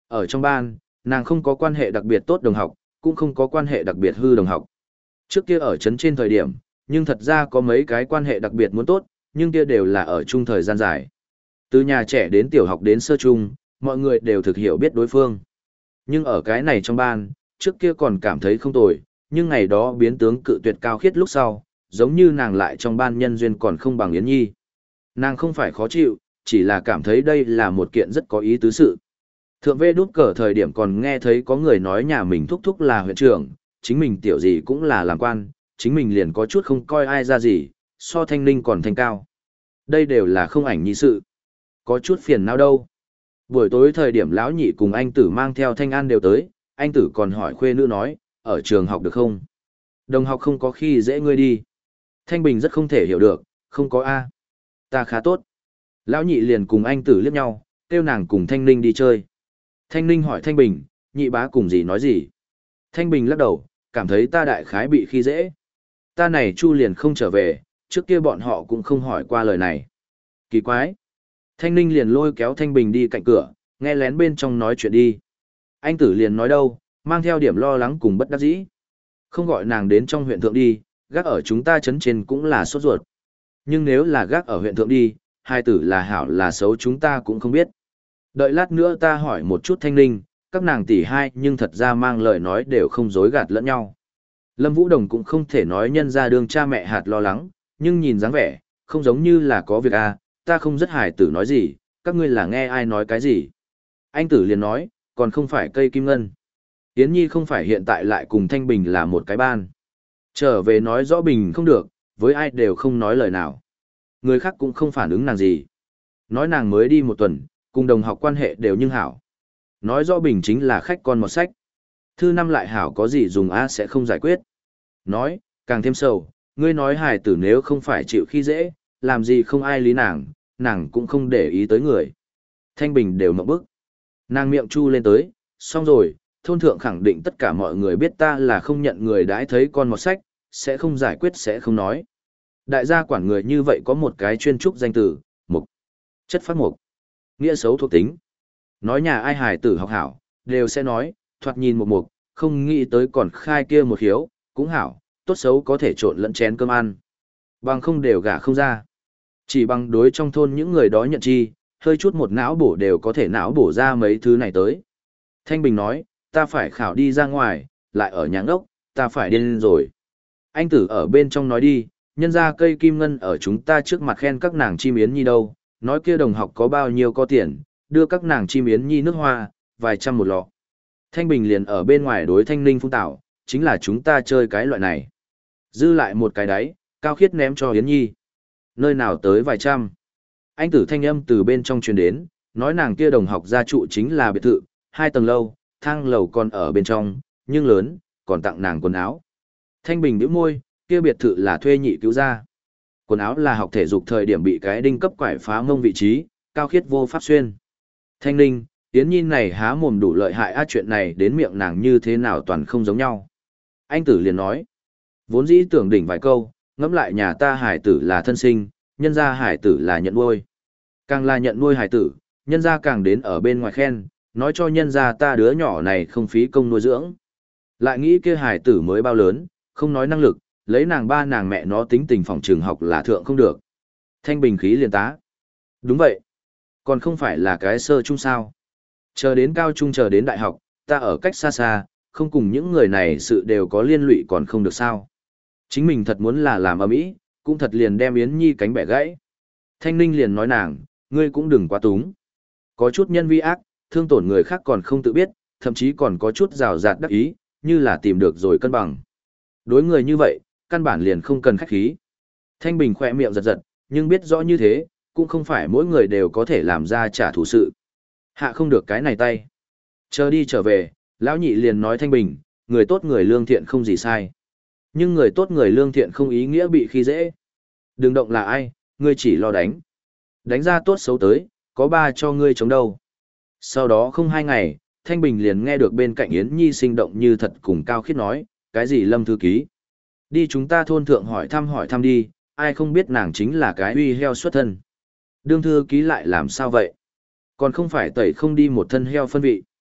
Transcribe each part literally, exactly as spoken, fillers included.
Ở trong ban, nàng không có quan hệ đặc biệt tốt đồng học, cũng không có quan hệ đặc biệt hư đồng học. Trước kia ở trấn trên thời điểm, nhưng thật ra có mấy cái quan hệ đặc biệt muốn tốt, nhưng kia đều là ở chung thời gian dài. Từ nhà trẻ đến tiểu học đến sơ trung, mọi người đều thực hiểu biết đối phương. Nhưng ở cái này trong ban, trước kia còn cảm thấy không tồi, nhưng ngày đó biến tướng cự tuyệt cao khiết lúc sau, giống như nàng lại trong ban nhân duyên còn không bằng Yến Nhi. Nàng không phải khó chịu, chỉ là cảm thấy đây là một kiện rất có ý tứ sự. Thượng vê đút cờ thời điểm còn nghe thấy có người nói nhà mình thúc thúc là huyện trưởng, chính mình tiểu gì cũng là làm quan, chính mình liền có chút không coi ai ra gì, so thanh ninh còn thanh cao. Đây đều là không ảnh nhi sự. Có chút phiền não đâu. Buổi tối thời điểm lão nhị cùng anh tử mang theo Thanh An đều tới, anh tử còn hỏi khuê nữ nói, ở trường học được không? Đồng học không có khi dễ ngươi đi. Thanh Bình rất không thể hiểu được, không có A. Ta khá tốt. Lão nhị liền cùng anh tử liếc nhau, kêu nàng cùng Thanh Ninh đi chơi. Thanh Ninh hỏi Thanh Bình, nhị bá cùng gì nói gì? Thanh Bình lắc đầu, cảm thấy ta đại khái bị khi dễ. Ta này Chu liền không trở về, trước kia bọn họ cũng không hỏi qua lời này. Kỳ quái. Thanh Ninh liền lôi kéo Thanh Bình đi cạnh cửa, nghe lén bên trong nói chuyện đi. Anh tử liền nói đâu, mang theo điểm lo lắng cùng bất đắc dĩ. Không gọi nàng đến trong huyện thượng đi, gác ở chúng ta trấn trên cũng là sốt ruột. Nhưng nếu là gác ở huyện thượng đi, hai tử là hảo là xấu chúng ta cũng không biết. Đợi lát nữa ta hỏi một chút Thanh Ninh, các nàng tỷ hai nhưng thật ra mang lời nói đều không dối gạt lẫn nhau. Lâm Vũ Đồng cũng không thể nói nhân ra đương cha mẹ hạt lo lắng, nhưng nhìn dáng vẻ, không giống như là có việc à, ta không rất hài tử nói gì, các ngươi là nghe ai nói cái gì. Anh tử liền nói, còn không phải cây kim ngân. Yến Nhi không phải hiện tại lại cùng Thanh Bình là một cái ban. Trở về nói rõ Bình không được, với ai đều không nói lời nào. Người khác cũng không phản ứng nàng gì. Nói nàng mới đi một tuần, cùng đồng học quan hệ đều nhưng hảo. Nói rõ Bình chính là khách con một sách. Thư năm lại hảo có gì dùng A sẽ không giải quyết. Nói, càng thêm sầu, ngươi nói hài tử nếu không phải chịu khi dễ, làm gì không ai lý nàng, nàng cũng không để ý tới người. Thanh Bình đều mộng bức. Nàng miệng chu lên tới, xong rồi, thôn thượng khẳng định tất cả mọi người biết ta là không nhận người đãi thấy con một sách, sẽ không giải quyết sẽ không nói. Đại gia quản người như vậy có một cái chuyên trúc danh từ, mục. Chất phát mục. Nghĩa xấu thuộc tính. Nói nhà ai hài tử học hảo, đều sẽ nói, thoạt nhìn một mục, không nghĩ tới còn khai kia một hiếu, cũng hảo, tốt xấu có thể trộn lẫn chén cơm ăn. Bằng không đều gả không ra. Chỉ bằng đối trong thôn những người đó nhận chi, hơi chút một não bổ đều có thể não bổ ra mấy thứ này tới. Thanh Bình nói, ta phải khảo đi ra ngoài, lại ở nhà ốc, ta phải điên lên rồi. Anh tử ở bên trong nói đi, nhân ra cây kim ngân ở chúng ta trước mặt khen các nàng chim yến nhi đâu, nói kia đồng học có bao nhiêu có tiền, đưa các nàng chim yến nhi nước hoa, vài trăm một lọ. Thanh Bình liền ở bên ngoài đối Thanh Ninh phung tạo, chính là chúng ta chơi cái loại này. Dư lại một cái đáy, cao khiết ném cho Yến Nhi. Nơi nào tới vài trăm. Anh tử thanh âm từ bên trong truyền đến, nói nàng kia đồng học gia trụ chính là biệt thự, hai tầng lâu, thang lầu còn ở bên trong, nhưng lớn, còn tặng nàng quần áo. Thanh Bình nhíu môi, kia biệt thự là thuê nhị cứu ra. Quần áo là học thể dục thời điểm bị cái đinh cấp quải phá mông vị trí, cao khiết vô pháp xuyên. Thanh Ninh, Yến Nhi này há mồm đủ lợi hại á, chuyện này đến miệng nàng như thế nào toàn không giống nhau. Anh tử liền nói, vốn dĩ tưởng đỉnh vài câu, ngẫm lại nhà ta hải tử là thân sinh, nhân gia hải tử là nhận nuôi. Càng là nhận nuôi hải tử, nhân gia càng đến ở bên ngoài khen, nói cho nhân gia ta đứa nhỏ này không phí công nuôi dưỡng. Lại nghĩ kia hải tử mới bao lớn, không nói năng lực, lấy nàng ba nàng mẹ nó tính tình phòng trường học là thượng không được. Thanh Bình khí liền tá. Đúng vậy. Còn không phải là cái sơ trung sao. Chờ đến cao trung chờ đến đại học, ta ở cách xa xa, không cùng những người này sự đều có liên lụy còn không được sao. Chính mình thật muốn là làm ầm ĩ, cũng thật liền đem Yến Nhi cánh bẻ gãy. Thanh Ninh liền nói nàng, ngươi cũng đừng quá túng. Có chút nhân vi ác, thương tổn người khác còn không tự biết, thậm chí còn có chút rào rạt đắc ý, như là tìm được rồi cân bằng. Đối người như vậy, căn bản liền không cần khách khí. Thanh Bình khỏe miệng giật giật, nhưng biết rõ như thế, cũng không phải mỗi người đều có thể làm ra trả thù sự. Hạ không được cái này tay. Chờ đi trở về, lão nhị liền nói Thanh Bình, người tốt người lương thiện không gì sai. Nhưng người tốt người lương thiện không ý nghĩa bị khi dễ. Đừng động là ai, ngươi chỉ lo đánh. Đánh ra tốt xấu tới, có ba cho ngươi chống đâu. Sau đó không hai ngày, Thanh Bình liền nghe được bên cạnh Yến Nhi sinh động như thật cùng Cao Khiết nói, cái gì Lâm thư ký. Đi chúng ta thôn thượng hỏi thăm hỏi thăm đi, ai không biết nàng chính là cái uy heo xuất thân. Đương thư ký lại làm sao vậy? Còn không phải tẩy không đi một thân heo phân vị.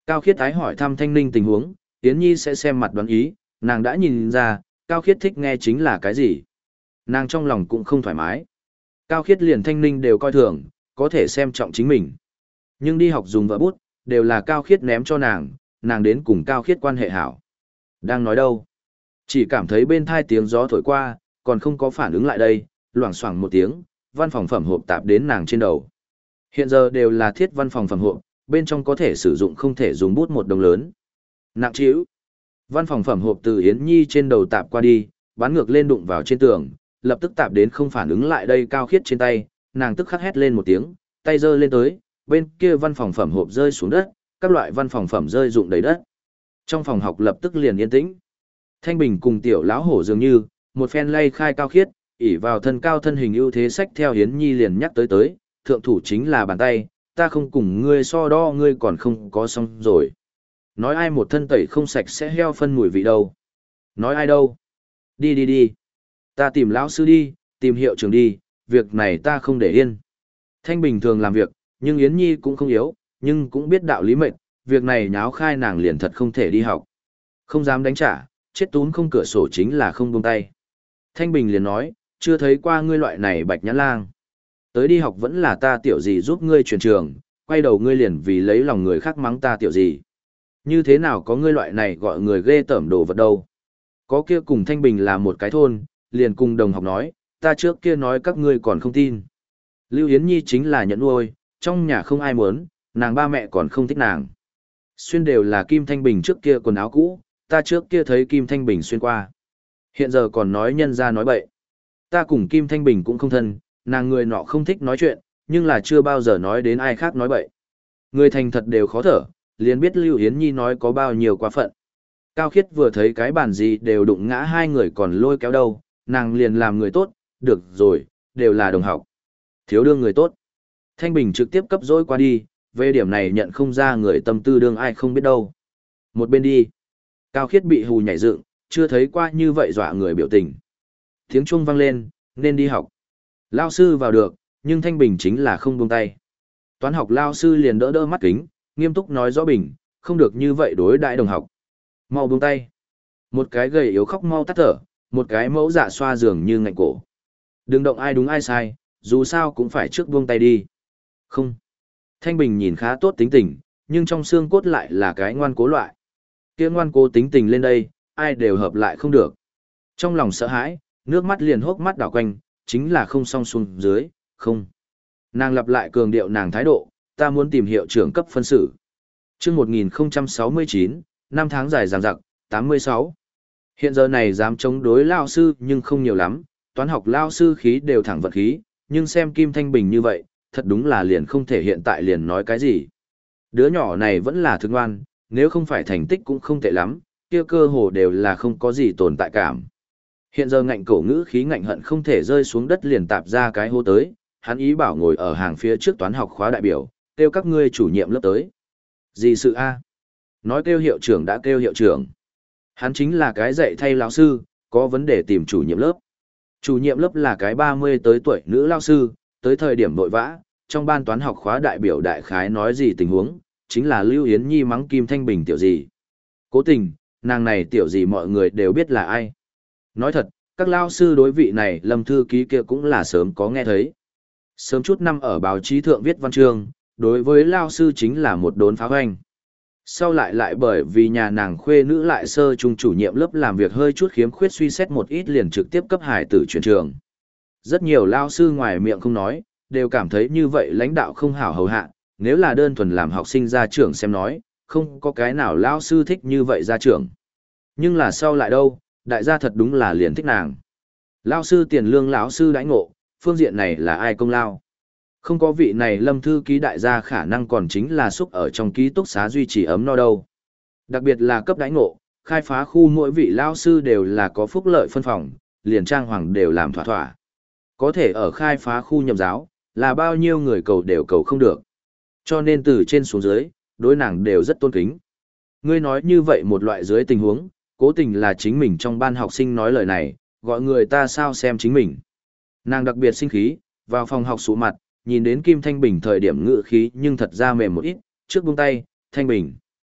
Cao Khiết ái hỏi thăm Thanh Ninh tình huống, Yến Nhi sẽ xem mặt đoán ý, nàng đã nhìn ra, Cao Khiết thích nghe chính là cái gì. Nàng trong lòng cũng không thoải mái. Cao Khiết liền Thanh Ninh đều coi thường, có thể xem trọng chính mình. Nhưng đi học dùng vợ bút, đều là Cao Khiết ném cho nàng, nàng đến cùng Cao Khiết quan hệ hảo. Đang nói đâu? Chỉ cảm thấy bên thai tiếng gió thổi qua, còn không có phản ứng lại đây, loảng xoảng một tiếng, văn phòng phẩm hộp tạp đến nàng trên đầu. Hiện giờ đều là thiết văn phòng phẩm hộp, bên trong có thể sử dụng không thể dùng bút một đồng lớn. Nặng trĩu. Văn phòng phẩm hộp từ Yến Nhi trên đầu tạp qua đi, bắn ngược lên đụng vào trên tường, lập tức tạp đến không phản ứng lại đây Cao Khiết trên tay, nàng tức khắc hét lên một tiếng, tay giơ lên tới, bên kia văn phòng phẩm hộp rơi xuống đất, các loại văn phòng phẩm rơi rụng đầy đất. Trong phòng học lập tức liền yên tĩnh. Thanh Bình cùng tiểu lão hổ dường như, một phen lay khai Cao Khiết, ỷ vào thân cao thân hình ưu thế sách theo Yến Nhi liền nhắc tới tới, thượng thủ chính là bàn tay, ta không cùng ngươi so đo ngươi còn không có xong rồi. Nói ai một thân tẩy không sạch sẽ heo phân mùi vị đâu. Nói ai đâu. Đi đi đi. Ta tìm lão sư đi, tìm hiệu trưởng đi, việc này ta không để yên. Thanh Bình thường làm việc, nhưng Yến Nhi cũng không yếu, nhưng cũng biết đạo lý mệnh, việc này nháo khai nàng liền thật không thể đi học. Không dám đánh trả, chết tún không cửa sổ chính là không buông tay. Thanh Bình liền nói, chưa thấy qua ngươi loại này bạch nhãn lang. Tới đi học vẫn là ta tiểu gì giúp ngươi chuyển trường, quay đầu ngươi liền vì lấy lòng người khác mắng ta tiểu gì. Như thế nào có ngươi loại này gọi người ghê tởm đồ vật đâu. Có kia cùng Thanh Bình là một cái thôn, liền cùng đồng học nói, ta trước kia nói các ngươi còn không tin. Lưu Yến Nhi chính là nhẫn nuôi, trong nhà không ai muốn, nàng ba mẹ còn không thích nàng. Xuyên đều là Kim Thanh Bình trước kia quần áo cũ, ta trước kia thấy Kim Thanh Bình xuyên qua. Hiện giờ còn nói nhân ra nói bậy. Ta cùng Kim Thanh Bình cũng không thân, nàng người nọ không thích nói chuyện, nhưng là chưa bao giờ nói đến ai khác nói bậy. Người thành thật đều khó thở, liền biết Lưu Yến Nhi nói có bao nhiêu quá phận. Cao Khiết vừa thấy cái bàn gì đều đụng ngã hai người còn lôi kéo đâu, nàng liền làm người tốt, được rồi, đều là đồng học. Thiếu đương người tốt. Thanh Bình trực tiếp cấp dối qua đi, về điểm này nhận không ra người tâm tư đương ai không biết đâu. Một bên đi. Cao Khiết bị hù nhảy dựng, chưa thấy qua như vậy dọa người biểu tình. Tiếng chuông vang lên, nên đi học. Lao sư vào được, nhưng Thanh Bình chính là không buông tay. Toán học lao sư liền đỡ đỡ mắt kính, nghiêm túc nói rõ Bình, không được như vậy đối đại đồng học. Mau buông tay. Một cái gầy yếu khóc mau tắt thở, một cái mẫu dạ xoa giường như ngạnh cổ. Đừng động ai đúng ai sai, dù sao cũng phải trước buông tay đi. Không. Thanh Bình nhìn khá tốt tính tình, nhưng trong xương cốt lại là cái ngoan cố loại. Kia ngoan cố tính tình lên đây, ai đều hợp lại không được. Trong lòng sợ hãi, nước mắt liền hốc mắt đảo quanh, chính là không song xuống dưới, không. Nàng lặp lại cường điệu nàng thái độ, ta muốn tìm hiệu trưởng cấp phân xử. Trước một nghìn không trăm sáu mươi chín, năm tháng dài dằng dặc, tám mươi sáu. Hiện giờ này dám chống đối lao sư nhưng không nhiều lắm, toán học lao sư khí đều thẳng vật khí, nhưng xem Kim Thanh Bình như vậy, thật đúng là liền không thể hiện tại liền nói cái gì. Đứa nhỏ này vẫn là thương ngoan, nếu không phải thành tích cũng không tệ lắm, kia cơ hồ đều là không có gì tồn tại cảm. Hiện giờ ngạnh cổ ngữ khí ngạnh hận không thể rơi xuống đất liền tạp ra cái hô tới, hắn ý bảo ngồi ở hàng phía trước toán học khóa đại biểu, kêu các ngươi chủ nhiệm lớp tới. Gì sự a? Nói kêu hiệu trưởng đã kêu hiệu trưởng. Hắn chính là cái dạy thay lão sư, có vấn đề tìm chủ nhiệm lớp. Chủ nhiệm lớp là cái ba mươi tới tuổi nữ lão sư, tới thời điểm vội vã, trong ban toán học khóa đại biểu đại khái nói gì tình huống, chính là Lưu Yến Nhi mắng Kim Thanh Bình tiểu gì. Cố tình, nàng này tiểu gì mọi người đều biết là ai. Nói thật, các lao sư đối vị này Lâm thư ký kia cũng là sớm có nghe thấy. Sớm chút năm ở báo chí thượng viết văn chương, đối với lao sư chính là một đốn phá hoành. Sau lại lại bởi vì nhà nàng khuê nữ lại sơ trung chủ nhiệm lớp làm việc hơi chút khiếm khuyết suy xét một ít liền trực tiếp cấp hải tử chuyển trường. Rất nhiều lao sư ngoài miệng không nói, đều cảm thấy như vậy lãnh đạo không hảo hầu hạ, nếu là đơn thuần làm học sinh ra trưởng xem nói, không có cái nào lao sư thích như vậy ra trưởng. Nhưng là sau lại đâu, đại gia thật đúng là liền thích nàng. Lao sư tiền lương lão sư đãi ngộ, phương diện này là ai công lao. Không có vị này Lâm thư ký đại gia khả năng còn chính là xúc ở trong ký túc xá duy trì ấm no đâu. Đặc biệt là cấp đãi ngộ, khai phá khu mỗi vị lao sư đều là có phúc lợi phân phòng, liền trang hoàng đều làm thỏa thỏa. Có thể ở khai phá khu nhậm giáo, là bao nhiêu người cầu đều cầu không được. Cho nên từ trên xuống dưới, đối nàng đều rất tôn kính. Ngươi nói như vậy một loại dưới tình huống, cố tình là chính mình trong ban học sinh nói lời này, gọi người ta sao xem chính mình. Nàng đặc biệt sinh khí, vào phòng học sụ mặt, nhìn đến Kim Thanh Bình thời điểm ngự khí nhưng thật ra mềm một ít, trước buông tay, Thanh Bình.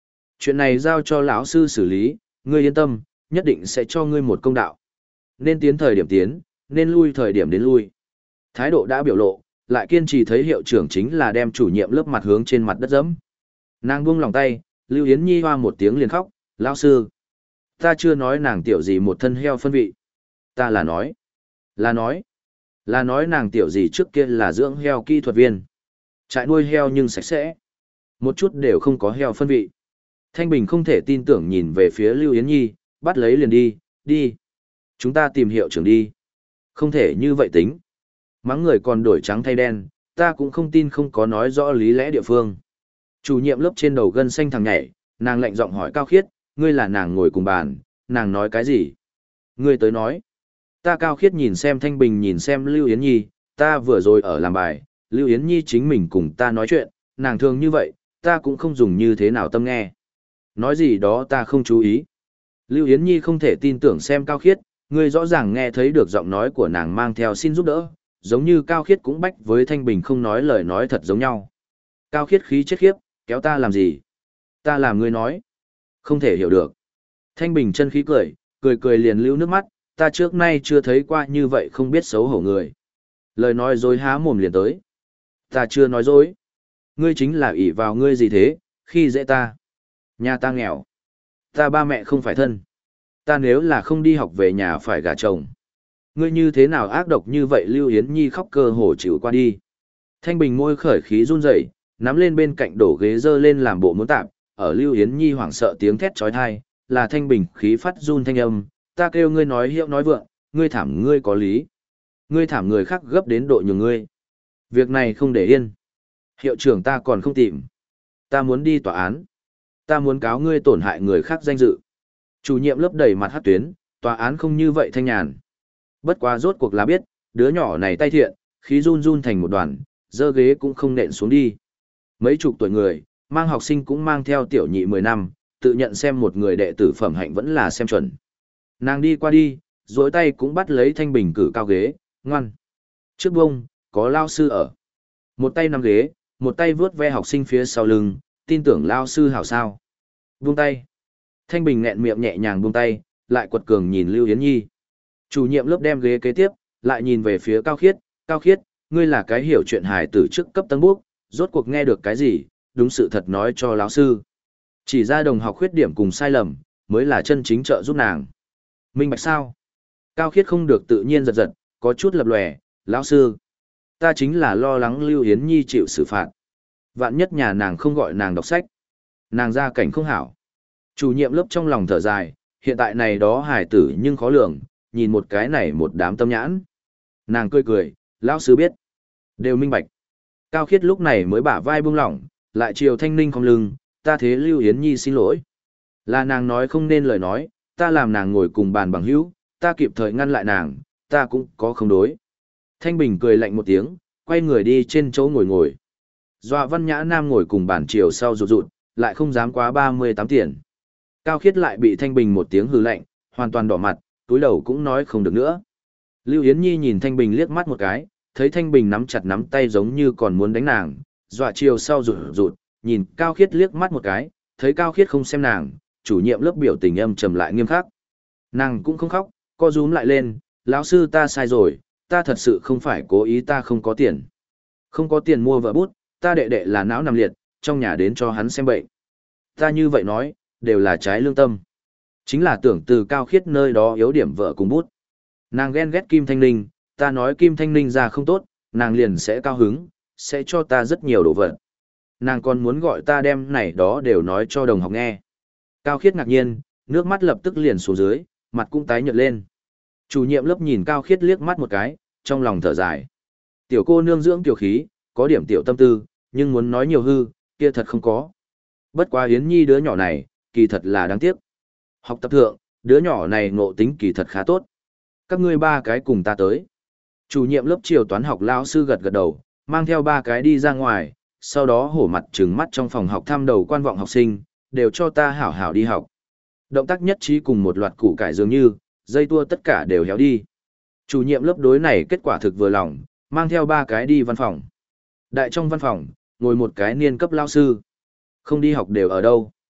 Chuyện này giao cho lão sư xử lý, ngươi yên tâm, nhất định sẽ cho ngươi một công đạo. Nên tiến thời điểm tiến, nên lui thời điểm đến lui. Thái độ đã biểu lộ, lại kiên trì thấy hiệu trưởng chính là đem chủ nhiệm lớp mặt hướng trên mặt đất dẫm. Nàng buông lòng tay, Lưu Yến Nhi hoa một tiếng liền khóc, lão sư. Ta chưa nói nàng tiểu gì một thân heo phân vị. Ta là nói. Là nói. Là nói nàng tiểu gì trước kia là dưỡng heo kỹ thuật viên. Trại nuôi heo nhưng sạch sẽ. Một chút đều không có heo phân vị. Thanh Bình không thể tin tưởng nhìn về phía Lưu Yến Nhi, bắt lấy liền đi, đi. Chúng ta tìm hiệu trưởng đi. Không thể như vậy tính. Mắng người còn đổi trắng thay đen, ta cũng không tin không có nói rõ lý lẽ địa phương. Chủ nhiệm lớp trên đầu gân xanh thằng nhảy, nàng lạnh giọng hỏi Cao Khiết, ngươi là nàng ngồi cùng bàn, nàng nói cái gì? Ngươi tới nói. Ta Cao Khiết nhìn xem Thanh Bình nhìn xem Lưu Yến Nhi, ta vừa rồi ở làm bài, Lưu Yến Nhi chính mình cùng ta nói chuyện, nàng thường như vậy, ta cũng không dùng như thế nào tâm nghe. Nói gì đó ta không chú ý. Lưu Yến Nhi không thể tin tưởng xem Cao Khiết, ngươi rõ ràng nghe thấy được giọng nói của nàng mang theo xin giúp đỡ, giống như Cao Khiết cũng bách với Thanh Bình không nói lời nói thật giống nhau. Cao Khiết khí chết khiếp, kéo ta làm gì? Ta làm ngươi nói. Không thể hiểu được. Thanh Bình chân khí cười, cười cười liền lưu nước mắt, ta trước nay chưa thấy qua như vậy không biết xấu hổ người. Lời nói dối há mồm liền tới. Ta chưa nói dối. Ngươi chính là ỷ vào ngươi gì thế, khi dễ ta. Nhà ta nghèo. Ta ba mẹ không phải thân. Ta nếu là không đi học về nhà phải gả chồng. Ngươi như thế nào ác độc như vậy Lưu Yến Nhi khóc cơ hồ chịu qua đi. Thanh Bình môi khởi khí run rẩy, nắm lên bên cạnh đổ ghế dơ lên làm bộ muốn tạp, ở Lưu Yến Nhi hoảng sợ tiếng thét trói thai, là Thanh Bình khí phát run thanh âm, ta kêu ngươi nói hiệu nói vượng, ngươi thảm ngươi có lý. Ngươi thảm người khác gấp đến độ nhường ngươi. Việc này không để yên. Hiệu trưởng ta còn không tìm. Ta muốn đi tòa án. Ta muốn cáo ngươi tổn hại người khác danh dự. Chủ nhiệm lớp đầy mặt hát tuyến, tòa án không như vậy thanh nhàn. Bất quá rốt cuộc là biết, đứa nhỏ này tay thiện, khí run run thành một đoàn, dơ ghế cũng không nện xuống đi. Mấy chục tuổi người, mang học sinh cũng mang theo tiểu nhị mười năm, tự nhận xem một người đệ tử phẩm hạnh vẫn là xem chuẩn. Nàng đi qua đi, duỗi tay cũng bắt lấy Thanh Bình cử cao ghế, ngoan. Trước bông, có lao sư ở. Một tay nắm ghế, một tay vướt ve học sinh phía sau lưng, tin tưởng lao sư hảo sao. Buông tay. Thanh Bình nghẹn miệng nhẹ nhàng buông tay, lại quật cường nhìn Lưu Yến Nhi. Chủ nhiệm lớp đem ghế kế tiếp, lại nhìn về phía Cao Khiết, Cao Khiết, ngươi là cái hiểu chuyện hài tử trước cấp tân bốc, rốt cuộc nghe được cái gì, đúng sự thật nói cho lão sư. Chỉ ra đồng học khuyết điểm cùng sai lầm, mới là chân chính trợ giúp nàng. Minh bạch sao? Cao Khiết không được tự nhiên giật giật, có chút lập lòe, lão sư. Ta chính là lo lắng Lưu Yến Nhi chịu xử phạt. Vạn nhất nhà nàng không gọi nàng đọc sách. Nàng gia cảnh không hảo. Chủ nhiệm lớp trong lòng thở dài, hiện tại này đó hài tử nhưng khó lường, nhìn một cái này một đám tâm nhãn. Nàng cười cười, lão sư biết. Đều minh bạch. Cao Khiết lúc này mới bả vai buông lỏng, lại chiều Thanh Ninh không lưng, ta thế Lưu Yến Nhi xin lỗi. Là nàng nói không nên lời nói, ta làm nàng ngồi cùng bàn bằng hữu, ta kịp thời ngăn lại nàng, ta cũng có không đối. Thanh Bình cười lạnh một tiếng, quay người đi trên chỗ ngồi ngồi. Dọa Văn Nhã Nam ngồi cùng bàn chiều sau rụt rụt, lại không dám quá ba mươi tám tiền. Cao Khiết lại bị Thanh Bình một tiếng hừ lạnh, hoàn toàn đỏ mặt, túi đầu cũng nói không được nữa. Lưu Yến Nhi nhìn Thanh Bình liếc mắt một cái, thấy Thanh Bình nắm chặt nắm tay giống như còn muốn đánh nàng, dọa chiều sau rụt rụt, nhìn Cao Khiết liếc mắt một cái, thấy Cao Khiết không xem nàng, chủ nhiệm lớp biểu tình âm trầm lại nghiêm khắc. Nàng cũng không khóc, co rúm lại lên, lão sư ta sai rồi, ta thật sự không phải cố ý, ta không có tiền. Không có tiền mua vợ bút, ta đệ đệ là não nằm liệt, trong nhà đến cho hắn xem bệnh. Ta như vậy nói, đều là trái lương tâm. Chính là tưởng từ Cao Khiết nơi đó yếu điểm vợ cùng bút. Nàng ghen ghét Kim Thanh Ninh, ta nói Kim Thanh Ninh ra không tốt, nàng liền sẽ cao hứng, sẽ cho ta rất nhiều đồ vật. Nàng còn muốn gọi ta đem này đó đều nói cho đồng học nghe. Cao Khiết ngạc nhiên, nước mắt lập tức liền xuống dưới, mặt cũng tái nhợt lên. Chủ nhiệm lớp nhìn Cao Khiết liếc mắt một cái, trong lòng thở dài. Tiểu cô nương dưỡng tiểu khí, có điểm tiểu tâm tư, nhưng muốn nói nhiều hư, kia thật không có. Bất quá Yến Nhi đứa nhỏ này, kỳ thật là đáng tiếc. Học tập thượng, đứa nhỏ này ngộ tính kỳ thật khá tốt. Các ngươi ba cái cùng ta tới. Chủ nhiệm lớp triều toán học lão sư gật gật đầu, mang theo ba cái đi ra ngoài, sau đó hổ mặt trừng mắt trong phòng học thăm đầu quan vọng học sinh, đều cho ta hảo hảo đi học. Động tác nhất trí cùng một loạt củ cải dường như, dây tua tất cả đều héo đi. Chủ nhiệm lớp đối này kết quả thực vừa lòng, mang theo ba cái đi văn phòng. Đại trong văn phòng, ngồi một cái niên cấp lão sư. Không đi học đều ở đâu.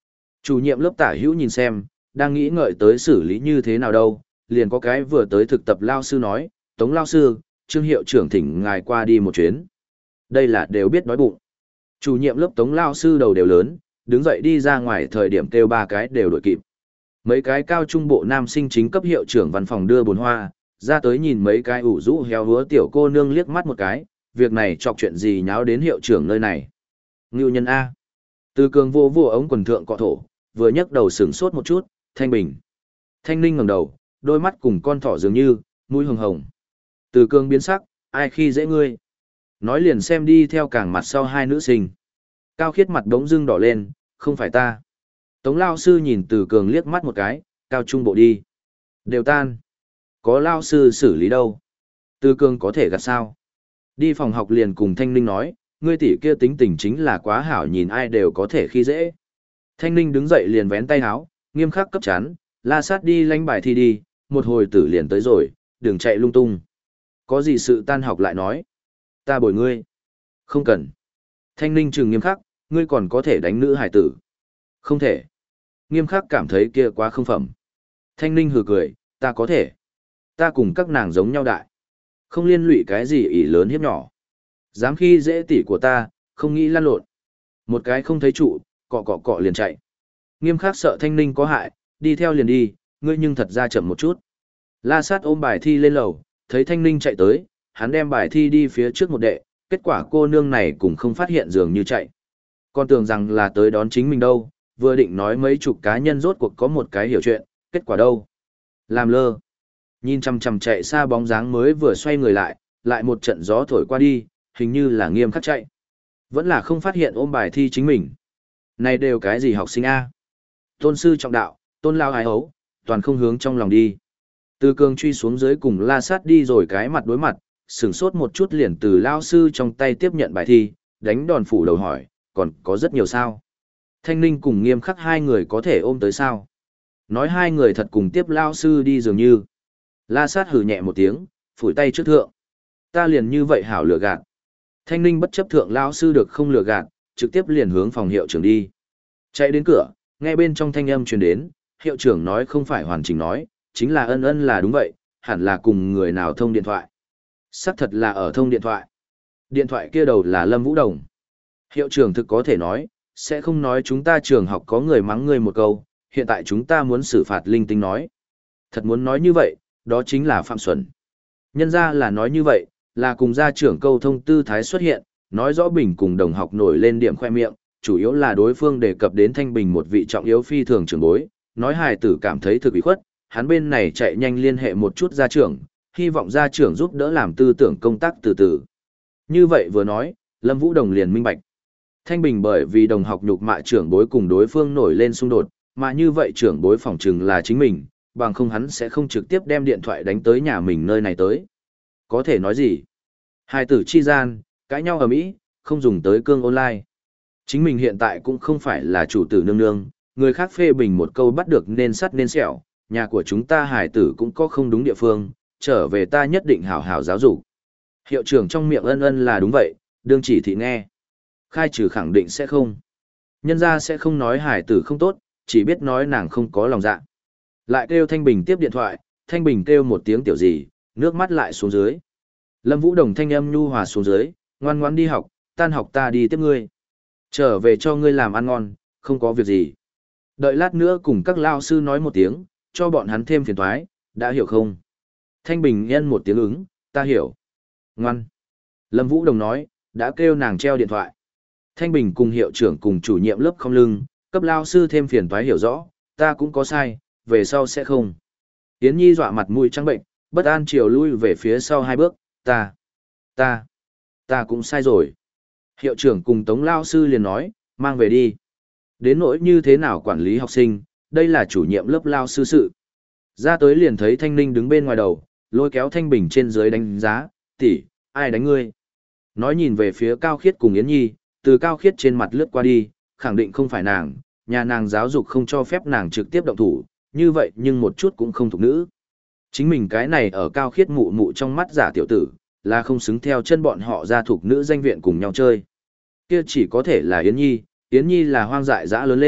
Chủ nhiệm lớp tả hữu nhìn xem, đang nghĩ ngợi tới xử lý như thế nào đâu, liền có cái vừa tới thực tập lao sư nói, Tống lao sư, Trương hiệu trưởng thỉnh ngài qua đi một chuyến. Đây là đều biết đói bụng. Chủ nhiệm lớp Tống lao sư đầu đều lớn, đứng dậy đi ra ngoài thời điểm kêu ba cái đều đội kịp. Mấy cái cao trung bộ nam sinh chính cấp hiệu trưởng văn phòng đưa bồn hoa, ra tới nhìn mấy cái ủ rũ héo húa tiểu cô nương liếc mắt một cái, việc này chọc chuyện gì nháo đến hiệu trưởng nơi này. Ngưu nhân A. Từ cường vô vô ống quần thượng cọ thổ, vừa nhấc đầu sửng sốt một chút, Thanh Bình. Thanh Ninh ngẩng đầu, đôi mắt cùng con thỏ dường như, mũi hồng hồng. Từ cường biến sắc, ai khi dễ ngươi. Nói liền xem đi theo càng mặt sau hai nữ sinh. Cao khiết mặt đống dưng đỏ lên, không phải ta. Tống lao sư nhìn từ cường liếc mắt một cái, cao trung bộ đi. Đều tan. Có lao sư xử lý đâu. Từ cường có thể gạt sao. Đi phòng học liền cùng Thanh Ninh nói, ngươi tỷ kia tính tình chính là quá hảo nhìn ai đều có thể khi dễ. Thanh Ninh đứng dậy liền vén tay áo, nghiêm khắc cấp chán, la sát đi lánh bài thi đi, một hồi tử liền tới rồi, đừng chạy lung tung. Có gì sự tan học lại nói. Ta bồi ngươi. Không cần. Thanh Ninh trừng nghiêm khắc, ngươi còn có thể đánh nữ hải tử. Không thể. Nghiêm khắc cảm thấy kia quá không phẩm. Thanh Ninh hừ cười, ta có thể. Ta cùng các nàng giống nhau đại. Không liên lụy cái gì ỷ lớn hiếp nhỏ. Dám khi dễ tỷ của ta, không nghĩ lan lộn. Một cái không thấy trụ, cọ cọ cọ liền chạy. Nghiêm khắc sợ Thanh Ninh có hại, đi theo liền đi, ngươi nhưng thật ra chậm một chút. La sát ôm bài thi lên lầu, thấy Thanh Ninh chạy tới, hắn đem bài thi đi phía trước một đệ, kết quả cô nương này cũng không phát hiện dường như chạy. Còn tưởng rằng là tới đón chính mình đâu, vừa định nói mấy chục cá nhân rốt cuộc có một cái hiểu chuyện, kết quả đâu. Làm lơ. Nhìn chằm chằm chạy xa bóng dáng mới vừa xoay người lại, lại một trận gió thổi qua đi, hình như là nghiêm khắc chạy. Vẫn là không phát hiện ôm bài thi chính mình. Này đều cái gì học sinh A? Tôn sư trọng đạo, tôn lao ái hấu, toàn không hướng trong lòng đi. Từ cường truy xuống dưới cùng la sát đi rồi cái mặt đối mặt, sửng sốt một chút liền từ lao sư trong tay tiếp nhận bài thi, đánh đòn phủ đầu hỏi, còn có rất nhiều sao. Thanh Ninh cùng nghiêm khắc hai người có thể ôm tới sao. Nói hai người thật cùng tiếp lao sư đi dường như. La sát hừ nhẹ một tiếng, phủi tay trước thượng. Ta liền như vậy hảo lừa gạt. Thanh Ninh bất chấp thượng lao sư được không lừa gạt, trực tiếp liền hướng phòng hiệu trưởng đi. Chạy đến cửa, nghe bên trong thanh âm truyền đến, hiệu trưởng nói không phải hoàn chỉnh nói, chính là ân ân là đúng vậy, hẳn là cùng người nào thông điện thoại. Xác thật là ở thông điện thoại. Điện thoại kia đầu là Lâm Vũ Đồng. Hiệu trưởng thực có thể nói, sẽ không nói chúng ta trường học có người mắng người một câu, hiện tại chúng ta muốn xử phạt linh tinh nói. Thật muốn nói như vậy, đó chính là phạm xuẩn. Nhân ra là nói như vậy, là cùng gia trưởng câu thông tư thái xuất hiện, nói rõ Bình cùng đồng học nổi lên điểm khoe miệng, chủ yếu là đối phương đề cập đến Thanh Bình một vị trọng yếu phi thường trưởng bối, nói hài tử cảm thấy thực bị khuất, hắn bên này chạy nhanh liên hệ một chút gia trưởng, hy vọng gia trưởng giúp đỡ làm tư tưởng công tác từ từ. Như vậy vừa nói, Lâm Vũ Đồng liền minh bạch. Thanh Bình bởi vì đồng học nhục mạ trưởng bối cùng đối phương nổi lên xung đột, mà như vậy trưởng bối phỏng chừng là chính mình, bằng không hắn sẽ không trực tiếp đem điện thoại đánh tới nhà mình nơi này tới. Có thể nói gì? Hai tử chi gian, cãi nhau ở Mỹ, không dùng tới cương online. Chính mình hiện tại cũng không phải là chủ tử nương nương, người khác phê bình một câu bắt được nên sắt nên sẹo, nhà của chúng ta hài tử cũng có không đúng địa phương, trở về ta nhất định hảo hảo giáo dục. Hiệu trưởng trong miệng ân ân là đúng vậy, đương chỉ thị nghe. Khai trừ khẳng định sẽ không. Nhân ra sẽ không nói hài tử không tốt, chỉ biết nói nàng không có lòng dạ. Lại kêu Thanh Bình tiếp điện thoại, Thanh Bình kêu một tiếng tiểu gì, nước mắt lại xuống dưới. Lâm Vũ Đồng thanh âm nhu hòa xuống dưới, ngoan ngoãn đi học, tan học ta đi tiếp ngươi. Trở về cho ngươi làm ăn ngon, không có việc gì. Đợi lát nữa cùng các lao sư nói một tiếng, cho bọn hắn thêm phiền toái, đã hiểu không? Thanh Bình nhân một tiếng ứng, ta hiểu. Ngoan. Lâm Vũ Đồng nói, đã kêu nàng treo điện thoại. Thanh Bình cùng hiệu trưởng cùng chủ nhiệm lớp không lưng, cấp lao sư thêm phiền toái hiểu rõ, ta cũng có sai, về sau sẽ không. Yến Nhi dọa mặt mũi trắng bệnh, bất an chiều lui về phía sau hai bước, ta, ta, ta cũng sai rồi. Hiệu trưởng cùng Tống lao sư liền nói, mang về đi. Đến nỗi như thế nào quản lý học sinh, đây là chủ nhiệm lớp lao sư sự. Ra tới liền thấy Thanh Ninh đứng bên ngoài đầu, lôi kéo Thanh Bình trên dưới đánh giá, tỷ, ai đánh ngươi? Nói nhìn về phía Cao Khiết cùng Yến Nhi, từ Cao Khiết trên mặt lướt qua đi, khẳng định không phải nàng, nhà nàng giáo dục không cho phép nàng trực tiếp động thủ, như vậy nhưng một chút cũng không thuộc nữ. Chính mình cái này ở Cao Khiết mụ mụ trong mắt giả tiểu tử, là không xứng theo chân bọn họ ra thuộc nữ danh viện cùng nhau chơi. Kia chỉ có thể là Yến Nhi, Yến Nhi là hoang dại dã lớn lên,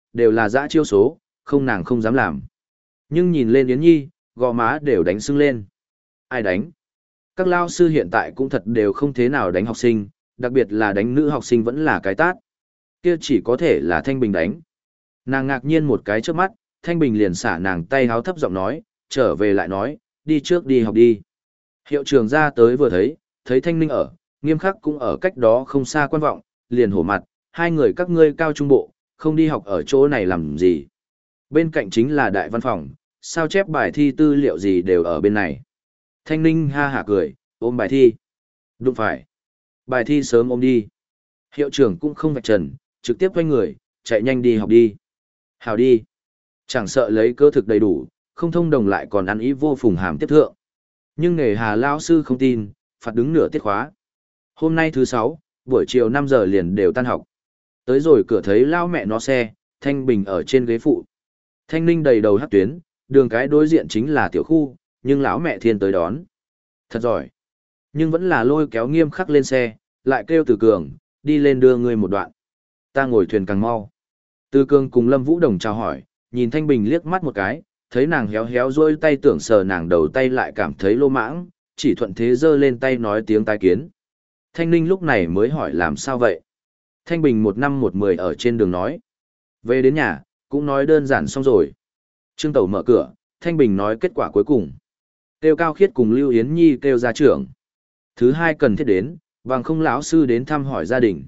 đều là dã chiêu số, không nàng không dám làm. Nhưng nhìn lên Yến Nhi, gò má đều đánh sưng lên. Ai đánh? Các lao sư hiện tại cũng thật đều không thế nào đánh học sinh, đặc biệt là đánh nữ học sinh vẫn là cái tát. Kia chỉ có thể là Thanh Bình đánh. Nàng ngạc nhiên một cái trước mắt, Thanh Bình liền xả nàng tay háo thấp giọng nói, trở về lại nói, đi trước đi học đi. Hiệu trưởng ra tới vừa thấy, thấy Thanh Ninh ở, Nghiêm Khắc cũng ở cách đó không xa quan vọng, liền hổ mặt, hai người các ngươi cao trung bộ, không đi học ở chỗ này làm gì. Bên cạnh chính là đại văn phòng, sao chép bài thi tư liệu gì đều ở bên này. Thanh Ninh ha hả cười, ôm bài thi. Đúng phải. Bài thi sớm ôm đi. Hiệu trưởng cũng không vạch trần, trực tiếp quay người, chạy nhanh đi học đi. Hào đi. Chẳng sợ lấy cơ thực đầy đủ, không thông đồng lại còn ăn ý vô phùng hàm tiếp thượng. Nhưng nghề hà lao sư không tin, phạt đứng nửa tiết khóa. Hôm nay thứ sáu, buổi chiều năm giờ liền đều tan học. Tới rồi cửa thấy lao mẹ nó xe, Thanh Bình ở trên ghế phụ. Thanh Ninh đầy đầu hát tuyến, đường cái đối diện chính là tiểu khu, nhưng lão mẹ thiên tới đón. Thật giỏi. Nhưng vẫn là lôi kéo Nghiêm Khắc lên xe, lại kêu Từ Cường, đi lên đưa ngươi một đoạn. Ta ngồi thuyền càng mau. Từ Cường cùng Lâm Vũ Đồng chào hỏi, nhìn Thanh Bình liếc mắt một cái, thấy nàng héo héo rôi tay tưởng sờ nàng đầu tay lại cảm thấy lô mãng, chỉ thuận thế giơ lên tay nói tiếng tai kiến. Thanh Ninh lúc này mới hỏi làm sao vậy. Thanh Bình một năm một mười ở trên đường nói. Về đến nhà, cũng nói đơn giản xong rồi. Trương Tẩu mở cửa, Thanh Bình nói kết quả cuối cùng. Kêu Cao Khiết cùng Lưu Yến Nhi kêu ra trưởng. Thứ hai cần thiết đến, bằng không lão sư đến thăm hỏi gia đình.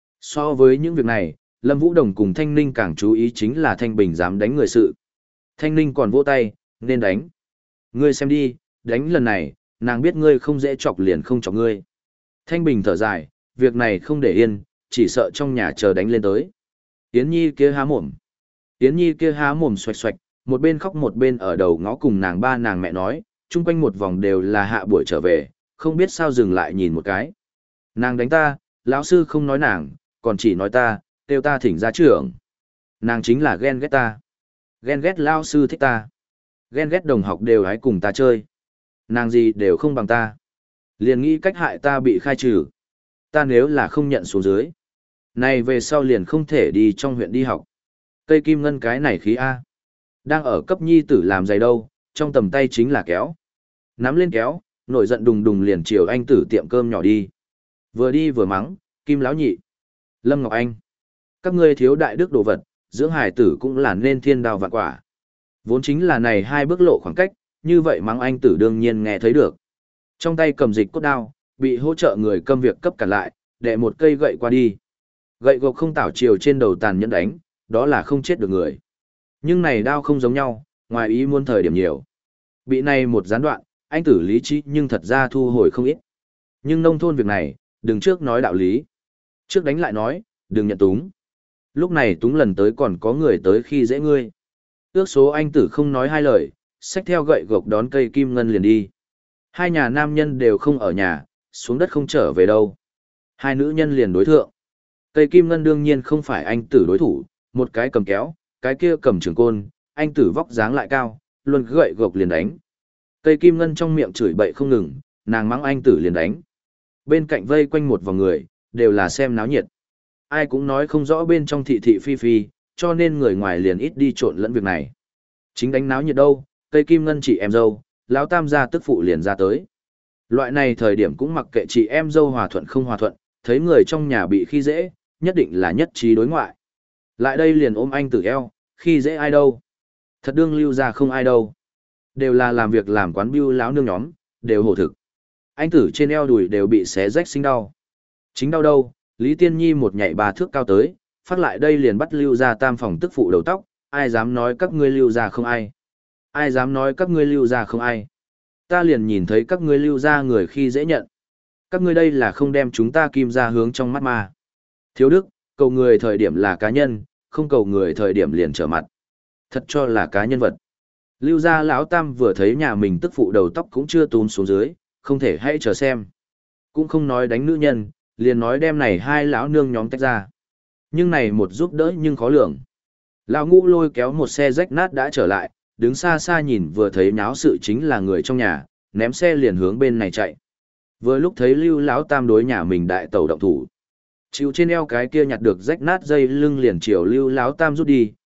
So với những việc này, Lâm Vũ Đồng cùng Thanh Ninh càng chú ý chính là Thanh Bình dám đánh người sự. Thanh Ninh còn vỗ tay, nên đánh. Ngươi xem đi, đánh lần này, nàng biết ngươi không dễ chọc liền không chọc ngươi. Thanh Bình thở dài, việc này không để yên, chỉ sợ trong nhà chờ đánh lên tới. Yến Nhi kia há mồm. Yến Nhi kia há mồm xoạch xoạch, một bên khóc một bên ở đầu ngõ cùng nàng ba nàng mẹ nói, chung quanh một vòng đều là hạ buổi trở về, không biết sao dừng lại nhìn một cái. Nàng đánh ta, lão sư không nói nàng, còn chỉ nói ta, kêu ta thỉnh ra trưởng. Nàng chính là ghen ghét ta. Ghen ghét lão sư thích ta. Ghen ghét đồng học đều hãy cùng ta chơi. Nàng gì đều không bằng ta. Liền nghĩ cách hại ta bị khai trừ. Ta nếu là không nhận xuống dưới. Này về sau liền không thể đi trong huyện đi học. Cây kim ngân cái này khí A. Đang ở cấp nhi tử làm giày đâu, trong tầm tay chính là kéo. Nắm lên kéo, nổi giận đùng đùng liền chiều anh tử tiệm cơm nhỏ đi. Vừa đi vừa mắng, Kim Lão Nhị, Lâm Ngọc Anh. Các ngươi thiếu đại đức đồ vật, dưỡng hải tử cũng là nên thiên đào vạn quả. Vốn chính là này hai bước lộ khoảng cách, như vậy mắng anh tử đương nhiên nghe thấy được. Trong tay cầm dịch cốt đao, bị hỗ trợ người câm việc cấp cản lại, để một cây gậy qua đi. Gậy gộc không tảo chiều trên đầu tàn nhẫn đánh, đó là không chết được người. Nhưng này đao không giống nhau, ngoài ý muốn thời điểm nhiều. Bị này một gián đoạn, anh tử lý trí nhưng thật ra thu hồi không ít. Nhưng nông thôn việc này, đừng trước nói đạo lý. Trước đánh lại nói, đừng nhận túng. Lúc này túng lần tới còn có người tới khi dễ ngươi. Ước số anh tử không nói hai lời, xách theo gậy gộc đón cây kim ngân liền đi. Hai nhà nam nhân đều không ở nhà, xuống đất không trở về đâu. Hai nữ nhân liền đối thượng. Cây kim ngân đương nhiên không phải anh tử đối thủ, một cái cầm kéo, cái kia cầm trường côn, anh tử vóc dáng lại cao, luôn gậy gộc liền đánh. Cây kim ngân trong miệng chửi bậy không ngừng, nàng mắng anh tử liền đánh. Bên cạnh vây quanh một vòng người, đều là xem náo nhiệt. Ai cũng nói không rõ bên trong thị thị phi phi, cho nên người ngoài liền ít đi trộn lẫn việc này. Chính đánh náo nhiệt đâu, cây kim ngân chị em dâu, lão tam gia tức phụ liền ra tới. Loại này thời điểm cũng mặc kệ chị em dâu hòa thuận không hòa thuận, thấy người trong nhà bị khi dễ, nhất định là nhất trí đối ngoại. Lại đây liền ôm anh tử eo, khi dễ ai đâu. Thật đương lưu ra không ai đâu. Đều là làm việc làm quán bưu lão nương nhóm, đều hổ thực. Anh tử trên eo đùi đều bị xé rách sinh đau. Chính đau đâu, Lý Tiên Nhi một nhảy ba thước cao tới, phát lại đây liền bắt lưu ra tam phòng tức phụ đầu tóc, ai dám nói các ngươi lưu ra không ai. Ai dám nói các ngươi lưu ra không ai. Ta liền nhìn thấy các ngươi lưu ra người khi dễ nhận. Các ngươi đây là không đem chúng ta kim ra hướng trong mắt ma. Thiếu đức, cầu người thời điểm là cá nhân, không cầu người thời điểm liền trở mặt. Thật cho là cá nhân vật. Lưu gia lão tam vừa thấy nhà mình tức phụ đầu tóc cũng chưa túm xuống dưới, không thể hãy chờ xem. Cũng không nói đánh nữ nhân, liền nói đem này hai lão nương nhóm tách ra. Nhưng này một giúp đỡ nhưng khó lường. Lão ngũ lôi kéo một xe rách nát đã trở lại, đứng xa xa nhìn vừa thấy nháo sự chính là người trong nhà, ném xe liền hướng bên này chạy. Vừa lúc thấy Lưu lão tam đối nhà mình đại tẩu động thủ. Chịu trên eo cái kia nhặt được rách nát dây lưng liền chiều Lưu lão tam rút đi,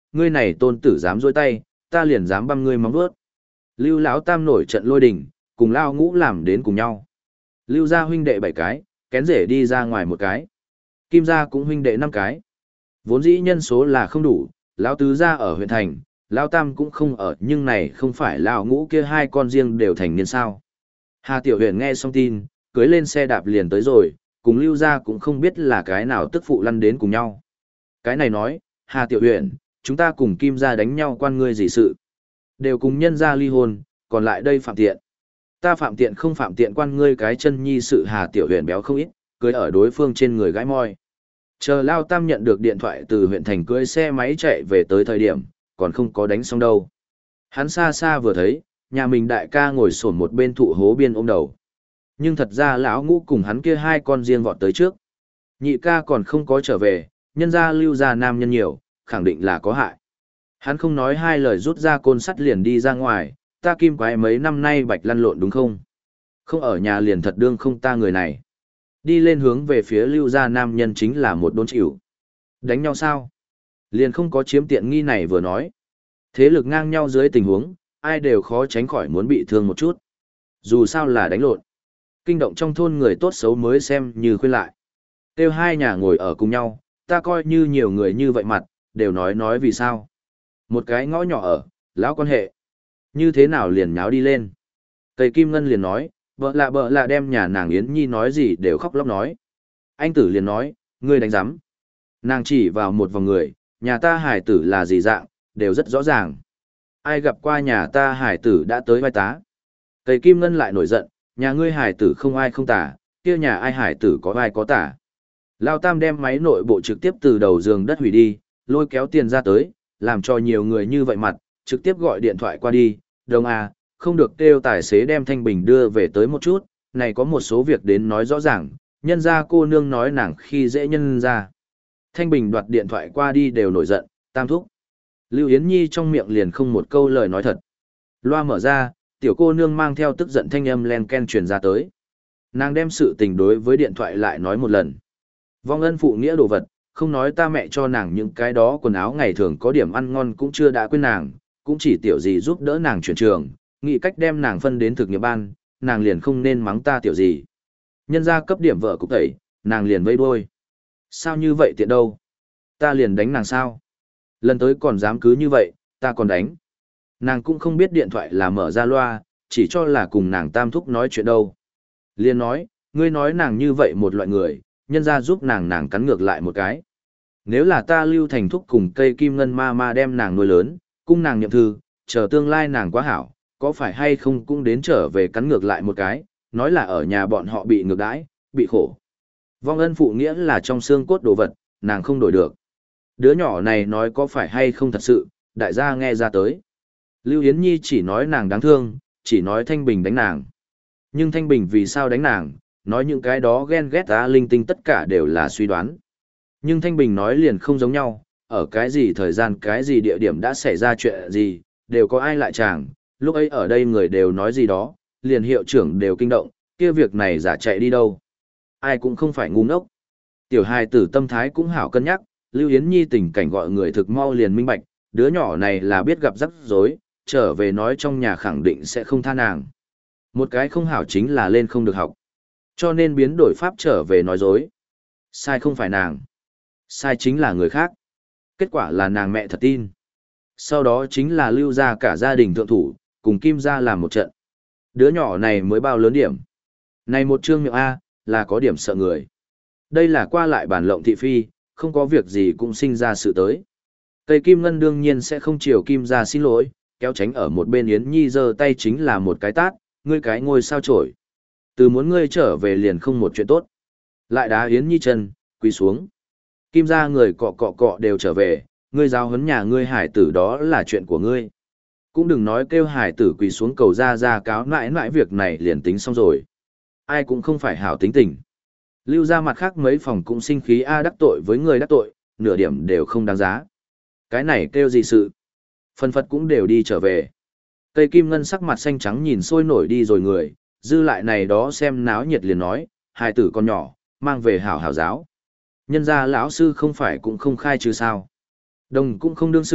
ngươi này tôn tử dám dối tay, ta liền dám băm ngươi móng vuốt. Lưu Lão Tam nổi trận lôi đình, cùng Lao Ngũ làm đến cùng nhau. Lưu gia huynh đệ bảy cái, kén rể đi ra ngoài một cái. Kim gia cũng huynh đệ năm cái. Vốn dĩ nhân số là không đủ, Lão Tứ gia ở huyện thành, Lão Tam cũng không ở, nhưng này không phải Lão Ngũ kia hai con riêng đều thành niên sao. Hà Tiểu Huyền nghe xong tin, cưới lên xe đạp liền tới rồi, cùng Lưu gia cũng không biết là cái nào tức phụ lăn đến cùng nhau. Cái này nói, Hà Tiểu Huyền, chúng ta cùng Kim gia đánh nhau quan ngươi gì sự. Đều cùng nhân gia ly hôn, còn lại đây phạm tiện. Ta phạm tiện không phạm tiện quan ngươi cái chân nhi sự. Hà Tiểu Huyền béo không ít, cưới ở đối phương trên người gãi môi. Chờ Lao Tam nhận được điện thoại từ huyện thành cưới xe máy chạy về tới thời điểm, còn không có đánh xong đâu. Hắn xa xa vừa thấy, nhà mình đại ca ngồi xổm một bên thụ hố biên ôm đầu. Nhưng thật ra lão Ngũ cùng hắn kia hai con riêng vọt tới trước. Nhị ca còn không có trở về, nhân gia Lưu gia nam nhân nhiều, khẳng định là có hại. Hắn không nói hai lời rút ra côn sắt liền đi ra ngoài, ta Kim quái mấy năm nay bạch lăn lộn đúng không? Không ở nhà liền thật đương không ta người này. Đi lên hướng về phía Lưu gia nam nhân chính là một đốn chịu. Đánh nhau sao? Liền không có chiếm tiện nghi này vừa nói. Thế lực ngang nhau dưới tình huống, ai đều khó tránh khỏi muốn bị thương một chút. Dù sao là đánh lộn. Kinh động trong thôn người tốt xấu mới xem như khuyên lại. Kêu hai nhà ngồi ở cùng nhau, ta coi như nhiều người như vậy mặt, đều nói nói vì sao. Một cái ngõ nhỏ ở, lão quan hệ. Như thế nào liền nháo đi lên. Tây Kim Ngân liền nói, bợ lạ bợ lạ đem nhà nàng Yến Nhi nói gì đều khóc lóc nói. Anh tử liền nói, ngươi đánh giám. Nàng chỉ vào một vòng người, nhà ta hải tử là gì dạng, đều rất rõ ràng. Ai gặp qua nhà ta hải tử đã tới vai tá. Tây Kim Ngân lại nổi giận, nhà ngươi hải tử không ai không tả, kia nhà ai hải tử có ai có tả. Lao Tam đem máy nội bộ trực tiếp từ đầu giường đất hủy đi, lôi kéo tiền ra tới, làm cho nhiều người như vậy mặt, trực tiếp gọi điện thoại qua đi, đồng à, không được kêu tài xế đem Thanh Bình đưa về tới một chút, này có một số việc đến nói rõ ràng, nhân ra cô nương nói nàng khi dễ nhân ra. Thanh Bình đoạt điện thoại qua đi đều nổi giận, Tam thúc. Lưu Yến Nhi trong miệng liền không một câu lời nói thật. Loa mở ra, tiểu cô nương mang theo tức giận thanh âm len ken truyền ra tới. Nàng đem sự tình đối với điện thoại lại nói một lần. Vong ân phụ nghĩa đồ vật, không nói ta mẹ cho nàng những cái đó quần áo ngày thường có điểm ăn ngon cũng chưa đã quên nàng, cũng chỉ tiểu gì giúp đỡ nàng chuyển trường, nghĩ cách đem nàng phân đến thực nghiệp ban, nàng liền không nên mắng ta tiểu gì. Nhân ra cấp điểm vợ cục tẩy, nàng liền vây đuôi. Sao như vậy tiện đâu? Ta liền đánh nàng sao? Lần tới còn dám cứ như vậy, ta còn đánh. Nàng cũng không biết điện thoại là mở ra loa, chỉ cho là cùng nàng Tam thúc nói chuyện đâu. Liền nói, ngươi nói nàng như vậy một loại người, nhân ra giúp nàng nàng cắn ngược lại một cái. Nếu là ta Lưu Thành thúc cùng cây kim ngân ma ma đem nàng nuôi lớn, cung nàng nhậm thư, chờ tương lai nàng quá hảo, có phải hay không cũng đến trở về cắn ngược lại một cái, nói là ở nhà bọn họ bị ngược đãi, bị khổ. Vong ân phụ nghĩa là trong xương cốt đồ vật, nàng không đổi được. Đứa nhỏ này nói có phải hay không thật sự, đại gia nghe ra tới. Lưu Yến Nhi chỉ nói nàng đáng thương, chỉ nói Thanh Bình đánh nàng. Nhưng Thanh Bình vì sao đánh nàng, nói những cái đó ghen ghét ta linh tinh tất cả đều là suy đoán. Nhưng Thanh Bình nói liền không giống nhau, ở cái gì thời gian cái gì địa điểm đã xảy ra chuyện gì, đều có ai lại chàng, lúc ấy ở đây người đều nói gì đó, liền hiệu trưởng đều kinh động, kia việc này giả chạy đi đâu. Ai cũng không phải ngu ngốc. Tiểu hài tử tâm thái cũng hảo cân nhắc, Lưu Yến Nhi tình cảnh gọi người thực mau liền minh bạch, đứa nhỏ này là biết gặp rắc rối, trở về nói trong nhà khẳng định sẽ không tha nàng. Một cái không hảo chính là lên không được học. Cho nên biến đổi pháp trở về nói dối. Sai không phải nàng. Sai chính là người khác. Kết quả là nàng mẹ thật tin. Sau đó chính là lưu ra cả gia đình thượng thủ, cùng Kim ra làm một trận. Đứa nhỏ này mới bao lớn điểm. Này một chương miệng A, là có điểm sợ người. Đây là qua lại bản lộng thị phi, không có việc gì cũng sinh ra sự tới. Cây Kim Ngân đương nhiên sẽ không chiều Kim ra xin lỗi, kéo tránh ở một bên Yến Nhi giơ tay chính là một cái tát, ngươi cái ngôi sao trổi. Từ muốn ngươi trở về liền không một chuyện tốt. Lại đá Yến Nhi chân, quỳ xuống. Kim ra người cọ cọ cọ đều trở về, ngươi giáo huấn nhà ngươi hải tử đó là chuyện của ngươi. Cũng đừng nói kêu hải tử quỳ xuống cầu ra ra cáo nãi nãi việc này liền tính xong rồi. Ai cũng không phải hảo tính tình. Lưu ra mặt khác mấy phòng cũng sinh khí A đắc tội với người đắc tội, nửa điểm đều không đáng giá. Cái này kêu gì sự. Phần phật cũng đều đi trở về. Cây Kim Ngân sắc mặt xanh trắng nhìn sôi nổi đi rồi người, dư lại này đó xem náo nhiệt liền nói, hài tử con nhỏ, mang về hảo hảo giáo. Nhân ra lão sư không phải cũng không khai chứ sao. Đồng cũng không đương sự,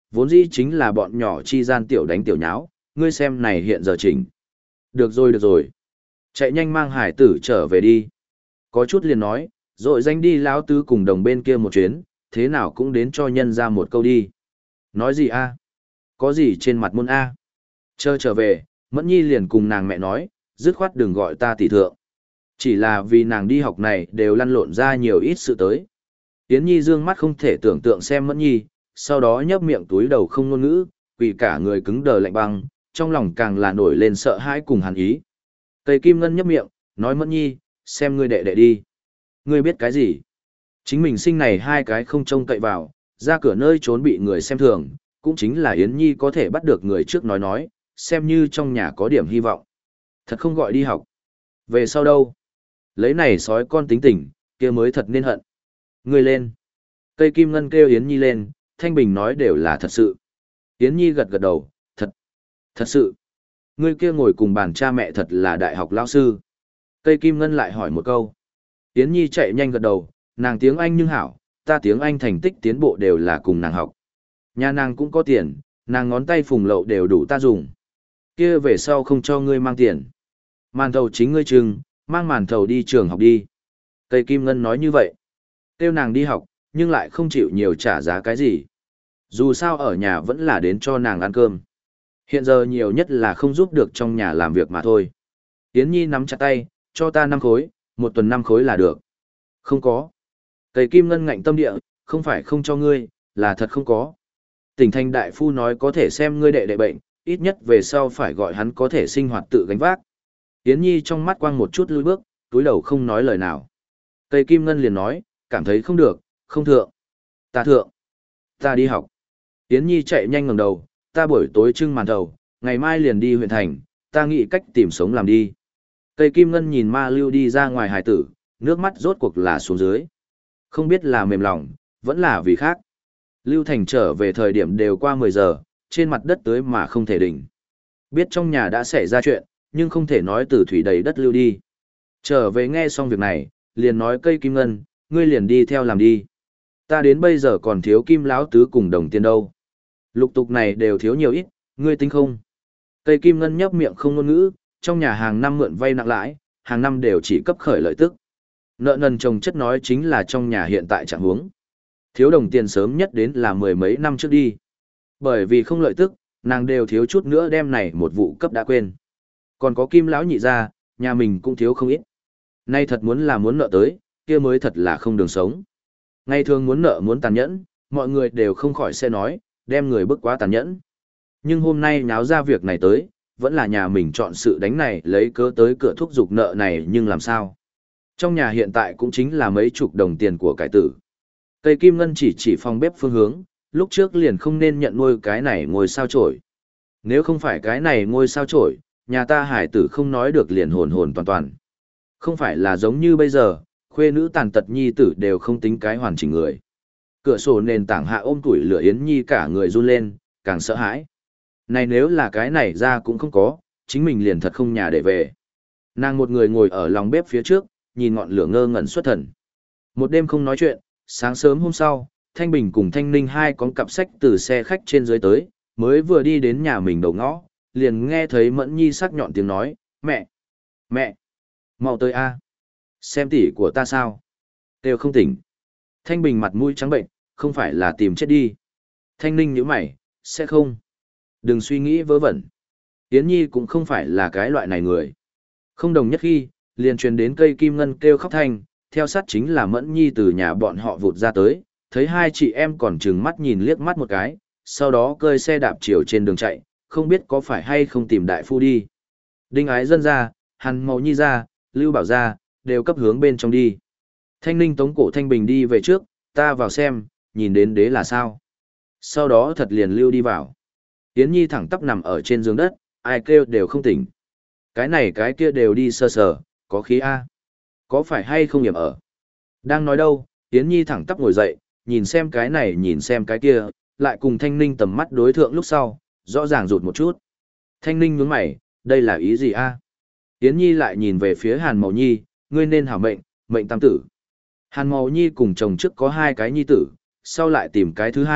vốn dĩ chính là bọn nhỏ chi gian tiểu đánh tiểu nháo, ngươi xem này hiện giờ chỉnh. Được rồi được rồi. Chạy nhanh mang hải tử trở về đi. Có chút liền nói, rồi danh đi lão tứ cùng đồng bên kia một chuyến, thế nào cũng đến cho nhân ra một câu đi. Nói gì a? Có gì trên mặt môn a? Chờ trở về, Mẫn Nhi liền cùng nàng mẹ nói, dứt khoát đừng gọi ta tỷ thượng. Chỉ là vì nàng đi học này đều lăn lộn ra nhiều ít sự tới. Yến Nhi dương mắt không thể tưởng tượng xem Mẫn Nhi, sau đó nhấp miệng túi đầu không ngôn ngữ, quỳ cả người cứng đờ lạnh băng, trong lòng càng là nổi lên sợ hãi cùng hàn ý. Tây Kim Ngân nhấp miệng, nói Mẫn Nhi, xem ngươi đệ đệ đi. Ngươi biết cái gì? Chính mình sinh này hai cái không trông cậy vào, ra cửa nơi trốn bị người xem thường, cũng chính là Yến Nhi có thể bắt được người trước nói nói, xem như trong nhà có điểm hy vọng. Thật không gọi đi học. Về sau đâu? Lấy này sói con tính tình, kia mới thật nên hận. Ngươi lên. Cây Kim Ngân kêu Yến Nhi lên, Thanh Bình nói đều là thật sự. Yến Nhi gật gật đầu, thật, thật sự. Ngươi kia ngồi cùng bàn cha mẹ thật là đại học lão sư. Cây Kim Ngân lại hỏi một câu. Yến Nhi chạy nhanh gật đầu, nàng tiếng Anh nhưng hảo, ta tiếng Anh thành tích tiến bộ đều là cùng nàng học. Nhà nàng cũng có tiền, nàng ngón tay phùng lậu đều đủ ta dùng. Kia về sau không cho ngươi mang tiền. Màn thầu chính ngươi trừng, mang màn thầu đi trường học đi. Cây Kim Ngân nói như vậy. Kêu nàng đi học, nhưng lại không chịu nhiều trả giá cái gì. Dù sao ở nhà vẫn là đến cho nàng ăn cơm. Hiện giờ nhiều nhất là không giúp được trong nhà làm việc mà thôi. Yến Nhi nắm chặt tay, cho ta năm khối, một tuần năm khối là được. Không có. Cây Kim Ngân ngạnh tâm địa, không phải không cho ngươi, là thật không có. Tỉnh thành đại phu nói có thể xem ngươi đệ đệ bệnh, ít nhất về sau phải gọi hắn có thể sinh hoạt tự gánh vác. Yến Nhi trong mắt quang một chút lùi bước, túi đầu không nói lời nào. Cây Kim Ngân liền nói, cảm thấy không được, không thượng. Ta thượng. Ta đi học. Yến Nhi chạy nhanh ngẩng đầu, ta buổi tối trưng màn thầu, ngày mai liền đi huyện thành, ta nghĩ cách tìm sống làm đi. Cây Kim Ngân nhìn ma lưu đi ra ngoài hài tử, nước mắt rốt cuộc là xuống dưới. Không biết là mềm lòng, vẫn là vì khác. Lưu Thành trở về thời điểm đều qua mười giờ, trên mặt đất tới mà không thể đỉnh. Biết trong nhà đã xảy ra chuyện, nhưng không thể nói từ thủy đầy đất lưu đi. Trở về nghe xong việc này, liền nói Cây Kim Ngân, ngươi liền đi theo làm đi. Ta đến bây giờ còn thiếu Kim Lão Tứ cùng đồng tiền đâu. Lục tục này đều thiếu nhiều ít, ngươi tính không? Cây Kim Ngân nhấp miệng không ngôn ngữ, trong nhà hàng năm mượn vay nặng lãi, hàng năm đều chỉ cấp khởi lợi tức. Nợ nần chồng chất nói chính là trong nhà hiện tại trạng huống. Thiếu đồng tiền sớm nhất đến là mười mấy năm trước đi. Bởi vì không lợi tức, nàng đều thiếu chút nữa đem này một vụ cấp đã quên. Còn có Kim lão nhị ra, nhà mình cũng thiếu không ít. Nay thật muốn là muốn nợ tới, kia mới thật là không đường sống. Ngày thường muốn nợ muốn tàn nhẫn, mọi người đều không khỏi sẽ nói, đem người bức quá tàn nhẫn. Nhưng hôm nay nháo ra việc này tới, vẫn là nhà mình chọn sự đánh này lấy cớ tới cửa thúc giục nợ này nhưng làm sao. Trong nhà hiện tại cũng chính là mấy chục đồng tiền của cải tử. Cây Kim Ngân chỉ chỉ phòng bếp phương hướng, lúc trước liền không nên nhận nuôi cái này ngôi sao chổi. Nếu không phải cái này ngôi sao chổi, nhà ta hải tử không nói được liền hồn hồn toàn toàn. Không phải là giống như bây giờ, khuê nữ tàn tật nhi tử đều không tính cái hoàn chỉnh người. Cửa sổ nền tảng hạ ôm tuổi lửa Yến Nhi cả người run lên, càng sợ hãi. Này nếu là cái này ra cũng không có, chính mình liền thật không nhà để về. Nàng một người ngồi ở lòng bếp phía trước, nhìn ngọn lửa ngơ ngẩn xuất thần. Một đêm không nói chuyện, sáng sớm hôm sau, Thanh Bình cùng Thanh Ninh hai con cặp sách từ xe khách trên dưới tới, mới vừa đi đến nhà mình đầu ngõ, liền nghe thấy Mẫn Nhi sắc nhọn tiếng nói, mẹ, mẹ, mau tới a, xem tỷ của ta sao, đều không tỉnh. Thanh Bình mặt mũi trắng bệnh, không phải là tìm chết đi. Thanh Ninh nhíu mày, sẽ không. Đừng suy nghĩ vớ vẩn. Yến Nhi cũng không phải là cái loại này người. Không đồng nhất khi, liền truyền đến Cây Kim Ngân kêu khóc thanh, theo sát chính là Mẫn Nhi từ nhà bọn họ vụt ra tới, thấy hai chị em còn trừng mắt nhìn liếc mắt một cái, sau đó cơi xe đạp chiều trên đường chạy, không biết có phải hay không tìm đại phu đi. Đinh Ái Dân ra, Hàn Mậu Nhi ra, Lưu Bảo ra, đều cấp hướng bên trong đi. Thanh Ninh tống cổ Thanh Bình đi về trước, ta vào xem, nhìn đến đế là sao. Sau đó thật liền lưu đi vào. Yến Nhi thẳng tắp nằm ở trên giường đất, ai kêu đều không tỉnh. Cái này cái kia đều đi sơ sờ, có khí A. Có phải hay không hiểm ở? Đang nói đâu, Yến Nhi thẳng tắp ngồi dậy, nhìn xem cái này nhìn xem cái kia, lại cùng Thanh Ninh tầm mắt đối thượng lúc sau, rõ ràng rụt một chút. Thanh Ninh nhướng mày, đây là ý gì A? Yến Nhi lại nhìn về phía Hàn Mậu Nhi, ngươi nên hảo mệnh, mệnh tam tử. Hàn Mậu Nhi cùng chồng trước có hai cái nhi tử, sau lại tìm cái thứ hai,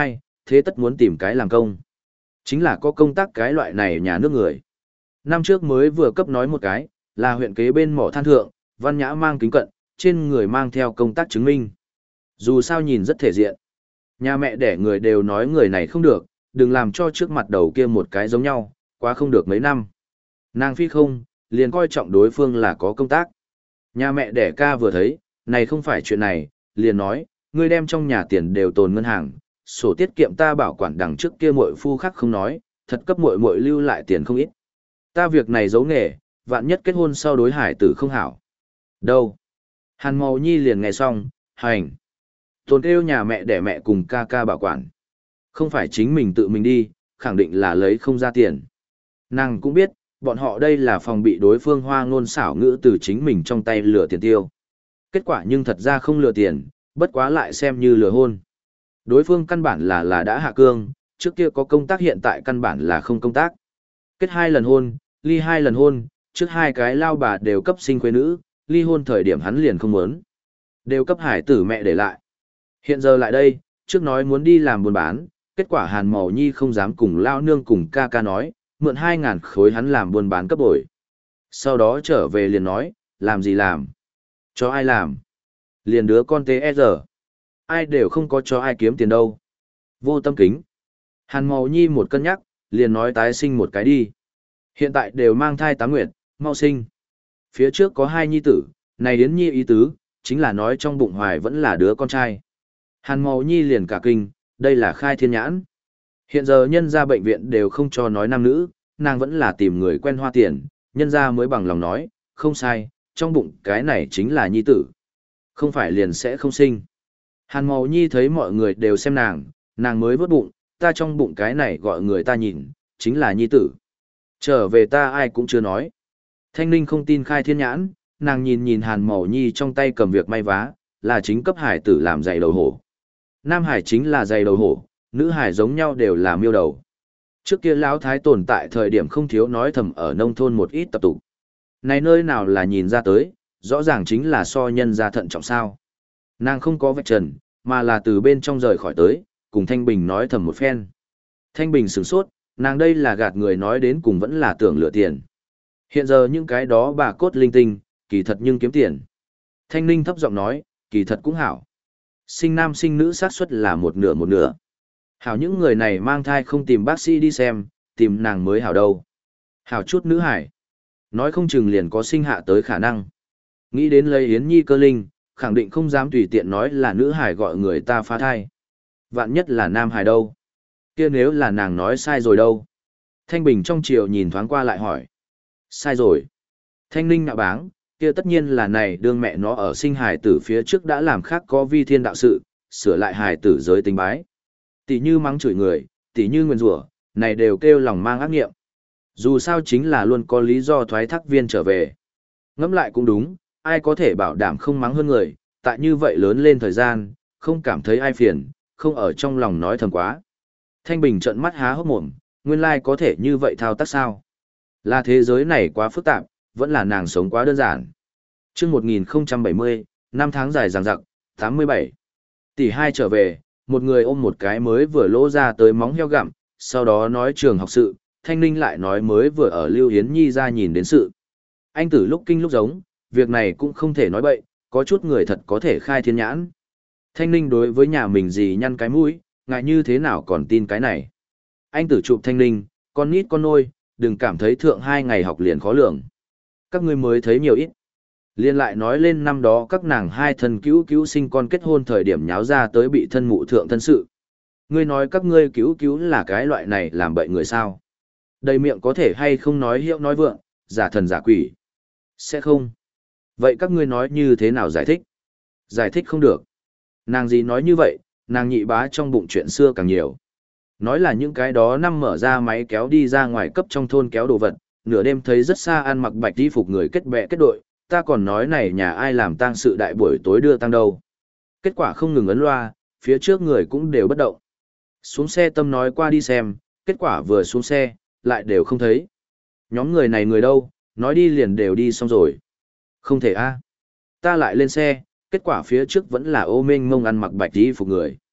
thế tất muốn tìm cái làm công. Chính là có công tác cái loại này nhà nước người. Năm trước mới vừa cấp nói một cái, là huyện kế bên mỏ than thượng, văn nhã mang kính cận, trên người mang theo công tác chứng minh. Dù sao nhìn rất thể diện. Nhà mẹ đẻ người đều nói người này không được, đừng làm cho trước mặt đầu kia một cái giống nhau, quá không được mấy năm. Nàng phi không, liền coi trọng đối phương là có công tác. Nhà mẹ đẻ ca vừa thấy, này không phải chuyện này, liền nói, ngươi đem trong nhà tiền đều tồn ngân hàng, sổ tiết kiệm ta bảo quản đằng trước kia muội phu khác không nói, thật cấp muội muội lưu lại tiền không ít. Ta việc này giấu nghề, vạn nhất kết hôn sau đối hải tử không hảo. Đâu? Hàn Mầu Nhi liền nghe xong, hành. Tồn kêu nhà mẹ đẻ mẹ cùng ca ca bảo quản. Không phải chính mình tự mình đi, khẳng định là lấy không ra tiền. Nàng cũng biết, bọn họ đây là phòng bị đối phương hoa ngôn xảo ngữ từ chính mình trong tay lừa tiền tiêu. Kết quả nhưng thật ra không lừa tiền, bất quá lại xem như lừa hôn. Đối phương căn bản là là đã hạ cương, trước kia có công tác hiện tại căn bản là không công tác. Kết hai lần hôn, ly hai lần hôn, trước hai cái lao bà đều cấp sinh khuê nữ, ly hôn thời điểm hắn liền không muốn. Đều cấp hải tử mẹ để lại. Hiện giờ lại đây, trước nói muốn đi làm buôn bán, kết quả Hàn Mầu Nhi không dám cùng lao nương cùng ca ca nói, mượn hai ngàn khối hắn làm buôn bán cấp bồi. Sau đó trở về liền nói, làm gì làm? Cho ai làm? Liền đứa con tê e giờ. Ai đều không có cho ai kiếm tiền đâu. Vô tâm kính. Hàn Mầu Nhi một cân nhắc, liền nói tái sinh một cái đi. Hiện tại đều mang thai tám nguyệt, mau sinh. Phía trước có hai nhi tử, này Yến Nhi ý tứ, chính là nói trong bụng hoài vẫn là đứa con trai. Hàn Mầu Nhi liền cả kinh, đây là khai thiên nhãn. Hiện giờ nhân gia bệnh viện đều không cho nói nam nữ, nàng vẫn là tìm người quen hoa tiền, nhân gia mới bằng lòng nói, không sai, trong bụng cái này chính là nhi tử. Không phải liền sẽ không sinh. Hàn Mầu Nhi thấy mọi người đều xem nàng, nàng mới vớt bụng, ta trong bụng cái này gọi người ta nhìn, chính là nhi tử. Trở về ta ai cũng chưa nói. Thanh Ninh không tin khai thiên nhãn, nàng nhìn nhìn Hàn Mầu Nhi trong tay cầm việc may vá, là chính cấp hải tử làm giày đầu hổ. Nam hải chính là giày đầu hổ, nữ hải giống nhau đều là miêu đầu. Trước kia lão thái tồn tại thời điểm không thiếu nói thầm ở nông thôn một ít tập tục. Này nơi nào là nhìn ra tới, rõ ràng chính là so nhân ra thận trọng sao. Nàng không có vạch trần, mà là từ bên trong rời khỏi tới, cùng Thanh Bình nói thầm một phen. Thanh Bình sửng sốt, nàng đây là gạt người nói đến cùng vẫn là tưởng lựa tiền. Hiện giờ những cái đó bà cốt linh tinh, kỳ thật nhưng kiếm tiền. Thanh Ninh thấp giọng nói, kỳ thật cũng hảo. Sinh nam sinh nữ xác suất là một nửa một nửa. Hảo những người này mang thai không tìm bác sĩ đi xem, tìm nàng mới hảo đâu. Hảo chút nữ hải. Nói không chừng liền có sinh hạ tới khả năng. Nghĩ đến lấy Yến Nhi cơ linh, khẳng định không dám tùy tiện nói là nữ hải gọi người ta phá thai. Vạn nhất là nam hải đâu. Kia nếu là nàng nói sai rồi đâu. Thanh Bình trong chiều nhìn thoáng qua lại hỏi. Sai rồi. Thanh Ninh nạ báng, kia tất nhiên là này đương mẹ nó ở sinh hải tử phía trước đã làm khác có vi thiên đạo sự, sửa lại hải tử giới tính bái. Tỷ như mắng chửi người, tỷ như nguyền rủa, này đều kêu lòng mang ác nghiệm. Dù sao chính là luôn có lý do thoái thác viên trở về. Ngẫm lại cũng đúng, ai có thể bảo đảm không mắng hơn người, tại như vậy lớn lên thời gian, không cảm thấy ai phiền, không ở trong lòng nói thầm quá. Thanh Bình trợn mắt há hốc mồm, nguyên lai có thể như vậy thao tác sao? Là thế giới này quá phức tạp, vẫn là nàng sống quá đơn giản. Trước một nghìn không trăm bảy mươi, năm tháng dài dằng dặc, tám mươi bảy. Tỷ hai trở về, một người ôm một cái mới vừa lỗ ra tới móng heo gặm, sau đó nói trường học sự, Thanh Ninh lại nói mới vừa ở Lưu Yến Nhi ra nhìn đến sự. Anh tử lúc kinh lúc giống, việc này cũng không thể nói bậy, có chút người thật có thể khai thiên nhãn. Thanh Ninh đối với nhà mình gì nhăn cái mũi, ngại như thế nào còn tin cái này. Anh tử chụp Thanh Ninh, con nít con nôi, đừng cảm thấy thượng hai ngày học liền khó lường. Các ngươi mới thấy nhiều ít. Liên lại nói lên năm đó các nàng hai thân cứu cứu sinh con kết hôn thời điểm nháo ra tới bị thân mụ thượng thân sự. Ngươi nói các ngươi cứu cứu là cái loại này làm bậy người sao? Đầy miệng có thể hay không nói hiệu nói vượng, giả thần giả quỷ. Sẽ không. Vậy các ngươi nói như thế nào giải thích? Giải thích không được. Nàng gì nói như vậy, nàng nhị bá trong bụng chuyện xưa càng nhiều. Nói là những cái đó năm mở ra máy kéo đi ra ngoài cấp trong thôn kéo đồ vật, nửa đêm thấy rất xa ăn mặc bạch đi phục người kết bè kết đội, ta còn nói này nhà ai làm tang sự đại buổi tối đưa tang đâu. Kết quả không ngừng ấn loa, phía trước người cũng đều bất động. Xuống xe tâm nói qua đi xem, kết quả vừa xuống xe, lại đều không thấy. Nhóm người này người đâu, nói đi liền đều đi xong rồi. Không thể a. Ta lại lên xe, kết quả phía trước vẫn là ô mênh mông ăn mặc bạch đi phục người.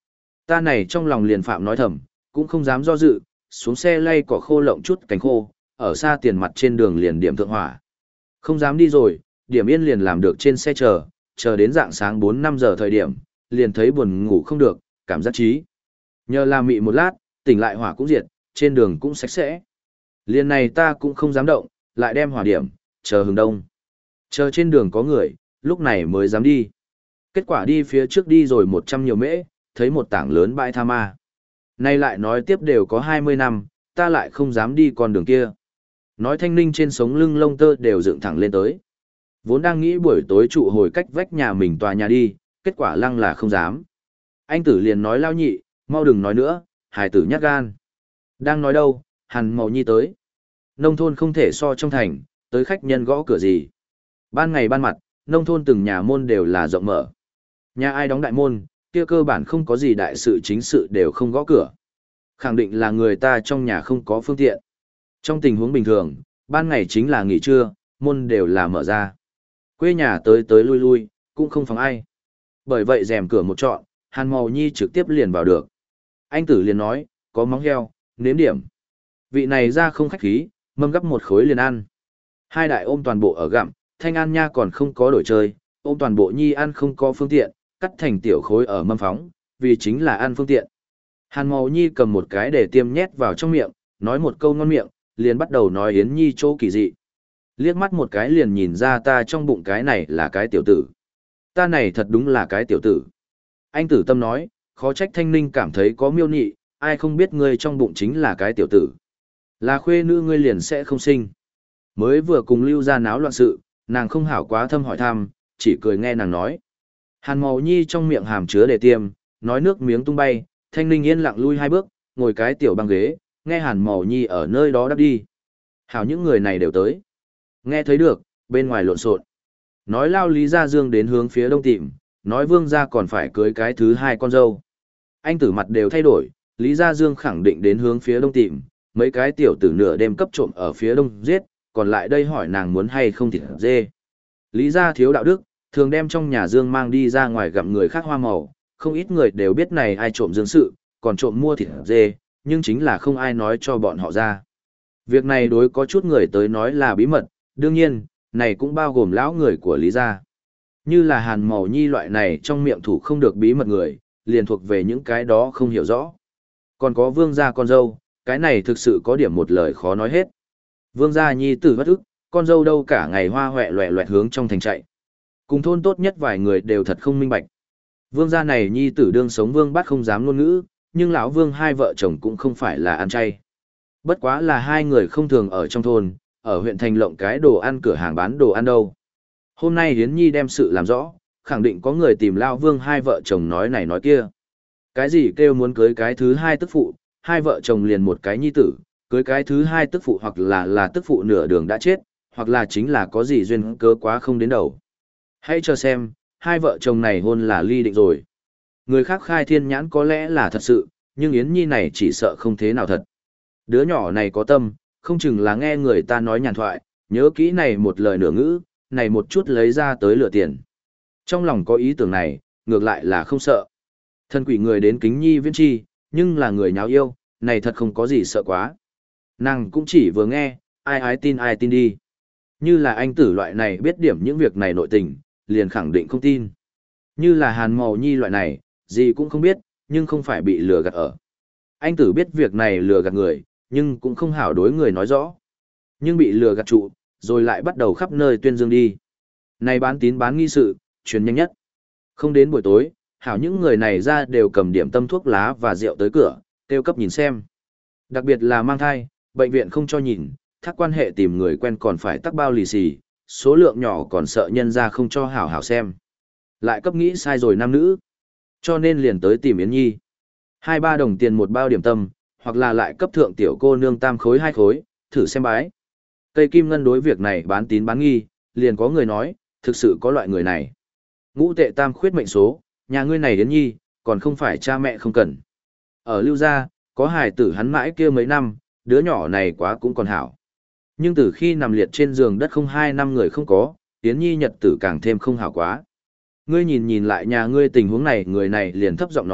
Ta này trong lòng liền phạm nói thầm, cũng không dám do dự, xuống xe lay cỏ khô lộng chút cánh khô, ở xa tiền mặt trên đường liền điểm thượng hỏa. Không dám đi rồi, điểm yên liền làm được trên xe chờ, chờ đến dạng sáng bốn năm giờ thời điểm, liền thấy buồn ngủ không được, cảm giác trí. Nhờ làm mị một lát, tỉnh lại hỏa cũng diệt, trên đường cũng sạch sẽ. Liền này ta cũng không dám động, lại đem hỏa điểm, chờ hừng đông. Chờ trên đường có người, lúc này mới dám đi. Kết quả đi phía trước đi rồi một trăm nhiều mễ, thấy một tảng lớn bãi tha ma. Nay lại nói tiếp đều có hai mươi năm, ta lại không dám đi con đường kia. Nói Thanh Ninh trên sống lưng lông tơ đều dựng thẳng lên tới. Vốn đang nghĩ buổi tối trụ hồi cách vách nhà mình tòa nhà đi, kết quả lăng là không dám. Anh tử liền nói lao nhị, mau đừng nói nữa, hài tử nhát gan. Đang nói đâu, Hàn Mậu Nhi tới. Nông thôn không thể so trong thành, tới khách nhân gõ cửa gì. Ban ngày ban mặt, nông thôn từng nhà môn đều là rộng mở. Nhà ai đóng đại môn, kia cơ bản không có gì đại sự chính sự đều không gõ cửa. Khẳng định là người ta trong nhà không có phương tiện. Trong tình huống bình thường, ban ngày chính là nghỉ trưa, môn đều là mở ra. Quê nhà tới tới lui lui, cũng không phòng ai. Bởi vậy rèm cửa một trọn, Hàn Mậu Nhi trực tiếp liền vào được. Anh tử liền nói, có móng heo, nếm điểm. Vị này ra không khách khí, mâm gấp một khối liền ăn. Hai đại ôm toàn bộ ở gặm, Thanh An Nha còn không có đổi chơi, ôm toàn bộ Nhi ăn không có phương tiện, cắt thành tiểu khối ở mâm phóng, vì chính là ăn phương tiện. Hàn Mậu Nhi cầm một cái để tiêm nhét vào trong miệng, nói một câu ngon miệng, liền bắt đầu nói Yến Nhi chỗ kỳ dị. Liếc mắt một cái liền nhìn ra ta trong bụng cái này là cái tiểu tử. Ta này thật đúng là cái tiểu tử. Anh tử tâm nói, khó trách Thanh Ninh cảm thấy có miêu nị, ai không biết ngươi trong bụng chính là cái tiểu tử. Là khuê nữ ngươi liền sẽ không sinh. Mới vừa cùng lưu ra náo loạn sự, nàng không hảo quá thâm hỏi thăm, chỉ cười nghe nàng nói. Hàn Mậu Nhi trong miệng hàm chứa để tiêm, nói nước miếng tung bay, Thanh Ninh yên lặng lui hai bước, ngồi cái tiểu băng ghế, nghe Hàn Mậu Nhi ở nơi đó đắp đi. Hảo những người này đều tới. Nghe thấy được, bên ngoài lộn xộn. Nói lao Lý Gia Dương đến hướng phía đông tìm, nói Vương gia còn phải cưới cái thứ hai con dâu. Anh tử mặt đều thay đổi, Lý Gia Dương khẳng định đến hướng phía đông tìm, mấy cái tiểu tử nửa đêm cấp trộm ở phía đông giết, còn lại đây hỏi nàng muốn hay không thịt dê. Lý Gia thiếu đạo đức, thường đem trong nhà Dương mang đi ra ngoài gặm người khác hoa màu, không ít người đều biết này ai trộm Dương sự, còn trộm mua thịt dê, nhưng chính là không ai nói cho bọn họ ra. Việc này đối có chút người tới nói là bí mật, đương nhiên, này cũng bao gồm lão người của Lý Gia. Như là Hàn Mậu Nhi loại này trong miệng thủ không được bí mật người, liền thuộc về những cái đó không hiểu rõ. Còn có Vương gia con dâu, cái này thực sự có điểm một lời khó nói hết. Vương gia nhi tử bất ức, con dâu đâu cả ngày hoa hoẹ loẹ loẹt hướng trong thành chạy. Cùng thôn tốt nhất vài người đều thật không minh bạch. Vương gia này nhi tử đương sống Vương bắt không dám ngôn ngữ, nhưng lão Vương hai vợ chồng cũng không phải là ăn chay. Bất quá là hai người không thường ở trong thôn, ở huyện thành lộng cái đồ ăn cửa hàng bán đồ ăn đâu. Hôm nay Hiến Nhi đem sự làm rõ, khẳng định có người tìm lão Vương hai vợ chồng nói này nói kia. Cái gì kêu muốn cưới cái thứ hai tức phụ, hai vợ chồng liền một cái nhi tử, cưới cái thứ hai tức phụ hoặc là là tức phụ nửa đường đã chết, hoặc là chính là có gì duyên cớ quá không đến đầu. Hãy chờ xem, hai vợ chồng này hôn là ly định rồi. Người khác khai thiên nhãn có lẽ là thật sự, nhưng Yến Nhi này chỉ sợ không thế nào thật. Đứa nhỏ này có tâm, không chừng là nghe người ta nói nhàn thoại, nhớ kỹ này một lời nửa ngữ, này một chút lấy ra tới lừa tiền. Trong lòng có ý tưởng này, ngược lại là không sợ. Thân quỷ người đến kính Nhi viễn chi, nhưng là người nháo yêu, này thật không có gì sợ quá. Nàng cũng chỉ vừa nghe, ai ái tin ai tin đi. Như là anh tử loại này biết điểm những việc này nội tình, liền khẳng định không tin. Như là Hàn Mậu Nhi loại này, gì cũng không biết, nhưng không phải bị lừa gạt ở. Anh tử biết việc này lừa gạt người, nhưng cũng không hảo đối người nói rõ. Nhưng bị lừa gạt trụ, rồi lại bắt đầu khắp nơi tuyên dương đi. Này bán tín bán nghi sự, truyền nhanh nhất. Không đến buổi tối, hảo những người này ra đều cầm điểm tâm thuốc lá và rượu tới cửa, kêu cấp nhìn xem. Đặc biệt là mang thai, bệnh viện không cho nhìn, thác quan hệ tìm người quen còn phải tắc bao lì xì, số lượng nhỏ còn sợ nhân ra không cho hảo hảo xem. Lại cấp nghĩ sai rồi nam nữ, cho nên liền tới tìm Yến Nhi. Hai ba đồng tiền một bao điểm tâm, hoặc là lại cấp thượng tiểu cô nương tam khối hai khối, thử xem bái. Cây kim ngân đối việc này bán tín bán nghi, liền có người nói, thực sự có loại người này. Ngũ tệ tam khuyết mệnh số, nhà ngươi này Yến Nhi, còn không phải cha mẹ không cần. Ở lưu gia, có hài tử hắn mãi kia mấy năm, đứa nhỏ này quá cũng còn hảo. Nhưng từ khi nằm liệt trên giường đất không hai năm người không có, Yến Nhi nhật tử càng thêm không hảo quá. Ngươi nhìn nhìn lại nhà ngươi tình huống này, người này liền thấp giọng nói,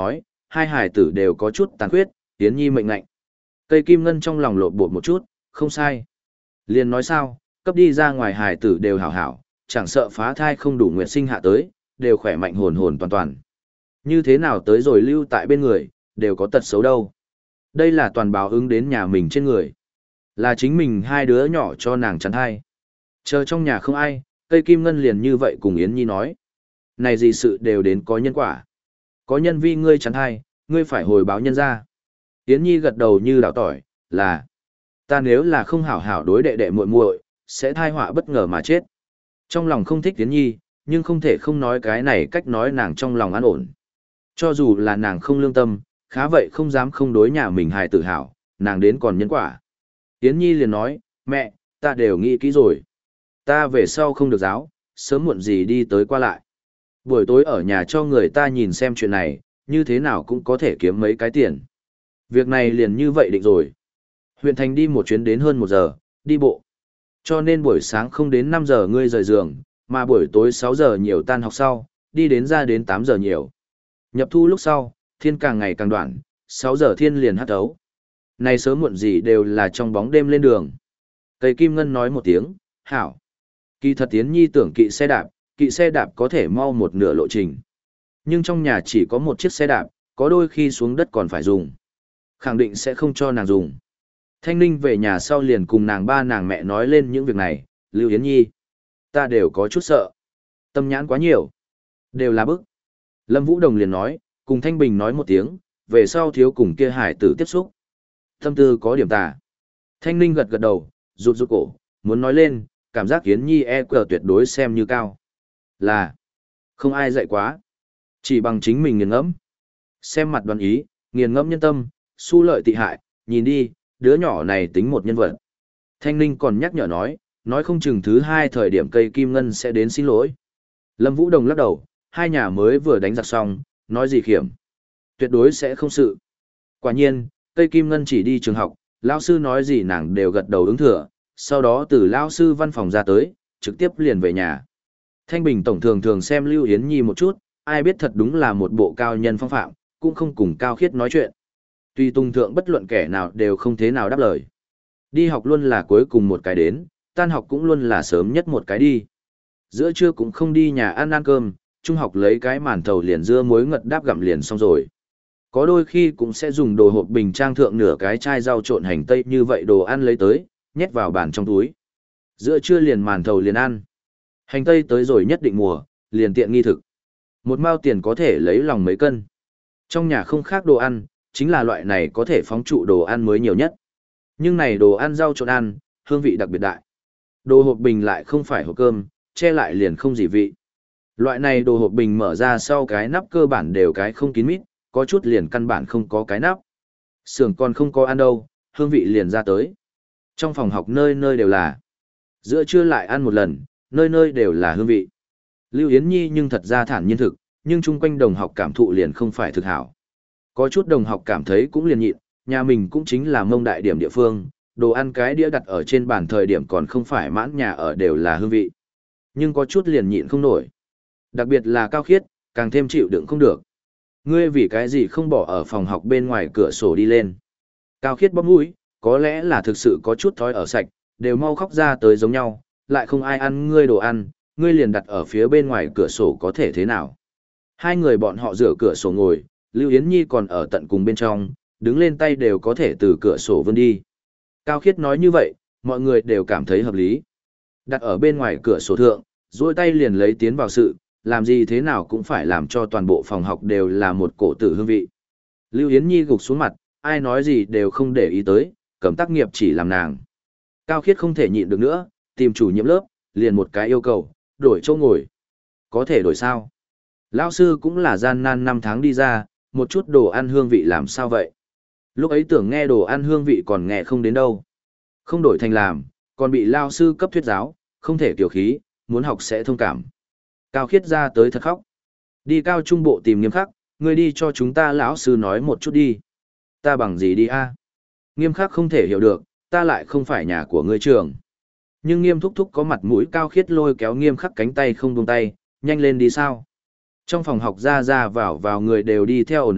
hai hải tử đều có chút tàn khuyết, Yến Nhi mệnh ngạnh. Cây kim ngân trong lòng lộn bột một chút, không sai. Liền nói sao, cấp đi ra ngoài hải tử đều hảo hảo, chẳng sợ phá thai không đủ nguyệt sinh hạ tới, đều khỏe mạnh hồn hồn toàn toàn. Như thế nào tới rồi lưu tại bên người, đều có tật xấu đâu. Đây là toàn báo ứng đến nhà mình trên người. Là chính mình hai đứa nhỏ cho nàng chắn thai. Chờ trong nhà không ai, cây kim ngân liền như vậy cùng Yến Nhi nói. Này gì sự đều đến có nhân quả. Có nhân vi ngươi chắn thai, ngươi phải hồi báo nhân ra. Yến Nhi gật đầu như đảo tỏi, là ta nếu là không hảo hảo đối đệ đệ muội muội, sẽ thai họa bất ngờ mà chết. Trong lòng không thích Yến Nhi, nhưng không thể không nói cái này cách nói nàng trong lòng an ổn. Cho dù là nàng không lương tâm, khá vậy không dám không đối nhà mình hài tử hảo, nàng đến còn nhân quả. Yến Nhi liền nói, mẹ, ta đều nghĩ kỹ rồi. Ta về sau không được giáo, sớm muộn gì đi tới qua lại. Buổi tối ở nhà cho người ta nhìn xem chuyện này, như thế nào cũng có thể kiếm mấy cái tiền. Việc này liền như vậy định rồi. Huyện thành đi một chuyến đến hơn một giờ, đi bộ. Cho nên buổi sáng không đến năm giờ ngươi rời giường, mà buổi tối sáu giờ nhiều tan học sau, đi đến ra đến tám giờ nhiều. Nhập thu lúc sau, thiên càng ngày càng đoạn, sáu giờ thiên liền hắt ấu. Này sớm muộn gì đều là trong bóng đêm lên đường. Cây kim ngân nói một tiếng, hảo. Kỳ thật Yến Nhi tưởng kỵ xe đạp, kỵ xe đạp có thể mau một nửa lộ trình. Nhưng trong nhà chỉ có một chiếc xe đạp, có đôi khi xuống đất còn phải dùng. Khẳng định sẽ không cho nàng dùng. Thanh Ninh về nhà sau liền cùng nàng ba nàng mẹ nói lên những việc này, Lưu Yến Nhi. Ta đều có chút sợ. Tâm nhãn quá nhiều. Đều là bức. Lâm Vũ Đồng liền nói, cùng Thanh Bình nói một tiếng, về sau thiếu cùng kia hải tử tiếp xúc. Tâm tư có điểm tà. Thanh Ninh gật gật đầu, rụt rụt cổ, muốn nói lên, cảm giác Yến Nhi e cờ tuyệt đối xem như cao. Là, không ai dạy quá. Chỉ bằng chính mình nghiền ngẫm. Xem mặt đoán ý, nghiền ngẫm nhân tâm, su lợi tị hại, nhìn đi, đứa nhỏ này tính một nhân vật. Thanh Ninh còn nhắc nhở nói, nói không chừng thứ hai thời điểm cây kim ngân sẽ đến xin lỗi. Lâm Vũ Đồng lắc đầu, hai nhà mới vừa đánh giặc xong, nói gì khiểm. Tuyệt đối sẽ không sự. Quả nhiên, cây kim ngân chỉ đi trường học, lão sư nói gì nàng đều gật đầu ứng thừa, sau đó từ lão sư văn phòng ra tới, trực tiếp liền về nhà. Thanh Bình tổng thường thường xem Lưu Yến Nhi một chút, ai biết thật đúng là một bộ cao nhân phong phạm, cũng không cùng Cao Khiết nói chuyện. Tuy tung thượng bất luận kẻ nào đều không thế nào đáp lời. Đi học luôn là cuối cùng một cái đến, tan học cũng luôn là sớm nhất một cái đi. Giữa trưa cũng không đi nhà ăn ăn cơm, trung học lấy cái màn thầu liền dưa muối ngật đáp gặm liền xong rồi. Có đôi khi cũng sẽ dùng đồ hộp bình trang thượng nửa cái chai rau trộn hành tây như vậy đồ ăn lấy tới, nhét vào bàn trong túi. Giữa trưa liền màn thầu liền ăn. Hành tây tới rồi nhất định mùa, liền tiện nghi thực. Một mao tiền có thể lấy lòng mấy cân. Trong nhà không khác đồ ăn, chính là loại này có thể phóng trụ đồ ăn mới nhiều nhất. Nhưng này đồ ăn rau trộn ăn, hương vị đặc biệt đại. Đồ hộp bình lại không phải hộp cơm, che lại liền không gì vị. Loại này đồ hộp bình mở ra sau cái nắp cơ bản đều cái không kín mít, có chút liền căn bản không có cái nắp. Xưởng còn không có ăn đâu, hương vị liền ra tới. Trong phòng học nơi nơi đều là. Giữa trưa lại ăn một lần, nơi nơi đều là hương vị. Lưu Yến Nhi nhưng thật ra thản nhiên thực, nhưng chung quanh đồng học cảm thụ liền không phải thực hảo. Có chút đồng học cảm thấy cũng liền nhịn, nhà mình cũng chính là mông đại điểm địa phương, đồ ăn cái đĩa đặt ở trên bàn thời điểm còn không phải mãn nhà ở đều là hương vị. Nhưng có chút liền nhịn không nổi. Đặc biệt là Cao Khiết, càng thêm chịu đựng không được. Ngươi vì cái gì không bỏ ở phòng học bên ngoài cửa sổ đi lên. Cao Khiết bóp mũi, có lẽ là thực sự có chút thói ở sạch, đều mau khóc ra tới giống nhau, lại không ai ăn ngươi đồ ăn, ngươi liền đặt ở phía bên ngoài cửa sổ có thể thế nào. Hai người bọn họ rửa cửa sổ ngồi, Lưu Yến Nhi còn ở tận cùng bên trong, đứng lên tay đều có thể từ cửa sổ vươn đi. Cao Khiết nói như vậy, mọi người đều cảm thấy hợp lý. Đặt ở bên ngoài cửa sổ thượng, duỗi tay liền lấy tiến vào sự, làm gì thế nào cũng phải làm cho toàn bộ phòng học đều là một cổ tử hương vị. Lưu Yến Nhi gục xuống mặt, ai nói gì đều không để ý tới, cầm tác nghiệp chỉ làm nàng. Cao Khiết không thể nhịn được nữa, tìm chủ nhiệm lớp, liền một cái yêu cầu, đổi chỗ ngồi. Có thể đổi sao? Lão sư cũng là gian nan năm tháng đi ra, một chút đồ ăn hương vị làm sao vậy? Lúc ấy tưởng nghe đồ ăn hương vị còn nghe không đến đâu. Không đổi thành làm, còn bị lao sư cấp thuyết giáo, không thể tiểu khí, muốn học sẽ thông cảm. Cao Khiết ra tới thật khóc. Đi cao trung bộ tìm Nghiêm Khắc, ngươi đi cho chúng ta lão sư nói một chút đi. Ta bằng gì đi a? Nghiêm Khắc không thể hiểu được, ta lại không phải nhà của ngươi trường. Nhưng Nghiêm thúc thúc có mặt mũi. Cao Khiết lôi kéo Nghiêm Khắc cánh tay không buông tay, nhanh lên đi sao. Trong phòng học ra ra vào vào người đều đi theo ồn ào,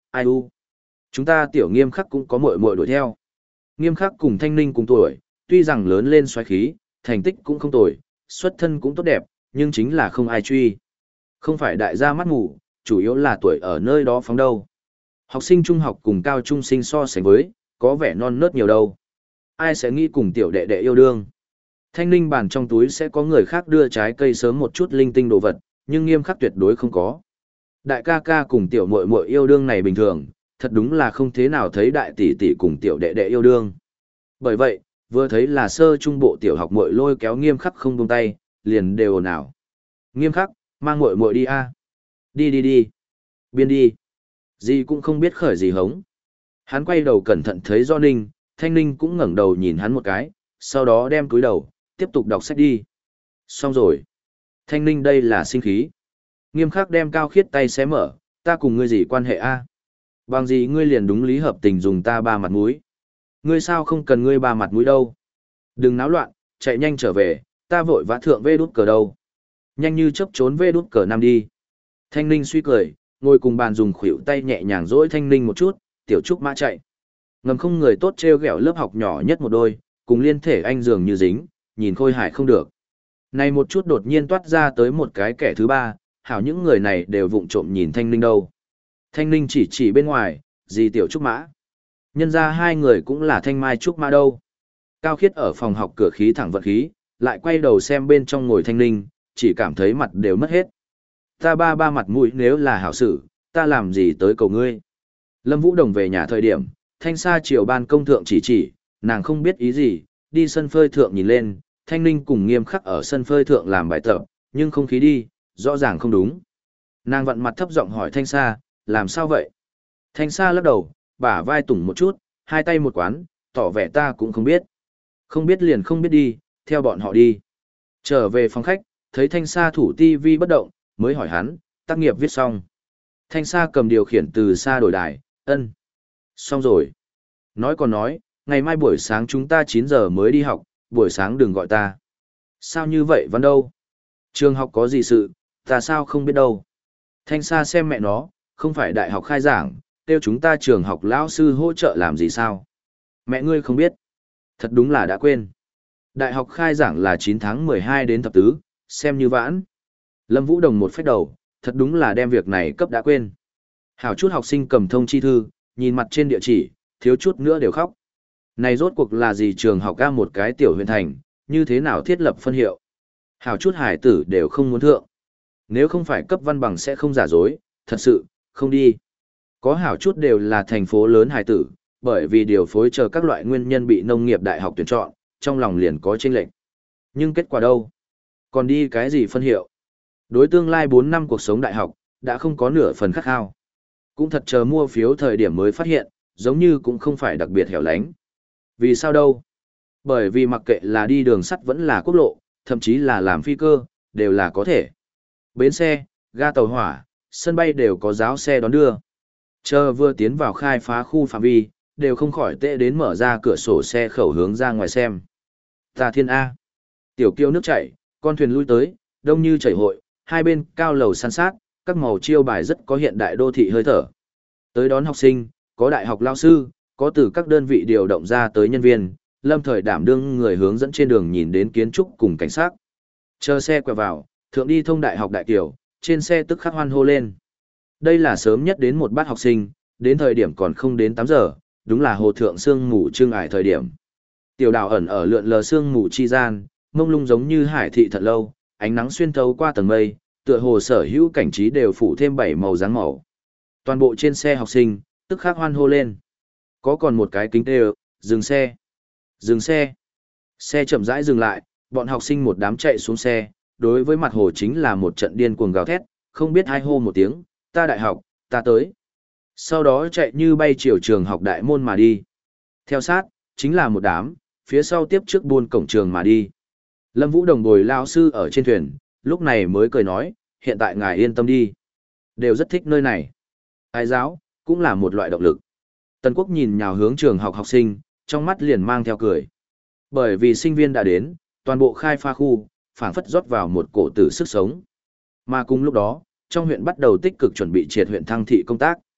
Ai u? Chúng ta tiểu nghiêm khắc cũng có muội muội đuổi theo. Nghiêm khắc cùng Thanh Ninh cùng tuổi, tuy rằng lớn lên xoáy khí, thành tích cũng không tồi, xuất thân cũng tốt đẹp, nhưng chính là không ai truy. Không phải đại gia mắt ngủ, chủ yếu là tuổi ở nơi đó phóng đâu. Học sinh trung học cùng cao trung sinh so sánh với, có vẻ non nớt nhiều đâu. Ai sẽ nghĩ cùng tiểu đệ đệ yêu đương. Thanh Ninh bàn trong túi sẽ có người khác đưa trái cây sớm một chút linh tinh đồ vật, nhưng nghiêm khắc tuyệt đối không có. Đại ca ca cùng tiểu muội muội yêu đương này bình thường, thật đúng là không thế nào thấy đại tỷ tỷ cùng tiểu đệ đệ yêu đương. Bởi vậy, vừa thấy là sơ trung bộ tiểu học muội lôi kéo nghiêm khắc không buông tay, liền đều ồn ào. Nghiêm khắc, mang muội muội đi a. Đi đi đi. Biên đi. Gì cũng không biết khởi gì hống. Hắn quay đầu cẩn thận thấy Do Ninh, Thanh Ninh cũng ngẩng đầu nhìn hắn một cái, sau đó đem cúi đầu, tiếp tục đọc sách đi. Xong rồi. Thanh Ninh đây là sinh khí. Nghiêm khắc đem Cao Khiết tay xé mở, ta cùng ngươi gì quan hệ a? Bằng gì ngươi liền đúng lý hợp tình dùng ta ba mặt mũi? Ngươi sao không cần ngươi ba mặt mũi đâu? Đừng náo loạn, chạy nhanh trở về, ta vội vã thượng vê đút cờ đâu. Nhanh như chớp trốn vê đút cờ năm đi. Thanh Ninh suy cười, ngồi cùng bàn dùng khuỷu tay nhẹ nhàng dỗi Thanh Ninh một chút, tiểu trúc mã chạy. Ngầm không người tốt treo gẹo lớp học nhỏ nhất một đôi, cùng liên thể anh dường như dính, nhìn khôi hài không được. Này một chút đột nhiên toát ra tới một cái kẻ thứ ba, hảo những người này đều vụng trộm nhìn Thanh Ninh đâu. Thanh Ninh chỉ chỉ bên ngoài, gì tiểu trúc mã. Nhân ra hai người cũng là thanh mai trúc mã đâu. Cao Khiết ở phòng học cửa khí thẳng vận khí, lại quay đầu xem bên trong ngồi Thanh Ninh, chỉ cảm thấy mặt đều mất hết. Ta ba ba mặt mũi nếu là hảo sự, ta làm gì tới cầu ngươi. Lâm Vũ Đồng về nhà thời điểm, Thanh Sa chiều ban công thượng chỉ chỉ, nàng không biết ý gì, đi sân phơi thượng nhìn lên, Thanh Ninh cùng Nghiêm khắc ở sân phơi thượng làm bài tập, nhưng không khí đi, rõ ràng không đúng. Nàng vặn mặt thấp giọng hỏi Thanh Sa, làm sao vậy? Thanh Sa lắc đầu, bả vai tủng một chút, hai tay một quán, tỏ vẻ ta cũng không biết. Không biết liền không biết đi, theo bọn họ đi. Trở về phòng khách, thấy Thanh Sa thủ tivi bất động, mới hỏi hắn, tác nghiệp viết xong. Thanh Sa cầm điều khiển từ xa đổi đài, ân. Xong rồi. Nói còn nói, ngày mai buổi sáng chúng ta chín giờ mới đi học, buổi sáng đừng gọi ta. Sao như vậy Văn đâu? Trường học có gì sự, ta sao không biết đâu. Thanh Sa xem mẹ nó, không phải đại học khai giảng, kêu chúng ta trường học lão sư hỗ trợ làm gì sao? Mẹ ngươi không biết. Thật đúng là đã quên. Đại học khai giảng là chín tháng mười hai đến thập tứ, xem như vãn. Lâm Vũ Đồng một phách đầu, thật đúng là đem việc này cấp đã quên. Hảo chút học sinh cầm thông chi thư, nhìn mặt trên địa chỉ, thiếu chút nữa đều khóc. Này rốt cuộc là gì trường học ca một cái tiểu huyện thành, như thế nào thiết lập phân hiệu. Hảo chút hải tử đều không muốn thượng. Nếu không phải cấp văn bằng sẽ không giả dối, thật sự, không đi. Có hảo chút đều là thành phố lớn hải tử, bởi vì điều phối chờ các loại nguyên nhân bị nông nghiệp đại học tuyển chọn, trong lòng liền có chênh lệch. Nhưng kết quả đâu? Còn đi cái gì phân hiệu? Đối tương lai bốn năm cuộc sống đại học, đã không có nửa phần khắc khao. Cũng thật chờ mua phiếu thời điểm mới phát hiện, giống như cũng không phải đặc biệt hẻo lánh. Vì sao đâu? Bởi vì mặc kệ là đi đường sắt vẫn là quốc lộ, thậm chí là làm phi cơ, đều là có thể. Bến xe, ga tàu hỏa, sân bay đều có giáo xe đón đưa. Chờ vừa tiến vào khai phá khu phạm vi, đều không khỏi tệ đến mở ra cửa sổ xe khẩu hướng ra ngoài xem. Ta thiên A. Tiểu kiêu nước chảy, con thuyền lui tới, đông như chảy hội, hai bên cao lầu san sát, các màu chiêu bài rất có hiện đại đô thị hơi thở. Tới đón học sinh, có đại học lao sư, có từ các đơn vị điều động ra tới nhân viên, lâm thời đảm đương người hướng dẫn trên đường nhìn đến kiến trúc cùng cảnh sát. Chờ xe quẹo vào, thượng đi thông đại học đại tiểu, trên xe tức khắc hoan hô lên. Đây là sớm nhất đến một bát học sinh, đến thời điểm còn không đến tám giờ, đúng là hồ thượng sương mù trương ải thời điểm. Tiểu đảo ẩn ở lượn lờ sương mù chi gian, mông lung giống như hải thị thật lâu, ánh nắng xuyên thấu qua tầng mây, tựa hồ sở hữu cảnh trí đều phủ thêm bảy màu dáng màu. Toàn bộ trên xe học sinh, tức khắc hoan hô lên. Có còn một cái kính tê dừng xe, dừng xe. Xe chậm rãi dừng lại, bọn học sinh một đám chạy xuống xe, đối với mặt hồ chính là một trận điên cuồng gào thét, không biết ai hô một tiếng, ta đại học, ta tới. Sau đó chạy như bay chiều trường học đại môn mà đi. Theo sát, chính là một đám, phía sau tiếp trước buôn cổng trường mà đi. Lâm Vũ Đồng bồi lao sư ở trên thuyền, lúc này mới cười nói, hiện tại ngài yên tâm đi. Đều rất thích nơi này. Ái giáo, cũng là một loại động lực. Tần Quốc nhìn nhào hướng trường học học sinh, trong mắt liền mang theo cười. Bởi vì sinh viên đã đến, toàn bộ khai pha khu, phảng phất rót vào một cổ tử sức sống. Mà cùng lúc đó, trong huyện bắt đầu tích cực chuẩn bị triệt huyện Thăng Thị công tác.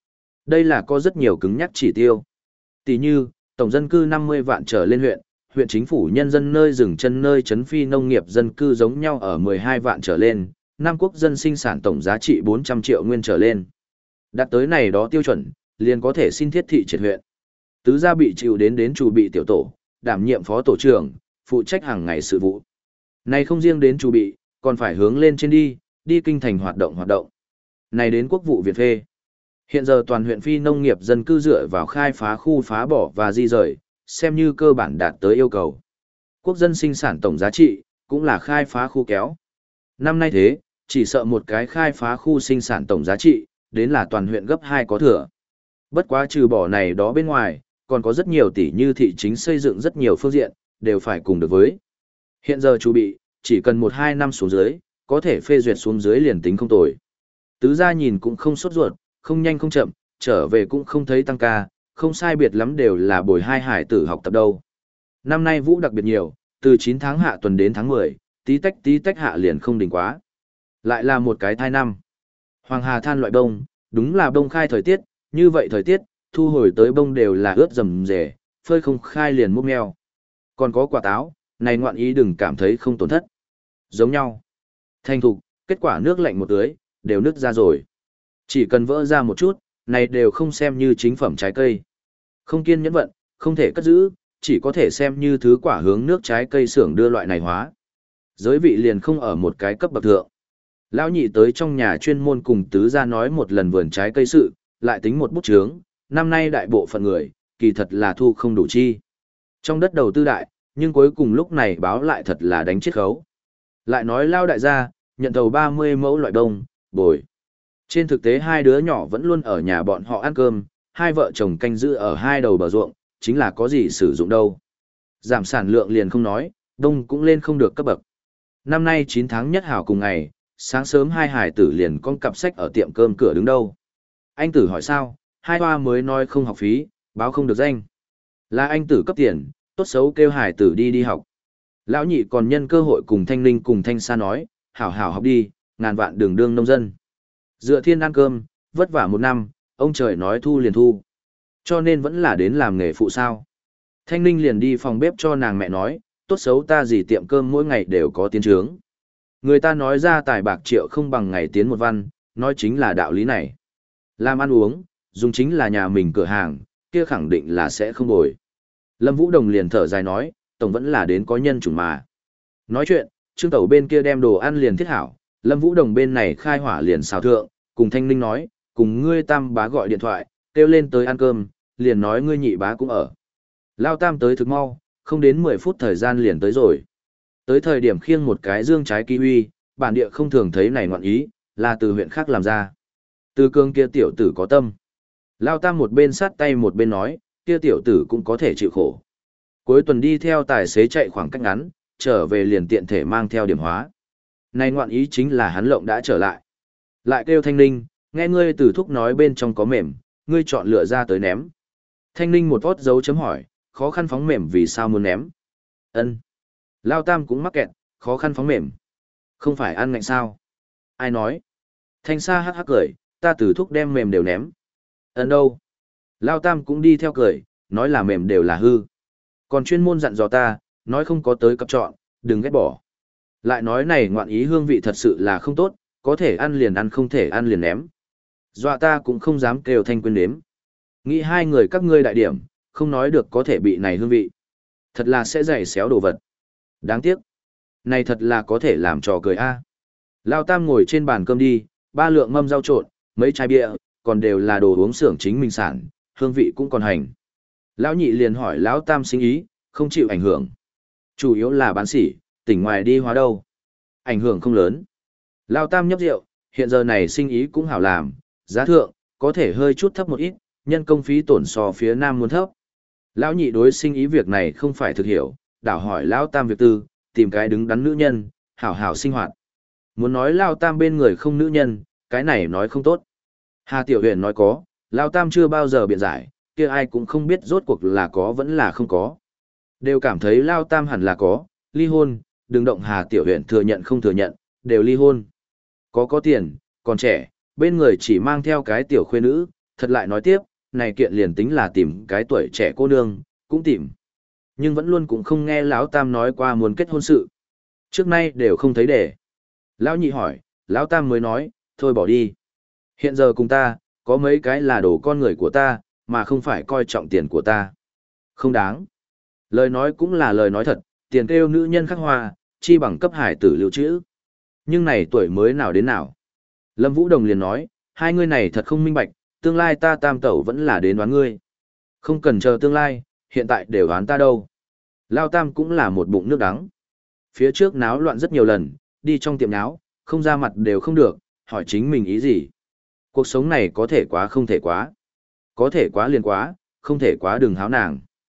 Đây là có rất nhiều cứng nhắc chỉ tiêu. Tỷ như, tổng dân cư năm mươi vạn trở lên huyện, huyện chính phủ nhân dân nơi dừng chân nơi trấn phi nông nghiệp dân cư giống nhau ở mười hai vạn trở lên, Nam quốc dân sinh sản tổng giá trị bốn trăm triệu nguyên trở lên. Đạt tới này đó tiêu chuẩn, liền có thể xin thiết thị triệt huyện. Tứ gia bị chịu đến đến chủ bị tiểu tổ, đảm nhiệm phó tổ trưởng, phụ trách hàng ngày sự vụ. Này không riêng đến chủ bị, còn phải hướng lên trên đi, đi kinh thành hoạt động hoạt động. Này đến quốc vụ Việt phê. Hiện giờ toàn huyện phi nông nghiệp dân cư dựa vào khai phá khu phá bỏ và di rời, xem như cơ bản đạt tới yêu cầu. Quốc dân sinh sản tổng giá trị, cũng là khai phá khu kéo. Năm nay thế, chỉ sợ một cái khai phá khu sinh sản tổng giá trị, đến là toàn huyện gấp hai có thừa. Bất quá trừ bỏ này đó bên ngoài, còn có rất nhiều tỷ như thị chính xây dựng rất nhiều phương diện, đều phải cùng được với. Hiện giờ chủ bị, chỉ cần một hai năm xuống dưới, có thể phê duyệt xuống dưới liền tính không tồi. Tứ gia nhìn cũng không sốt ruột, không nhanh không chậm, trở về cũng không thấy tăng ca, không sai biệt lắm đều là bồi hai hải tử học tập đâu. Năm nay vũ đặc biệt nhiều, từ chín tháng hạ tuần đến tháng mười, tí tách tí tách hạ liền không đỉnh quá. Lại là một cái thai năm. Hoàng Hà than loại bông, đúng là bông khai thời tiết, như vậy thời tiết, thu hồi tới bông đều là ướt rầm rề, phơi không khai liền múc meo. Còn có quả táo, này ngoạn ý đừng cảm thấy không tổn thất. Giống nhau. Thành thục, kết quả nước lạnh một tưới, đều nứt ra rồi. Chỉ cần vỡ ra một chút, này đều không xem như chính phẩm trái cây. Không kiên nhẫn vận, không thể cất giữ, chỉ có thể xem như thứ quả hướng nước trái cây xưởng đưa loại này hóa. Giới vị liền không ở một cái cấp bậc thượng. Lão nhị tới trong nhà chuyên môn cùng tứ gia nói một lần vườn trái cây sự, lại tính một bút chướng, năm nay đại bộ phận người, kỳ thật là thu không đủ chi. Trong đất đầu tư đại, nhưng cuối cùng lúc này báo lại thật là đánh chết khấu. Lại nói lao đại gia, nhận thầu ba mươi mẫu loại đông, bồi. Trên thực tế hai đứa nhỏ vẫn luôn ở nhà bọn họ ăn cơm, hai vợ chồng canh giữ ở hai đầu bờ ruộng, chính là có gì sử dụng đâu. Giảm sản lượng liền không nói, đông cũng lên không được cấp bậc. Năm nay chín tháng nhất hảo cùng ngày, sáng sớm hai hải tử liền con cặp sách ở tiệm cơm cửa đứng đâu. Anh tử hỏi sao, hai hoa mới nói không học phí, báo không được danh. Là anh tử cấp tiền, tốt xấu kêu hải tử đi đi học. Lão nhị còn nhân cơ hội cùng Thanh Ninh cùng Thanh Sa nói, hảo hảo học đi, ngàn vạn đường đương nông dân. Dựa thiên ăn cơm, vất vả một năm, ông trời nói thu liền thu. Cho nên vẫn là đến làm nghề phụ sao. Thanh Ninh liền đi phòng bếp cho nàng mẹ nói, tốt xấu ta gì tiệm cơm mỗi ngày đều có tiến trướng. Người ta nói ra tài bạc triệu không bằng ngày tiến một văn, nói chính là đạo lý này. Làm ăn uống, dùng chính là nhà mình cửa hàng, kia khẳng định là sẽ không bồi. Lâm Vũ Đồng liền thở dài nói, tổng vẫn là đến có nhân chủng mà. Nói chuyện, Trương Tẩu bên kia đem đồ ăn liền thiết hảo, Lâm Vũ Đồng bên này khai hỏa liền xào thượng, cùng Thanh Ninh nói, cùng ngươi tam bá gọi điện thoại, kêu lên tới ăn cơm, liền nói ngươi nhị bá cũng ở. Lao tam tới thực mau, không đến mười phút thời gian liền tới rồi. Tới thời điểm khiêng một cái dương trái kiwi, bản địa không thường thấy này ngoạn ý, là từ huyện khác làm ra. Từ cương kia tiểu tử có tâm. Lao tam một bên sát tay một bên nói, kia tiểu tử cũng có thể chịu khổ. Cuối tuần đi theo tài xế chạy khoảng cách ngắn, trở về liền tiện thể mang theo điểm hóa. Này ngoạn ý chính là hắn lộng đã trở lại. Lại kêu Thanh Ninh, nghe ngươi từ thúc nói bên trong có mềm, ngươi chọn lựa ra tới ném. Thanh Ninh một vót dấu chấm hỏi, khó khăn phóng mềm vì sao muốn ném. Ân. Lao tam cũng mắc kẹt, khó khăn phóng mềm. Không phải ăn ngạnh sao? Ai nói? Thanh Sa hắc hắc cười, ta từ thúc đem mềm đều ném. Ân đâu? Lao tam cũng đi theo cười, nói là mềm đều là hư. Còn chuyên môn dặn dò ta, nói không có tới cấp chọn, đừng ghét bỏ. Lại nói này ngoạn ý hương vị thật sự là không tốt, có thể ăn liền ăn không thể ăn liền ném. Dọa ta cũng không dám kêu Thanh quên nếm. Nghĩ hai người các ngươi đại điểm, không nói được có thể bị này hương vị. Thật là sẽ dày xéo đồ vật. Đáng tiếc. Này thật là có thể làm trò cười a. Lao tam ngồi trên bàn cơm đi, ba lượng mâm rau trộn, mấy chai bia, còn đều là đồ uống xưởng chính mình sản, hương vị cũng còn hành. Lão nhị liền hỏi lão tam sinh ý, không chịu ảnh hưởng. Chủ yếu là bán sỉ, tỉnh ngoài đi hóa đâu. Ảnh hưởng không lớn. Lão tam nhấp rượu, hiện giờ này sinh ý cũng hảo làm, giá thượng, có thể hơi chút thấp một ít, nhân công phí tổn so phía nam muốn thấp. Lão nhị đối sinh ý việc này không phải thực hiểu, đảo hỏi lão tam việc tư, tìm cái đứng đắn nữ nhân, hảo hảo sinh hoạt. Muốn nói lão tam bên người không nữ nhân, cái này nói không tốt. Hà Tiểu Huyền nói có, lão tam chưa bao giờ biện giải, kia ai cũng không biết rốt cuộc là có vẫn là không có. Đều cảm thấy lão tam hẳn là có, ly hôn, đừng động Hà Tiểu Huyền thừa nhận không thừa nhận, đều ly hôn. Có có tiền, còn trẻ, bên người chỉ mang theo cái tiểu khuê nữ, Thật lại nói tiếp, này kiện liền tính là tìm cái tuổi trẻ cô nương, cũng tìm. Nhưng vẫn luôn cũng không nghe Lão Tam nói qua muốn kết hôn sự. Trước nay đều không thấy để. Lão nhị hỏi, Lão Tam mới nói, thôi bỏ đi. Hiện giờ cùng ta, có mấy cái là đồ con người của ta, mà không phải coi trọng tiền của ta. Không đáng. Lời nói cũng là lời nói thật, tiền kêu nữ nhân khắc hoa, chi bằng cấp hải tử lưu trữ. Nhưng này tuổi mới nào đến nào. Lâm Vũ Đồng liền nói, hai ngươi này thật không minh bạch, tương lai ta tam tẩu vẫn là đến đoán ngươi. Không cần chờ tương lai, hiện tại đều đoán ta đâu. Lao Tam cũng là một bụng nước đắng. Phía trước náo loạn rất nhiều lần, đi trong tiệm náo, không ra mặt đều không được, hỏi chính mình ý gì. Cuộc sống này có thể quá không thể quá. Có thể quá liền quá, không thể quá đừng háo nàng.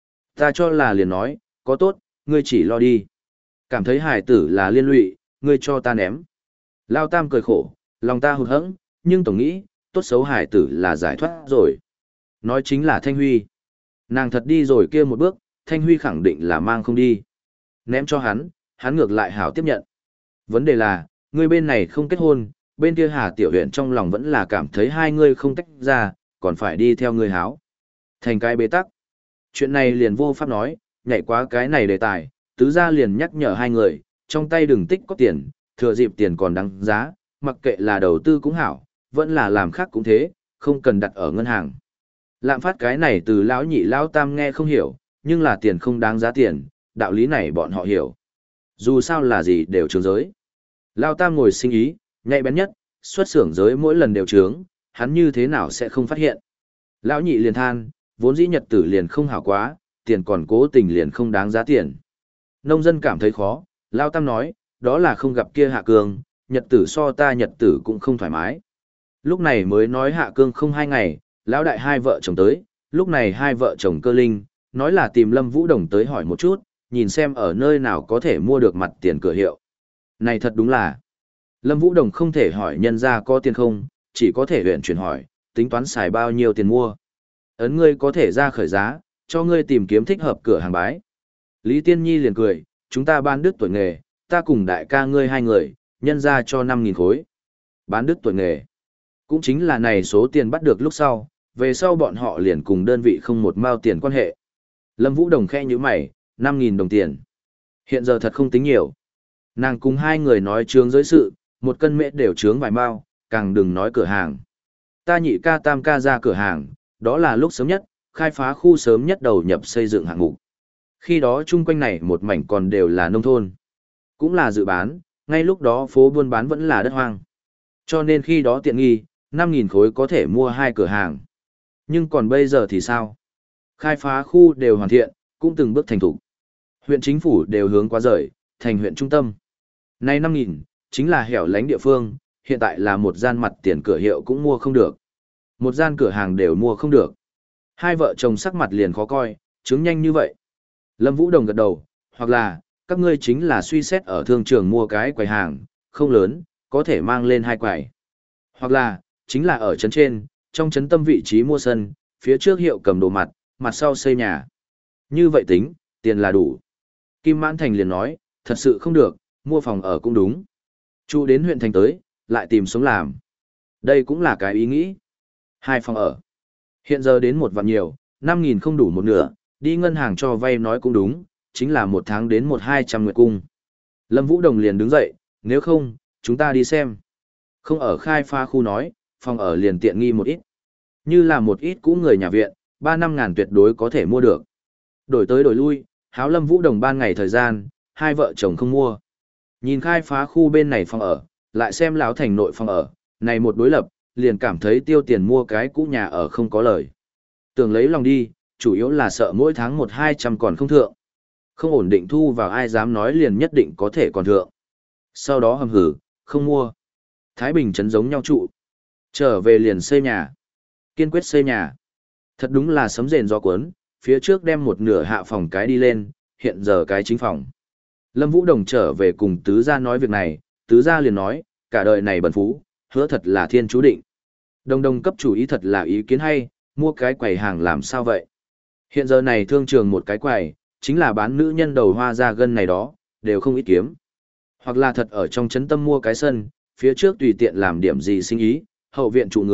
Ta cho là liền nói, có tốt, ngươi chỉ lo đi. Cảm thấy hài tử là liên lụy, ngươi cho ta ném. Lao Tam cười khổ, lòng ta hụt hẫng, nhưng tổng nghĩ, tốt xấu hài tử là giải thoát rồi. Nói chính là Thanh Huy. Nàng thật đi rồi kia một bước, Thanh Huy khẳng định là mang không đi. Ném cho hắn, hắn ngược lại hảo tiếp nhận. Vấn đề là, ngươi bên này không kết hôn, bên kia Hà Tiểu Huyện trong lòng vẫn là cảm thấy hai ngươi không tách ra, còn phải đi theo ngươi háo. Thành cái bế tắc. Chuyện này liền vô pháp nói, nhảy quá cái này đề tài, tứ gia liền nhắc nhở hai người, trong tay đừng tích có tiền, thừa dịp tiền còn đáng giá, mặc kệ là đầu tư cũng hảo, vẫn là làm khác cũng thế, không cần đặt ở ngân hàng. Lạm phát cái này từ lão nhị lão tam nghe không hiểu, nhưng là tiền không đáng giá tiền, đạo lý này bọn họ hiểu. Dù sao là gì đều trướng giới. Lão tam ngồi sinh ý, nhạy bén nhất, xuất xưởng giới mỗi lần đều trướng, hắn như thế nào sẽ không phát hiện. Lão nhị liền than, vốn dĩ nhật tử liền không hảo quá, tiền còn cố tình liền không đáng giá tiền. Nông dân cảm thấy khó, Lão tam nói, đó là không gặp kia Hạ Cương, nhật tử so ta nhật tử cũng không thoải mái. Lúc này mới nói Hạ Cương không hai ngày, lão đại hai vợ chồng tới, lúc này hai vợ chồng cơ linh, nói là tìm Lâm Vũ Đồng tới hỏi một chút, nhìn xem ở nơi nào có thể mua được mặt tiền cửa hiệu. Này thật đúng là, Lâm Vũ Đồng không thể hỏi nhân ra có tiền không, chỉ có thể huyện chuyển hỏi, tính toán xài bao nhiêu tiền mua. Ấn ngươi có thể ra khởi giá, cho ngươi tìm kiếm thích hợp cửa hàng bái. Lý Tiên Nhi liền cười, chúng ta ban đứt tuổi nghề, ta cùng đại ca ngươi hai người, nhân ra cho năm nghìn khối. Bán đứt tuổi nghề. Cũng chính là này số tiền bắt được lúc sau, về sau bọn họ liền cùng đơn vị không một mao tiền quan hệ. Lâm Vũ Đồng khẽ như mày, năm nghìn đồng tiền. Hiện giờ thật không tính nhiều. Nàng cùng hai người nói trướng giới sự, một cân mễ đều trướng vài mao, càng đừng nói cửa hàng. Ta nhị ca tam ca ra cửa hàng, đó là lúc sớm nhất, khai phá khu sớm nhất đầu nhập xây dựng hạng mục. Khi đó chung quanh này một mảnh còn đều là nông thôn. Cũng là dự bán, ngay lúc đó phố buôn bán vẫn là đất hoang. Cho nên khi đó tiện nghi, năm nghìn khối có thể mua hai cửa hàng. Nhưng còn bây giờ thì sao? Khai phá khu đều hoàn thiện, cũng từng bước thành thủ. Huyện chính phủ đều hướng qua rời, thành huyện trung tâm. Nay năm nghìn, chính là hẻo lánh địa phương, hiện tại là một gian mặt tiền cửa hiệu cũng mua không được. Một gian cửa hàng đều mua không được. Hai vợ chồng sắc mặt liền khó coi, chứng nhanh như vậy. Lâm Vũ Đồng gật đầu, hoặc là, các ngươi chính là suy xét ở thương trường mua cái quầy hàng, không lớn, có thể mang lên hai quầy. Hoặc là, chính là ở trấn trên, trong trấn tâm vị trí mua sân, phía trước hiệu cầm đồ mặt, mặt sau xây nhà. Như vậy tính, tiền là đủ. Kim Mãn Thành liền nói, thật sự không được, mua phòng ở cũng đúng. Chu đến huyện thành tới, lại tìm sống làm. Đây cũng là cái ý nghĩ. Hai phòng ở. Hiện giờ đến một vạn nhiều, năm nghìn không đủ một nửa, đi ngân hàng cho vay nói cũng đúng, chính là một tháng đến một hai trăm nguyệt cung. Lâm Vũ Đồng liền đứng dậy, nếu không, chúng ta đi xem. Không ở khai phá khu nói, phòng ở liền tiện nghi một ít. Như là một ít cũ người nhà viện, ba năm ngàn tuyệt đối có thể mua được. Đổi tới đổi lui, háo Lâm Vũ Đồng ban ngày thời gian, hai vợ chồng không mua. Nhìn khai phá khu bên này phòng ở, lại xem lão thành nội phòng ở, này một đối lập, liền cảm thấy tiêu tiền mua cái cũ nhà ở không có lời. Tưởng lấy lòng đi, chủ yếu là sợ mỗi tháng một hai trăm còn không thượng. Không ổn định thu vào ai dám nói liền nhất định có thể còn thượng. Sau đó hầm hử, không mua. Thái Bình trấn giống nhau trụ. Trở về liền xây nhà. Kiên quyết xây nhà. Thật đúng là sấm rền gió cuốn, phía trước đem một nửa hạ phòng cái đi lên, hiện giờ cái chính phòng. Lâm Vũ Đồng trở về cùng tứ gia nói việc này, tứ gia liền nói, cả đời này bần phú, hứa thật là thiên chú định. Đồng đồng cấp chủ ý thật là ý kiến hay, mua cái quầy hàng làm sao vậy? Hiện giờ này thương trường một cái quầy, chính là bán nữ nhân đầu hoa da gân này đó, đều không ít kiếm. Hoặc là thật ở trong trấn tâm mua cái sân, phía trước tùy tiện làm điểm gì sinh ý, hậu viện trụ người,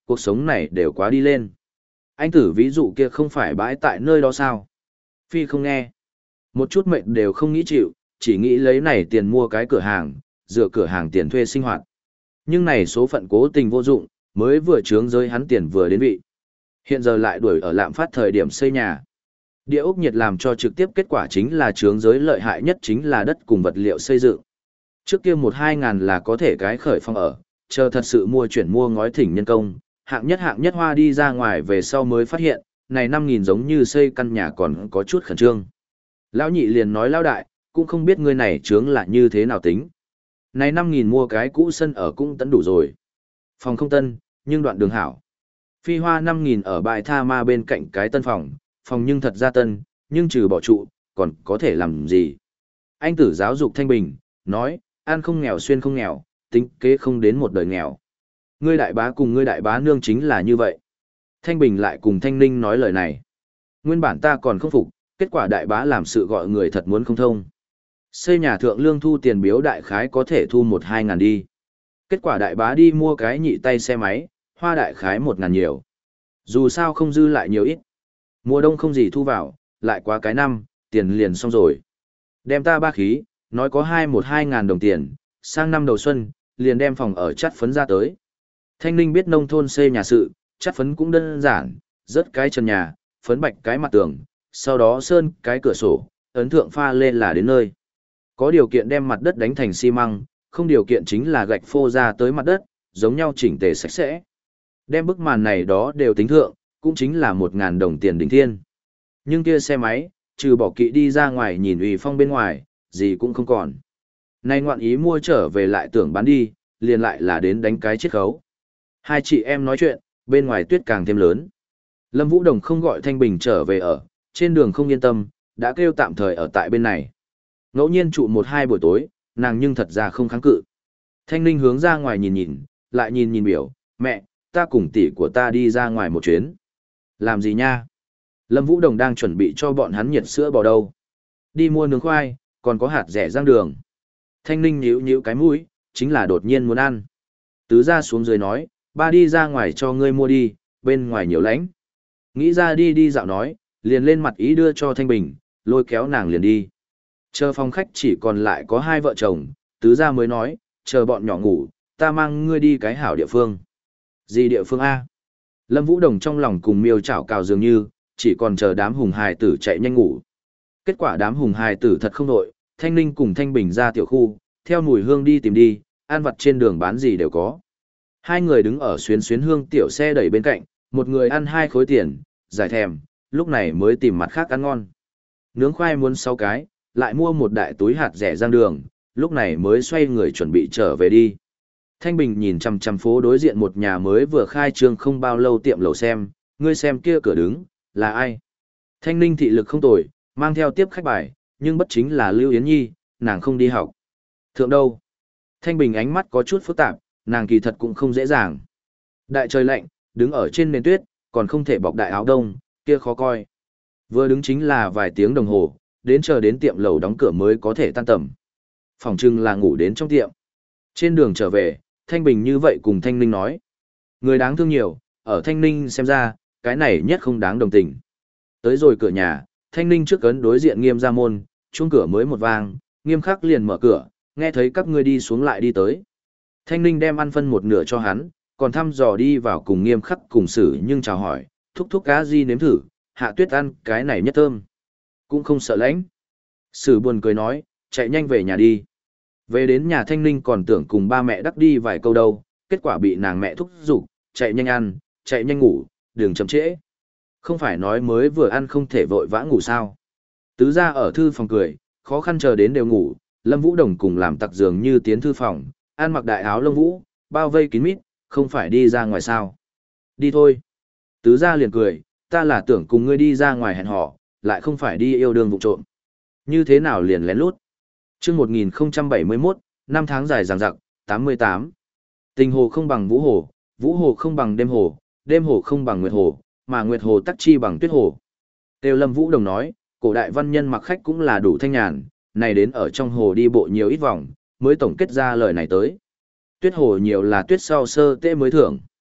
cuộc sống này đều quá đi lên. Anh tử ví dụ kia không phải bãi tại nơi đó sao? Phi không nghe. Một chút mệnh đều không nghĩ chịu, chỉ nghĩ lấy này tiền mua cái cửa hàng, dựa cửa hàng tiền thuê sinh hoạt. Nhưng này số phận cố tình vô dụng, mới vừa trướng giới hắn tiền vừa đến vị. Hiện giờ lại đuổi ở lạm phát thời điểm xây nhà. Địa ốc nhiệt làm cho trực tiếp kết quả chính là trướng giới lợi hại nhất chính là đất cùng vật liệu xây dựng. Trước kia một hai ngàn là có thể cái khởi phong ở, chờ thật sự mua chuyển mua ngói thỉnh nhân công, hạng nhất hạng nhất hoa đi ra ngoài về sau mới phát hiện, này năm nghìn giống như xây căn nhà còn có chút khẩn trương. Lão nhị liền nói lão đại, cũng không biết người này trướng là như thế nào tính. Này năm nghìn mua cái cũ sân ở cũng tận đủ rồi. Phòng không tân, nhưng đoạn đường hảo. Phi hoa năm nghìn ở bãi tha ma bên cạnh cái tân phòng, phòng nhưng thật ra tân, nhưng trừ bỏ trụ, còn có thể làm gì. Anh tử giáo dục Thanh Bình, nói, ăn không nghèo xuyên không nghèo, tính kế không đến một đời nghèo. Ngươi đại bá cùng ngươi đại bá nương chính là như vậy. Thanh Bình lại cùng Thanh Ninh nói lời này. Nguyên bản ta còn không phục, kết quả đại bá làm sự gọi người thật muốn không thông. Xây nhà thượng lương thu tiền biếu đại khái có thể thu một hai ngàn đi. Kết quả đại bá đi mua cái nhị tay xe máy, hoa đại khái một ngàn nhiều. Dù sao không dư lại nhiều ít. Mùa đông không gì thu vào, lại quá cái năm, tiền liền xong rồi. Đem ta ba khí, nói có hai một hai ngàn đồng tiền, sang năm đầu xuân, liền đem phòng ở chắt phấn ra tới. Thanh Ninh biết nông thôn xây nhà sự, chắt phấn cũng đơn giản, rớt cái trần nhà, phấn bạch cái mặt tường, sau đó sơn cái cửa sổ, ấn thượng pha lên là đến nơi. Có điều kiện đem mặt đất đánh thành xi măng, không điều kiện chính là gạch phô ra tới mặt đất, giống nhau chỉnh tề sạch sẽ. Đem bức màn này đó đều tính thượng, cũng chính là một ngàn đồng tiền đỉnh thiên. Nhưng kia xe máy, trừ bỏ kỵ đi ra ngoài nhìn uy phong bên ngoài, gì cũng không còn. Nay ngoạn ý mua trở về lại tưởng bán đi, liền lại là đến đánh cái chiết khấu. Hai chị em nói chuyện, bên ngoài tuyết càng thêm lớn. Lâm Vũ Đồng không gọi Thanh Bình trở về ở, trên đường không yên tâm, đã kêu tạm thời ở tại bên này. Ngẫu nhiên trụ một hai buổi tối, nàng nhưng thật ra không kháng cự. Thanh Ninh hướng ra ngoài nhìn nhìn, lại nhìn nhìn biểu, mẹ, ta cùng tỷ của ta đi ra ngoài một chuyến. Làm gì nha? Lâm Vũ Đồng đang chuẩn bị cho bọn hắn nhiệt sữa bò đâu. Đi mua nướng khoai, còn có hạt rẻ rang đường. Thanh Ninh nhíu nhíu cái mũi, chính là đột nhiên muốn ăn. Tứ ra xuống dưới nói, ba đi ra ngoài cho ngươi mua đi, bên ngoài nhiều lạnh. Nghĩ ra đi đi dạo nói, liền lên mặt ý đưa cho Thanh Bình, lôi kéo nàng liền đi. Chờ phòng khách chỉ còn lại có hai vợ chồng, tứ ra mới nói, chờ bọn nhỏ ngủ, ta mang ngươi đi cái hảo địa phương. Gì địa phương A? Lâm Vũ Đồng trong lòng cùng miêu chảo cào dường như, chỉ còn chờ đám hùng hài tử chạy nhanh ngủ. Kết quả đám hùng hài tử thật không đội, Thanh Ninh cùng Thanh Bình ra tiểu khu, theo mùi hương đi tìm đi, ăn vặt trên đường bán gì đều có. Hai người đứng ở xuyến xuyến hương tiểu xe đẩy bên cạnh, một người ăn hai khối tiền, giải thèm, lúc này mới tìm mặt khác ăn ngon. Nướng khoai muốn sáu cái, lại mua một đại túi hạt rẻ rang đường, lúc này mới xoay người chuẩn bị trở về đi. Thanh Bình nhìn chằm chằm phố đối diện một nhà mới vừa khai trương không bao lâu tiệm lẩu xem, ngươi xem kia cửa đứng, là ai? Thanh Ninh thị lực không tồi, mang theo tiếp khách bài, nhưng bất chính là Lưu Yến Nhi, nàng không đi học. Thượng đâu? Thanh Bình ánh mắt có chút phức tạp, nàng kỳ thật cũng không dễ dàng. Đại trời lạnh, đứng ở trên nền tuyết, còn không thể bọc đại áo đông, kia khó coi. Vừa đứng chính là vài tiếng đồng hồ, đến chờ đến tiệm lẩu đóng cửa mới có thể tan tầm. Phòng trưng là ngủ đến trong tiệm. Trên đường trở về, Thanh Bình như vậy cùng Thanh Ninh nói. Người đáng thương nhiều, ở Thanh Ninh xem ra, cái này nhất không đáng đồng tình. Tới rồi cửa nhà, Thanh Ninh trước cấn đối diện Nghiêm ra môn, chuông cửa mới một vang, Nghiêm khắc liền mở cửa, nghe thấy các ngươi đi xuống lại đi tới. Thanh Ninh đem ăn phân một nửa cho hắn, còn thăm dò đi vào cùng Nghiêm khắc cùng xử nhưng chào hỏi, thúc thúc cá di nếm thử, hạ tuyết ăn cái này nhất thơm. Cũng không sợ lãnh. Sử buồn cười nói, chạy nhanh về nhà đi. Về đến nhà Thanh Ninh còn tưởng cùng ba mẹ đắc đi vài câu đâu, kết quả bị nàng mẹ thúc giục, chạy nhanh ăn, chạy nhanh ngủ, đừng chậm trễ. Không phải nói mới vừa ăn không thể vội vã ngủ sao. Tứ ra ở thư phòng cười, khó khăn chờ đến đều ngủ, Lâm Vũ Đồng cùng làm tặc giường như tiến thư phòng, ăn mặc đại áo lông vũ, bao vây kín mít, không phải đi ra ngoài sao. Đi thôi. Tứ ra liền cười, ta là tưởng cùng ngươi đi ra ngoài hẹn hò, lại không phải đi yêu đương vụ trộm. Như thế nào liền lén lút. Chương một nghìn không trăm bảy mươi mốt, năm tháng dài dằng dặc, tám mươi tám. Tình hồ không bằng vũ hồ, vũ hồ không bằng đêm hồ, đêm hồ không bằng nguyệt hồ, mà nguyệt hồ tắc chi bằng tuyết hồ. Têu Lâm Vũ Đồng nói, cổ đại văn nhân mặc khách cũng là đủ thanh nhàn, này đến ở trong hồ đi bộ nhiều ít vòng, mới tổng kết ra lời này tới. Tuyết hồ nhiều là tuyết sau sơ tê mới thưởng.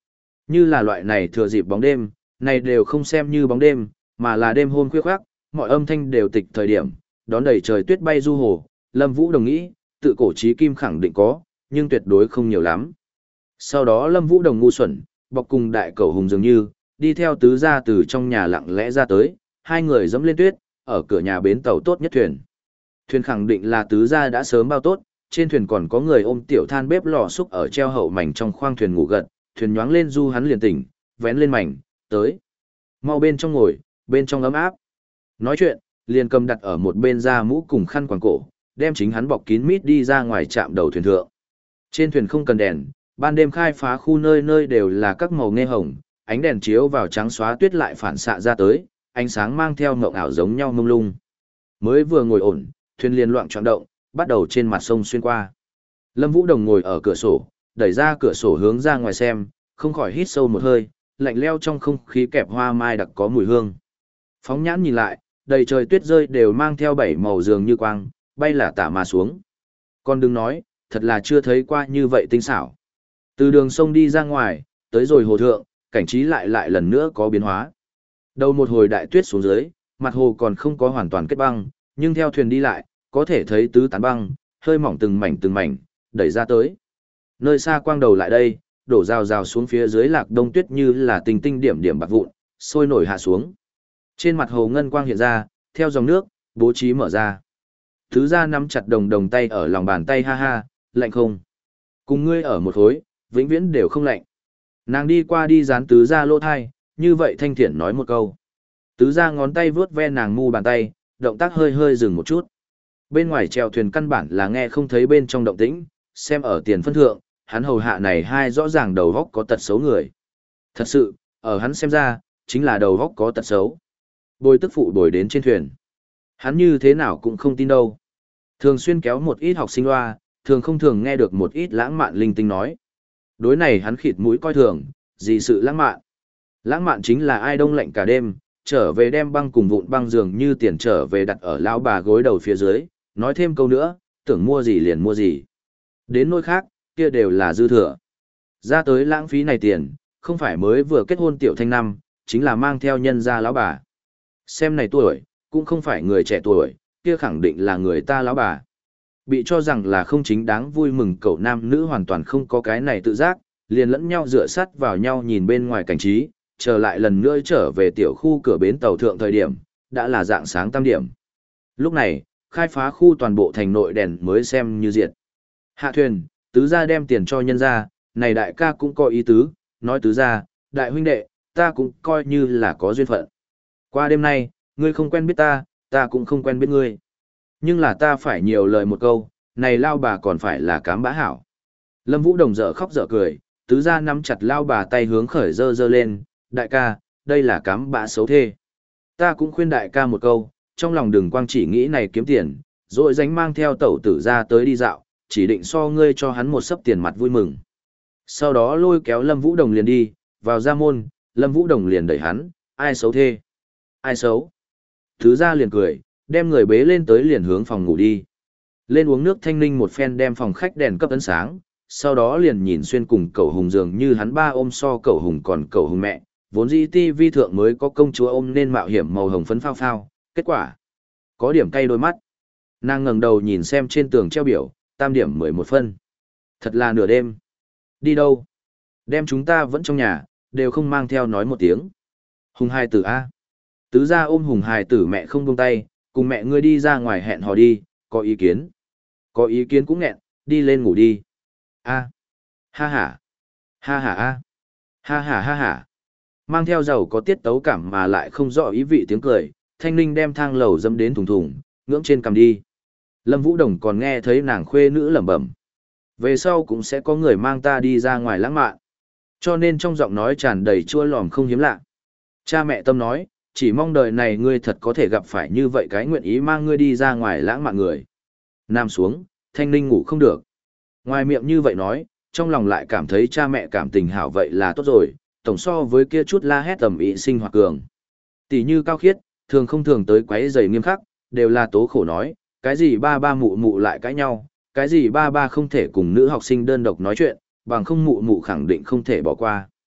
Như là loại này thừa dịp bóng đêm, này đều không xem như bóng đêm, mà là đêm hôm khuya khoác, mọi âm thanh đều tịch thời điểm, đón đầy trời tuyết bay du hồ, Lâm Vũ Đồng nghĩ, tự cổ chí kim khẳng định có, nhưng tuyệt đối không nhiều lắm. Sau đó Lâm Vũ Đồng ngu xuẩn, bọc cùng đại cẩu hùng dường như, đi theo tứ gia từ trong nhà lặng lẽ ra tới, hai người dẫm lên tuyết, ở cửa nhà bến tàu tốt nhất thuyền. Thuyền khẳng định là tứ gia đã sớm bao tốt, trên thuyền còn có người ôm tiểu than bếp lò xúc ở treo hậu mảnh trong khoang thuyền ngủ gật, thuyền nhoáng lên du hắn liền tỉnh, vén lên mảnh, tới. Mau bên trong ngồi, bên trong ấm áp. Nói chuyện, liền cầm đặt ở một bên da mũ cùng khăn quàng cổ, đem chính hắn bọc kín mít đi ra ngoài trạm đầu thuyền thượng. Trên thuyền không cần đèn, ban đêm khai phá khu nơi nơi đều là các màu nghe hồng, ánh đèn chiếu vào trắng xóa tuyết lại phản xạ ra tới, ánh sáng mang theo ngộng ảo giống nhau mông lung. Mới vừa ngồi ổn, thuyền liền loạn choạng động, bắt đầu trên mặt sông xuyên qua. Lâm Vũ Đồng ngồi ở cửa sổ, đẩy ra cửa sổ hướng ra ngoài xem, không khỏi hít sâu một hơi, lạnh leo trong không khí kẹp hoa mai đặc có mùi hương. Phóng nhãn nhìn lại, đầy trời tuyết rơi đều mang theo bảy màu dường như quang, bay lả tả mà xuống. Con đừng nói, thật là chưa thấy qua như vậy tinh xảo. Từ đường sông đi ra ngoài, tới rồi hồ thượng, cảnh trí lại lại lần nữa có biến hóa. Đầu một hồi đại tuyết xuống dưới, mặt hồ còn không có hoàn toàn kết băng, nhưng theo thuyền đi lại, có thể thấy tứ tán băng, hơi mỏng từng mảnh từng mảnh, đẩy ra tới. Nơi xa quang đầu lại đây, đổ rào rào xuống phía dưới lạc đông tuyết như là tinh tinh điểm điểm bạc vụn, sôi nổi hạ xuống. Trên mặt hồ ngân quang hiện ra, theo dòng nước, bố trí mở ra. Thứ ra nắm chặt đồng đồng tay ở lòng bàn tay ha ha, lạnh không? Cùng ngươi ở một khối, vĩnh viễn đều không lạnh. Nàng đi qua đi dán tứ ra lỗ thai, như vậy thanh thiện nói một câu. Tứ ra ngón tay vướt ve nàng mu bàn tay, động tác hơi hơi dừng một chút. Bên ngoài chèo thuyền căn bản là nghe không thấy bên trong động tĩnh, xem ở tiền phân thượng, hắn hầu hạ này hai rõ ràng đầu góc có tật xấu người. Thật sự, ở hắn xem ra, chính là đầu góc có tật xấu. Bồi tức phụ bồi đến trên thuyền. Hắn như thế nào cũng không tin đâu. Thường xuyên kéo một ít học sinh loa, thường không thường nghe được một ít lãng mạn linh tinh nói. Đối này hắn khịt mũi coi thường, gì sự lãng mạn. Lãng mạn chính là ai đông lạnh cả đêm, trở về đem băng cùng vụn băng dường như tiền trở về đặt ở lão bà gối đầu phía dưới, nói thêm câu nữa, tưởng mua gì liền mua gì. Đến nỗi khác, kia đều là dư thừa. Ra tới lãng phí này tiền, không phải mới vừa kết hôn tiểu thanh năm, chính là mang theo nhân gia lão bà. Xem này tuổi, cũng không phải người trẻ tuổi, kia khẳng định là người ta lão bà. Bị cho rằng là không chính đáng vui mừng cậu nam nữ hoàn toàn không có cái này tự giác, liền lẫn nhau dựa sắt vào nhau nhìn bên ngoài cảnh trí, trở lại lần nữa trở về tiểu khu cửa bến tàu thượng thời điểm, đã là dạng sáng tam điểm. Lúc này, khai phá khu toàn bộ thành nội đèn mới xem như diệt. Hạ thuyền, tứ gia đem tiền cho nhân gia, này đại ca cũng có ý tứ, nói tứ gia, đại huynh đệ, ta cũng coi như là có duyên phận. Qua đêm nay, ngươi không quen biết ta, ta cũng không quen biết ngươi. Nhưng là ta phải nhiều lời một câu, này lao bà còn phải là cám bã hảo. Lâm Vũ Đồng dở khóc dở cười, tứ gia nắm chặt lao bà tay hướng khởi dơ dơ lên, đại ca, đây là cám bã xấu thê. Ta cũng khuyên đại ca một câu, trong lòng đừng quang chỉ nghĩ này kiếm tiền, rồi dánh mang theo tẩu tử ra tới đi dạo, chỉ định so ngươi cho hắn một sấp tiền mặt vui mừng. Sau đó lôi kéo Lâm Vũ Đồng liền đi, vào ra môn, Lâm Vũ Đồng liền đẩy hắn, ai xấu thê? Ai xấu? Tứ gia liền cười, đem người bế lên tới liền hướng phòng ngủ đi. Lên uống nước thanh ninh một phen đem phòng khách đèn cấp ấn sáng, sau đó liền nhìn xuyên cùng cậu hùng dường như hắn ba ôm so cậu hùng còn cậu hùng mẹ, vốn dĩ ti vi thượng mới có công chúa ôm nên mạo hiểm màu hồng phấn phao phao, kết quả có điểm cay đôi mắt. Nàng ngẩng đầu nhìn xem trên tường treo biểu, tam điểm mười một phân. Thật là nửa đêm. Đi đâu? Đem chúng ta vẫn trong nhà, đều không mang theo nói một tiếng. Hùng hài tử A. Tứ gia ôm hùng hài tử mẹ không buông tay, cùng mẹ ngươi đi ra ngoài hẹn hò đi, có ý kiến. Có ý kiến cũng nghẹn, đi lên ngủ đi. A. Ha ha. Ha ha a. Ha ha ha ha. Mang theo giàu có tiết tấu cảm mà lại không rõ ý vị tiếng cười, Thanh Ninh đem thang lầu dâm đến thùng thùng, ngưỡng trên cầm đi. Lâm Vũ Đồng còn nghe thấy nàng khuê nữ lẩm bẩm. Về sau cũng sẽ có người mang ta đi ra ngoài lãng mạn. Cho nên trong giọng nói tràn đầy chua lòm không hiếm lạ. Cha mẹ tâm nói, chỉ mong đời này ngươi thật có thể gặp phải như vậy cái nguyện ý mang ngươi đi ra ngoài lãng mạn người. Nam xuống, Thanh Ninh ngủ không được. Ngoài miệng như vậy nói, trong lòng lại cảm thấy cha mẹ cảm tình hảo vậy là tốt rồi, tổng so với kia chút la hét tầm ý sinh hoạt cường. Tỷ như Cao Khiết, thường không thường tới quấy giày nghiêm khắc, đều là tố khổ nói, cái gì ba ba mụ mụ lại cãi nhau, cái gì ba ba không thể cùng nữ học sinh đơn độc nói chuyện, bằng không mụ mụ khẳng định không thể bỏ qua.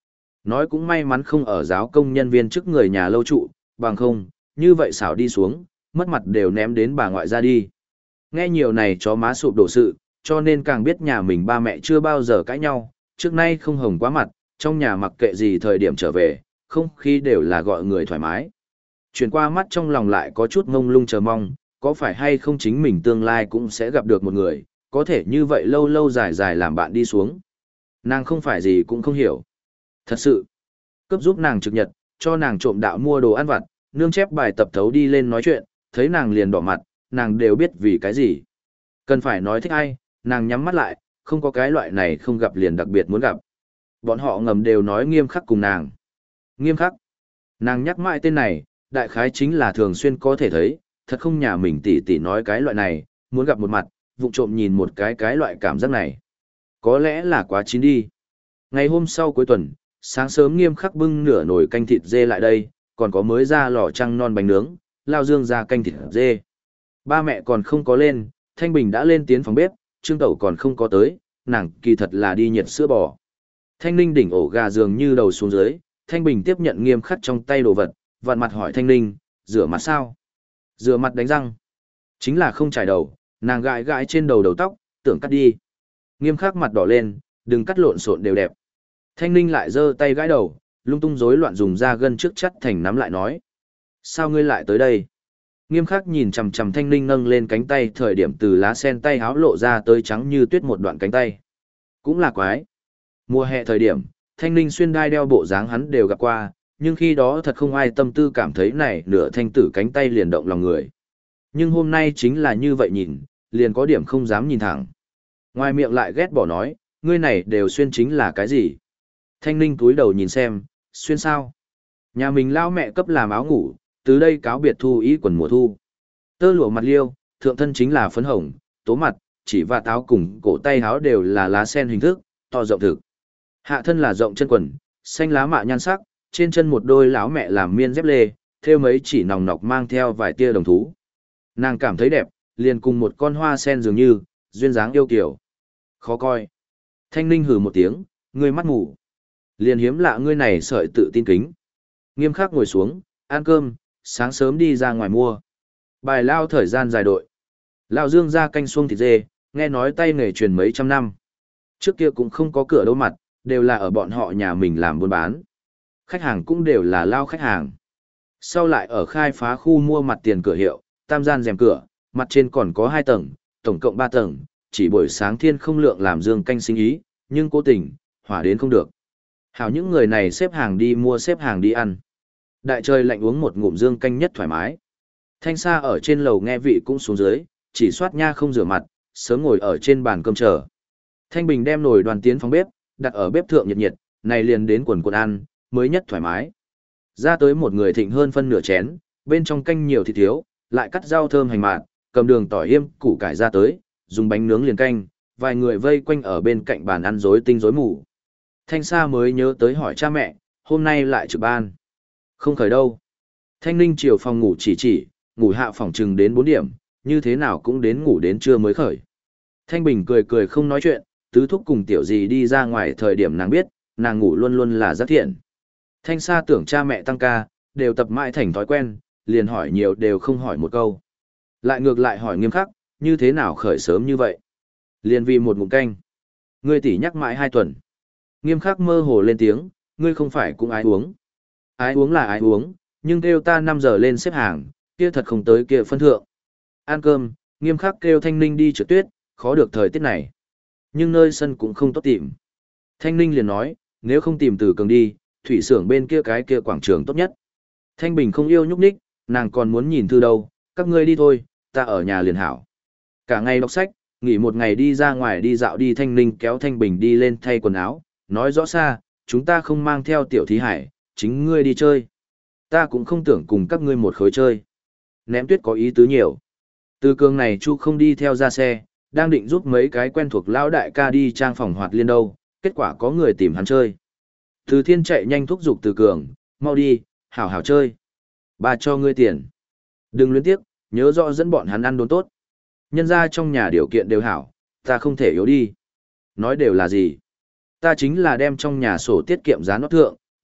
Nói cũng may mắn không ở giáo công nhân viên chức người nhà lâu trụ, bằng không, như vậy xảo đi xuống, mất mặt đều ném đến bà ngoại ra đi. Nghe nhiều này chó má sụp đổ sự, cho nên càng biết nhà mình ba mẹ chưa bao giờ cãi nhau, trước nay không hồng quá mặt, trong nhà mặc kệ gì thời điểm trở về, không khí đều là gọi người thoải mái. Chuyển qua mắt trong lòng lại có chút ngông lung chờ mong, có phải hay không chính mình tương lai cũng sẽ gặp được một người, có thể như vậy lâu lâu dài dài làm bạn đi xuống. Nàng không phải gì cũng không hiểu. Thật sự, cấp giúp nàng trực nhật, cho nàng trộm đạo mua đồ ăn vặt, nương chép bài tập thấu đi lên nói chuyện, thấy nàng liền đỏ mặt, nàng đều biết vì cái gì. Cần phải nói thích ai, nàng nhắm mắt lại, không có cái loại này không gặp liền đặc biệt muốn gặp. Bọn họ ngầm đều nói nghiêm khắc cùng nàng. Nghiêm khắc. Nàng nhắc mãi tên này, đại khái chính là thường xuyên có thể thấy, thật không nhà mình tỉ tỉ nói cái loại này, muốn gặp một mặt, vụng trộm nhìn một cái cái loại cảm giác này. Có lẽ là quá chín đi. Ngày hôm sau cuối tuần, sáng sớm nghiêm khắc bưng nửa nồi canh thịt dê lại đây, còn có mới ra lò trăng non bánh nướng, lao dương ra canh thịt dê. Ba mẹ còn không có lên, Thanh Bình đã lên tiến phòng bếp, Trương Tẩu còn không có tới, nàng kỳ thật là đi nhiệt sữa bò. Thanh Ninh đỉnh ổ gà dường như đầu xuống dưới, Thanh Bình tiếp nhận nghiêm khắc trong tay đồ vật, vặn mặt hỏi Thanh Ninh, rửa mặt sao? Rửa mặt đánh răng. Chính là không trải đầu, nàng gãi gãi trên đầu đầu tóc, tưởng cắt đi. Nghiêm khắc mặt đỏ lên, đừng cắt lộn xộn đều đẹp. Thanh Ninh lại giơ tay gãi đầu, lung tung rối loạn dùng da gân trước chắt thành nắm lại nói. Sao ngươi lại tới đây? Nghiêm khắc nhìn chằm chằm Thanh Ninh nâng lên cánh tay thời điểm từ lá sen tay háo lộ ra tới trắng như tuyết một đoạn cánh tay. Cũng là quái. Mùa hè thời điểm, Thanh Ninh xuyên đai đeo bộ dáng hắn đều gặp qua, nhưng khi đó thật không ai tâm tư cảm thấy này nửa thanh tử cánh tay liền động lòng người. Nhưng hôm nay chính là như vậy nhìn, liền có điểm không dám nhìn thẳng. Ngoài miệng lại ghét bỏ nói, ngươi này đều xuyên chính là cái gì? Thanh Ninh túi đầu nhìn xem, xuyên sao? Nhà mình lao mẹ cấp làm áo ngủ, từ đây cáo biệt thu ý quần mùa thu. Tơ lụa mặt liêu, thượng thân chính là phấn hồng, tố mặt, chỉ và táo cùng cổ tay áo đều là lá sen hình thức, to rộng thực. Hạ thân là rộng chân quần, xanh lá mạ nhan sắc, trên chân một đôi lão mẹ làm miên dép lê, thêu mấy chỉ nòng nọc mang theo vài tia đồng thú. Nàng cảm thấy đẹp, liền cùng một con hoa sen dường như, duyên dáng yêu kiều. Khó coi. Thanh Ninh hừ một tiếng, ngươi mắt ngủ. Liền hiếm lạ ngươi này sợi tự tin kính. Nghiêm khắc ngồi xuống, ăn cơm, sáng sớm đi ra ngoài mua. Bài lao thời gian dài đội. Lao Dương ra canh xuông thịt dê, nghe nói tay nghề truyền mấy trăm năm. Trước kia cũng không có cửa đâu mặt, đều là ở bọn họ nhà mình làm buôn bán. Khách hàng cũng đều là lao khách hàng. Sau lại ở khai phá khu mua mặt tiền cửa hiệu, tam gian rèm cửa, mặt trên còn có hai tầng, tổng cộng ba tầng, chỉ buổi sáng thiên không lượng làm Dương canh sinh ý, nhưng cố tình, hỏa đến không được. Hảo những người này xếp hàng đi mua xếp hàng đi ăn. Đại trời lạnh uống một ngụm Dương canh nhất thoải mái. Thanh Sa ở trên lầu nghe vị cũng xuống dưới, chỉ soát nha không rửa mặt, sớm ngồi ở trên bàn cơm chờ. Thanh Bình đem nồi đoàn tiến phòng bếp, đặt ở bếp thượng nhiệt nhiệt, này liền đến quần quần ăn, mới nhất thoải mái. Ra tới một người thịnh hơn phân nửa chén, bên trong canh nhiều thịt thiếu, lại cắt rau thơm hành mạt, cầm đường tỏi yêm, củ cải ra tới, dùng bánh nướng liền canh, vài người vây quanh ở bên cạnh bàn ăn rối tinh rối mù. Thanh Sa mới nhớ tới hỏi cha mẹ, hôm nay lại trực ban. Không khởi đâu. Thanh Ninh chiều phòng ngủ chỉ chỉ, ngủ hạ phòng trừng đến bốn điểm, như thế nào cũng đến ngủ đến trưa mới khởi. Thanh Bình cười cười không nói chuyện, tứ thúc cùng tiểu gì đi ra ngoài thời điểm nàng biết, nàng ngủ luôn luôn là rất thiện. Thanh Sa tưởng cha mẹ tăng ca, đều tập mãi thành thói quen, liền hỏi nhiều đều không hỏi một câu. Lại ngược lại hỏi nghiêm khắc, như thế nào khởi sớm như vậy? Liền vì một ngụm canh. Ngươi tỉ nhắc mãi hai tuần. Nghiêm khắc mơ hồ lên tiếng, ngươi không phải cũng ái uống. Ái uống là ái uống, nhưng kêu ta năm giờ lên xếp hàng, kia thật không tới kia phân thượng. Ăn cơm, nghiêm khắc kêu Thanh Ninh đi trượt tuyết, khó được thời tiết này. Nhưng nơi sân cũng không tốt tìm. Thanh Ninh liền nói, nếu không tìm từ cường đi, thủy xưởng bên kia cái kia quảng trường tốt nhất. Thanh Bình không yêu nhúc nhích, nàng còn muốn nhìn thư đâu, các ngươi đi thôi, ta ở nhà liền hảo. Cả ngày đọc sách, nghỉ một ngày đi ra ngoài đi dạo đi. Thanh Ninh kéo Thanh Bình đi lên thay quần áo, nói rõ xa, chúng ta không mang theo tiểu thí hải, chính ngươi đi chơi. Ta cũng không tưởng cùng các ngươi một khối chơi. Ném tuyết có ý tứ nhiều. Từ cường này Chu không đi theo ra xe, đang định giúp mấy cái quen thuộc lão đại ca đi trang phòng hoạt liên đâu, kết quả có người tìm hắn chơi. Từ Thiên chạy nhanh thúc giục Từ cường, mau đi, hảo hảo chơi. Ba cho ngươi tiền. Đừng luyến tiếc, nhớ rõ dẫn bọn hắn ăn đốn tốt. Nhân ra trong nhà điều kiện đều hảo, ta không thể yếu đi. Nói đều là gì? Ta chính là đem trong nhà sổ tiết kiệm giá nót thượng,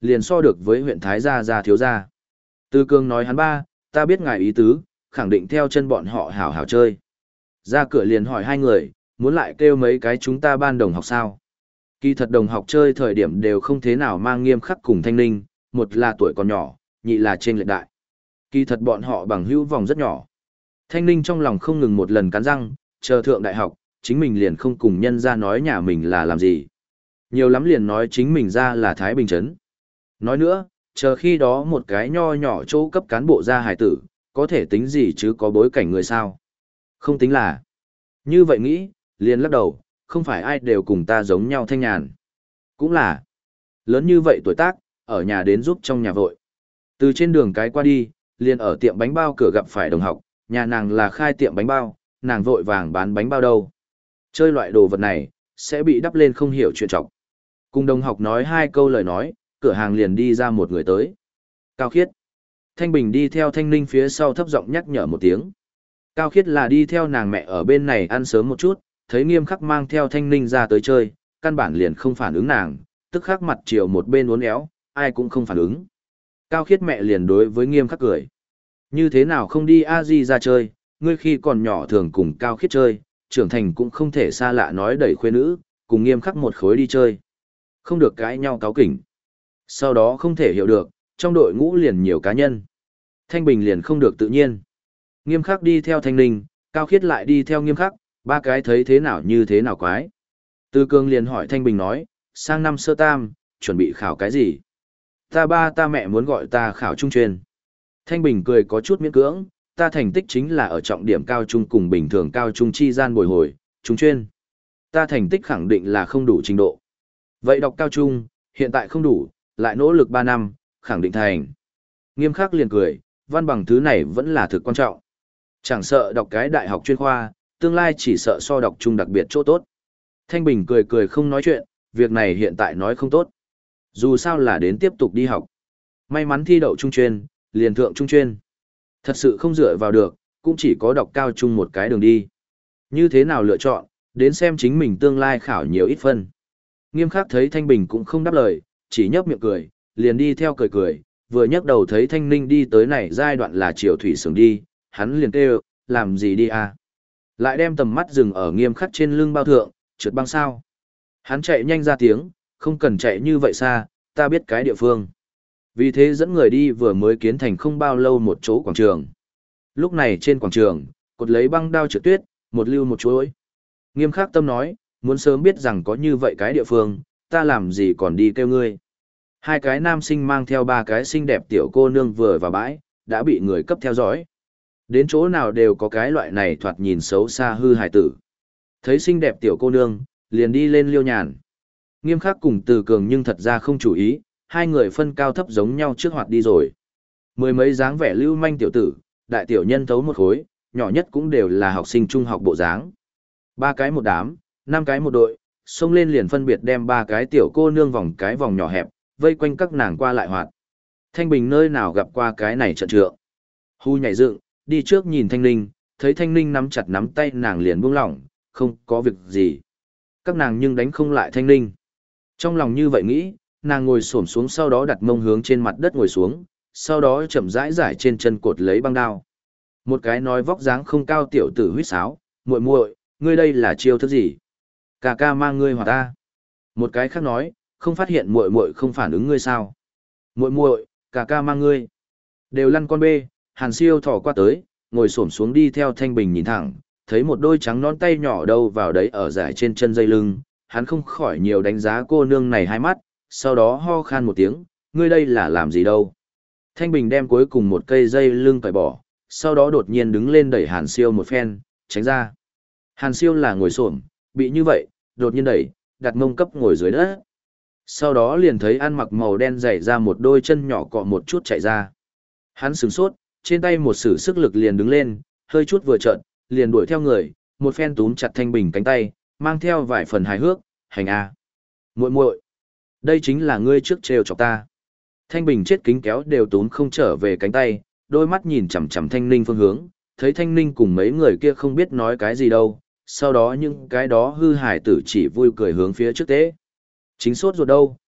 liền so được với huyện Thái Gia Gia thiếu gia. Từ Cường nói hắn ba, ta biết ngài ý tứ, khẳng định theo chân bọn họ hảo hảo chơi. Ra cửa liền hỏi hai người, muốn lại kêu mấy cái chúng ta ban đồng học sao? Kỳ thật đồng học chơi thời điểm đều không thế nào mang nghiêm khắc cùng Thanh Ninh, một là tuổi còn nhỏ, nhị là trên lệch đại. Kỳ thật bọn họ bằng hữu vòng rất nhỏ. Thanh Ninh trong lòng không ngừng một lần cắn răng, chờ thượng đại học, chính mình liền không cùng nhân ra nói nhà mình là làm gì. Nhiều lắm liền nói chính mình ra là Thái Bình Trấn. Nói nữa, chờ khi đó một cái nho nhỏ chỗ cấp cán bộ ra hải tử, có thể tính gì chứ có bối cảnh người sao? Không tính là. Như vậy nghĩ, liền lắc đầu, không phải ai đều cùng ta giống nhau thanh nhàn. Cũng là, lớn như vậy tuổi tác, ở nhà đến giúp trong nhà vội. Từ trên đường cái qua đi, liền ở tiệm bánh bao cửa gặp phải đồng học, nhà nàng là khai tiệm bánh bao, nàng vội vàng bán bánh bao đâu. Chơi loại đồ vật này, sẽ bị đắp lên không hiểu chuyện trọng. Cùng đồng học nói hai câu lời nói, cửa hàng liền đi ra một người tới. Cao Khiết. Thanh Bình đi theo Thanh Ninh phía sau thấp giọng nhắc nhở một tiếng. Cao Khiết là đi theo nàng mẹ ở bên này ăn sớm một chút, thấy Nghiêm Khắc mang theo Thanh Ninh ra tới chơi, căn bản liền không phản ứng nàng, tức khắc mặt chiều một bên uốn éo, ai cũng không phản ứng. Cao Khiết mẹ liền đối với Nghiêm Khắc cười. Như thế nào không đi a di ra chơi, ngươi khi còn nhỏ thường cùng Cao Khiết chơi, trưởng thành cũng không thể xa lạ nói đẩy khuê nữ, cùng Nghiêm Khắc một khối đi chơi. Không được cãi nhau cáu kỉnh. Sau đó không thể hiểu được, trong đội ngũ liền nhiều cá nhân. Thanh Bình liền không được tự nhiên. Nghiêm Khắc đi theo Thanh Ninh, Cao Khiết lại đi theo Nghiêm Khắc, ba cái thấy thế nào như thế nào quái. Tư Cương liền hỏi Thanh Bình nói, sang năm sơ tam, chuẩn bị khảo cái gì? Ta ba ta mẹ muốn gọi ta khảo trung chuyên. Thanh Bình cười có chút miễn cưỡng, ta thành tích chính là ở trọng điểm cao trung cùng bình thường cao trung chi gian bồi hồi, trung chuyên. Ta thành tích khẳng định là không đủ trình độ. Vậy đọc cao trung, hiện tại không đủ, lại nỗ lực ba năm, khẳng định thành. Nghiêm Khắc liền cười, văn bằng thứ này vẫn là thực quan trọng. Chẳng sợ đọc cái đại học chuyên khoa, tương lai chỉ sợ so đọc trung đặc biệt chỗ tốt. Thanh Bình cười cười không nói chuyện, việc này hiện tại nói không tốt. Dù sao là đến tiếp tục đi học. May mắn thi đậu trung chuyên, liền thượng trung chuyên. Thật sự không dựa vào được, cũng chỉ có đọc cao trung một cái đường đi. Như thế nào lựa chọn, đến xem chính mình tương lai khảo nhiều ít phân. Nghiêm Khắc thấy Thanh Bình cũng không đáp lời, chỉ nhấp miệng cười, liền đi theo cười cười, vừa nhấc đầu thấy Thanh Ninh đi tới này giai đoạn là chiều thủy sướng đi, hắn liền kêu, làm gì đi à? Lại đem tầm mắt dừng ở Nghiêm Khắc trên lưng bao thượng, trượt băng sao. Hắn chạy nhanh ra tiếng, không cần chạy như vậy xa, ta biết cái địa phương. Vì thế dẫn người đi vừa mới kiến thành không bao lâu một chỗ quảng trường. Lúc này trên quảng trường, cột lấy băng đao trượt tuyết, một lưu một chuỗi. Nghiêm Khắc tâm nói, muốn sớm biết rằng có như vậy cái địa phương, ta làm gì còn đi kêu ngươi. Hai cái nam sinh mang theo ba cái xinh đẹp tiểu cô nương vừa vào bãi, đã bị người cấp theo dõi. Đến chỗ nào đều có cái loại này thoạt nhìn xấu xa hư hài tử. Thấy xinh đẹp tiểu cô nương, liền đi lên liêu nhàn. Nghiêm Khắc cùng Từ Cường nhưng thật ra không chủ ý, hai người phân cao thấp giống nhau trước hoạt đi rồi. Mười mấy dáng vẻ lưu manh tiểu tử, đại tiểu nhân thấu một khối, nhỏ nhất cũng đều là học sinh trung học bộ dáng. Ba cái một đám, năm cái một đội, xông lên liền phân biệt đem ba cái tiểu cô nương vòng cái vòng nhỏ hẹp, vây quanh các nàng qua lại hoạt. Thanh Bình nơi nào gặp qua cái này trận trượng. Hu nhảy dựng, đi trước nhìn Thanh Ninh, thấy Thanh Ninh nắm chặt nắm tay nàng liền buông lỏng, không có việc gì. Các nàng nhưng đánh không lại Thanh Ninh. Trong lòng như vậy nghĩ, nàng ngồi xổm xuống sau đó đặt mông hướng trên mặt đất ngồi xuống, sau đó chậm rãi rải trên chân cột lấy băng đao. Một cái nói vóc dáng không cao tiểu tử huýt sáo, muội muội, ngươi đây là chiêu thức gì? Cà ca mang ngươi hoặc ta. Một cái khác nói, không phát hiện muội muội không phản ứng ngươi sao? Muội muội, cà ca mang ngươi. Đều lăn con bê, Hàn Siêu thò qua tới, ngồi xổm xuống đi theo Thanh Bình nhìn thẳng, thấy một đôi trắng nón tay nhỏ đâu vào đấy ở rải trên chân dây lưng, hắn không khỏi nhiều đánh giá cô nương này hai mắt, sau đó ho khan một tiếng, ngươi đây là làm gì đâu? Thanh Bình đem cuối cùng một cây dây lưng cởi bỏ, sau đó đột nhiên đứng lên đẩy Hàn Siêu một phen, tránh ra. Hàn Siêu là ngồi xổm, bị như vậy, đột nhiên đẩy, đặt mông cấp ngồi dưới đất. Sau đó liền thấy ăn mặc màu đen dày ra một đôi chân nhỏ cọ một chút chạy ra. Hắn sửng sốt, trên tay một sử sức lực liền đứng lên, hơi chút vừa trợn, liền đuổi theo người, một phen túm chặt Thanh Bình cánh tay, mang theo vài phần hài hước, hành a. Muội muội, đây chính là ngươi trước trêu chọc ta. Thanh Bình chết kính kéo đều túm không trở về cánh tay, đôi mắt nhìn chằm chằm Thanh Ninh phương hướng, thấy Thanh Ninh cùng mấy người kia không biết nói cái gì đâu, sau đó những cái đó hư hài tử chỉ vui cười hướng phía trước tế. Chính sốt ruột đâu,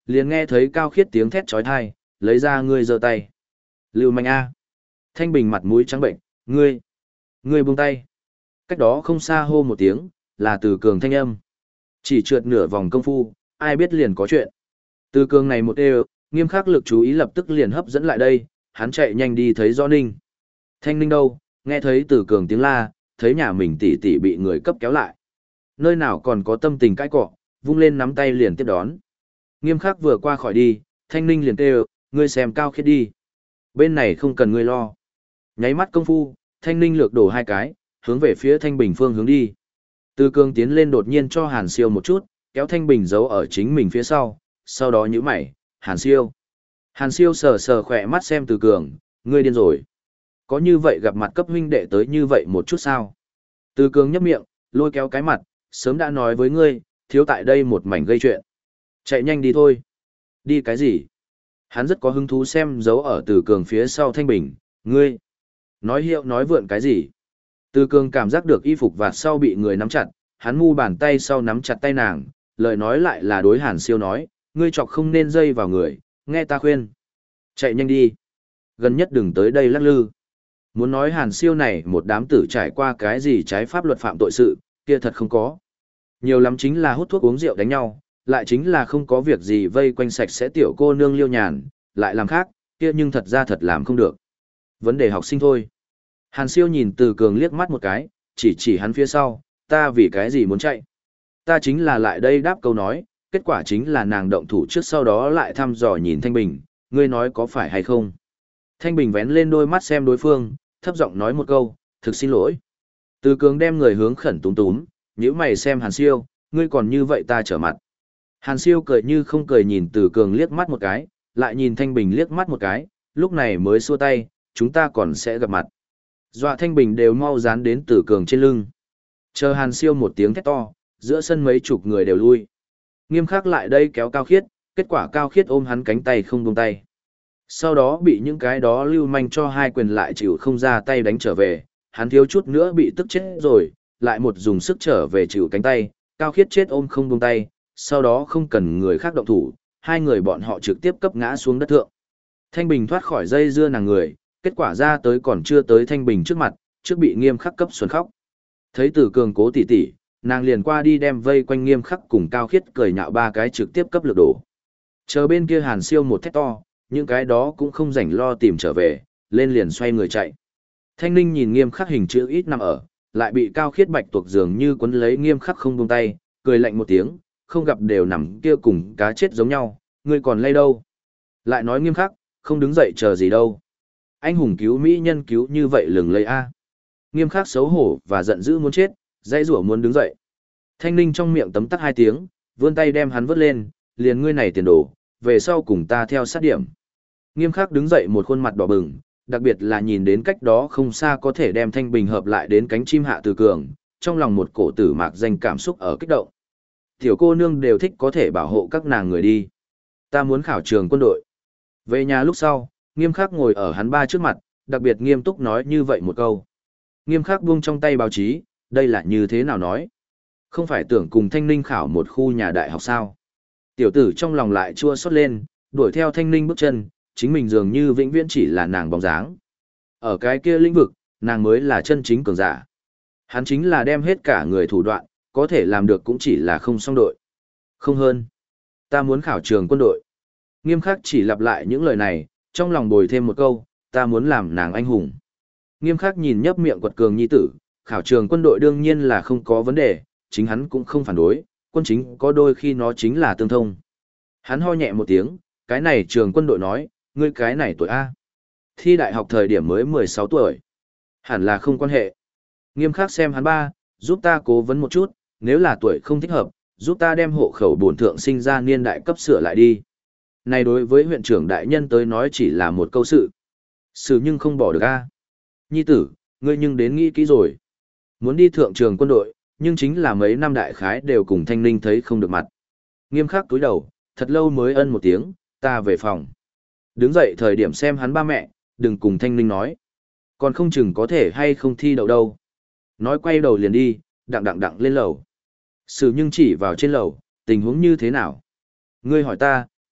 Liền nghe thấy Cao Khiết tiếng thét chói tai, lấy ra ngươi giơ tay. Lưu manh A. Thanh Bình mặt mũi trắng bệnh, ngươi, ngươi buông tay. Cách đó không xa hô một tiếng, là Từ Cường thanh âm. Chỉ trượt nửa vòng công phu, ai biết liền có chuyện. Từ Cường này một đều, nghiêm khắc lực chú ý lập tức liền hấp dẫn lại đây, hắn chạy nhanh đi thấy rõ Ninh. Thanh Ninh đâu, nghe thấy Từ Cường tiếng la, thấy nhà mình tỷ tỷ bị người cấp kéo lại. Nơi nào còn có tâm tình cãi cọ, vung lên nắm tay liền tiếp đón. Nghiêm khắc vừa qua khỏi đi, Thanh Ninh liền kêu, ngươi xem Cao Khiết đi. Bên này không cần ngươi lo. Nháy mắt công phu, Thanh Ninh lược đổ hai cái, hướng về phía Thanh Bình phương hướng đi. Từ Cường tiến lên đột nhiên cho Hàn Siêu một chút, kéo Thanh Bình giấu ở chính mình phía sau, sau đó nhíu mày, Hàn Siêu. Hàn Siêu sờ sờ khỏe mắt xem Từ Cường, ngươi điên rồi. Có như vậy gặp mặt cấp huynh đệ tới như vậy một chút sao? Từ Cường nhấp miệng, lôi kéo cái mặt, sớm đã nói với ngươi, thiếu tại đây một mảnh gây chuyện. Chạy nhanh đi thôi. Đi cái gì? Hắn rất có hứng thú xem giấu ở Từ Cường phía sau Thanh Bình, ngươi. Nói hiệu nói vượn cái gì? Từ Cường cảm giác được y phục vạt sau bị người nắm chặt, hắn mu bàn tay sau nắm chặt tay nàng, lời nói lại là đối Hàn Siêu nói, ngươi chọc không nên dây vào người, nghe ta khuyên. Chạy nhanh đi. Gần nhất đừng tới đây lắc lư. Muốn nói Hàn Siêu này một đám tử trải qua cái gì trái pháp luật phạm tội sự, kia thật không có. Nhiều lắm chính là hút thuốc uống rượu đánh nhau, lại chính là không có việc gì vây quanh sạch sẽ tiểu cô nương liêu nhàn, lại làm khác, kia nhưng thật ra thật làm không được. Vấn đề học sinh thôi. Hàn Siêu nhìn Từ Cường liếc mắt một cái, chỉ chỉ hắn phía sau, ta vì cái gì muốn chạy. Ta chính là lại đây đáp câu nói, kết quả chính là nàng động thủ trước sau đó lại thăm dò nhìn Thanh Bình, ngươi nói có phải hay không. Thanh Bình vén lên đôi mắt xem đối phương, thấp giọng nói một câu, thực xin lỗi. Từ Cường đem người hướng khẩn túm túm, nhíu mày xem Hàn Siêu, ngươi còn như vậy ta trở mặt. Hàn Siêu cười như không cười nhìn Từ Cường liếc mắt một cái, lại nhìn Thanh Bình liếc mắt một cái, lúc này mới xua tay, chúng ta còn sẽ gặp mặt. Dọa Thanh Bình đều mau dán đến Từ Cường trên lưng. Chờ Hàn Siêu một tiếng thét to, giữa sân mấy chục người đều lui. Nghiêm khắc lại đây kéo Cao Khiết, kết quả Cao Khiết ôm hắn cánh tay không buông tay. Sau đó bị những cái đó lưu manh cho hai quyền lại chịu không ra tay đánh trở về, hắn thiếu chút nữa bị tức chết rồi, lại một dùng sức trở về chịu cánh tay, Cao Khiết chết ôm không buông tay, sau đó không cần người khác động thủ, hai người bọn họ trực tiếp cấp ngã xuống đất thượng. Thanh Bình thoát khỏi dây dưa nàng người, kết quả ra tới còn chưa tới Thanh Bình trước mặt, trước bị Nghiêm khắc cấp xuân khóc. Thấy Từ Cường cố tỉ tỉ, nàng liền qua đi đem vây quanh Nghiêm khắc cùng Cao Khiết cười nhạo ba cái trực tiếp cấp lực đổ. Chờ bên kia Hàn Siêu một thét to, những cái đó cũng không rảnh lo tìm trở về, lên liền xoay người chạy. Thanh Ninh nhìn Nghiêm khắc hình chữ ít nằm ở, lại bị Cao Khiết bạch tuộc dường như quấn lấy Nghiêm khắc không buông tay, cười lạnh một tiếng, không gặp đều nằm kia cùng cá chết giống nhau, ngươi còn lay đâu. Lại nói Nghiêm khắc, không đứng dậy chờ gì đâu. Anh hùng cứu mỹ nhân cứu như vậy lừng lây a. Nghiêm khắc xấu hổ và giận dữ muốn chết, dãy rủa muốn đứng dậy. Thanh Ninh trong miệng tấm tắc hai tiếng, vươn tay đem hắn vớt lên, liền ngươi này tiền đồ, về sau cùng ta theo sát điểm. Nghiêm khắc đứng dậy một khuôn mặt đỏ bừng, đặc biệt là nhìn đến cách đó không xa có thể đem Thanh Bình hợp lại đến cánh chim hạ Từ Cường, trong lòng một cổ tử mạc danh cảm xúc ở kích động. Tiểu cô nương đều thích có thể bảo hộ các nàng người đi. Ta muốn khảo trường quân đội. Về nhà lúc sau, Nghiêm khắc ngồi ở hắn ba trước mặt, đặc biệt nghiêm túc nói như vậy một câu. Nghiêm khắc buông trong tay báo chí, đây là như thế nào nói? Không phải tưởng cùng Thanh Ninh khảo một khu nhà đại học sao? Tiểu tử trong lòng lại chua xót lên, đuổi theo Thanh Ninh bước chân, chính mình dường như vĩnh viễn chỉ là nàng bóng dáng. Ở cái kia lĩnh vực, nàng mới là chân chính cường giả. Hắn chính là đem hết cả người thủ đoạn, có thể làm được cũng chỉ là không song đội. Không hơn. Ta muốn khảo trường quân đội. Nghiêm khắc chỉ lặp lại những lời này, trong lòng bồi thêm một câu, ta muốn làm nàng anh hùng. Nghiêm khắc nhìn nhấp miệng quật cường nhi tử, khảo trường quân đội đương nhiên là không có vấn đề, chính hắn cũng không phản đối, quân chính có đôi khi nó chính là tương thông. Hắn ho nhẹ một tiếng, cái này trường quân đội nói, ngươi cái này tuổi A. Thi đại học thời điểm mới mười sáu tuổi. Hẳn là không quan hệ. Nghiêm khắc xem hắn ba, giúp ta cố vấn một chút, nếu là tuổi không thích hợp, giúp ta đem hộ khẩu bổn thượng sinh ra niên đại cấp sửa lại đi. Này đối với huyện trưởng đại nhân tới nói chỉ là một câu sự. Sự nhưng không bỏ được A. Nhi tử, ngươi nhưng đến nghĩ kỹ rồi. Muốn đi thượng trường quân đội, nhưng chính là mấy năm đại khái đều cùng Thanh Ninh thấy không được mặt. Nghiêm khắc túi đầu, thật lâu mới ân một tiếng, ta về phòng. Đứng dậy thời điểm xem hắn ba mẹ, đừng cùng Thanh Ninh nói. Còn không chừng có thể hay không thi đậu đâu. Nói quay đầu liền đi, đặng đặng đặng lên lầu. Sử nhưng chỉ vào trên lầu, tình huống như thế nào? Ngươi hỏi ta,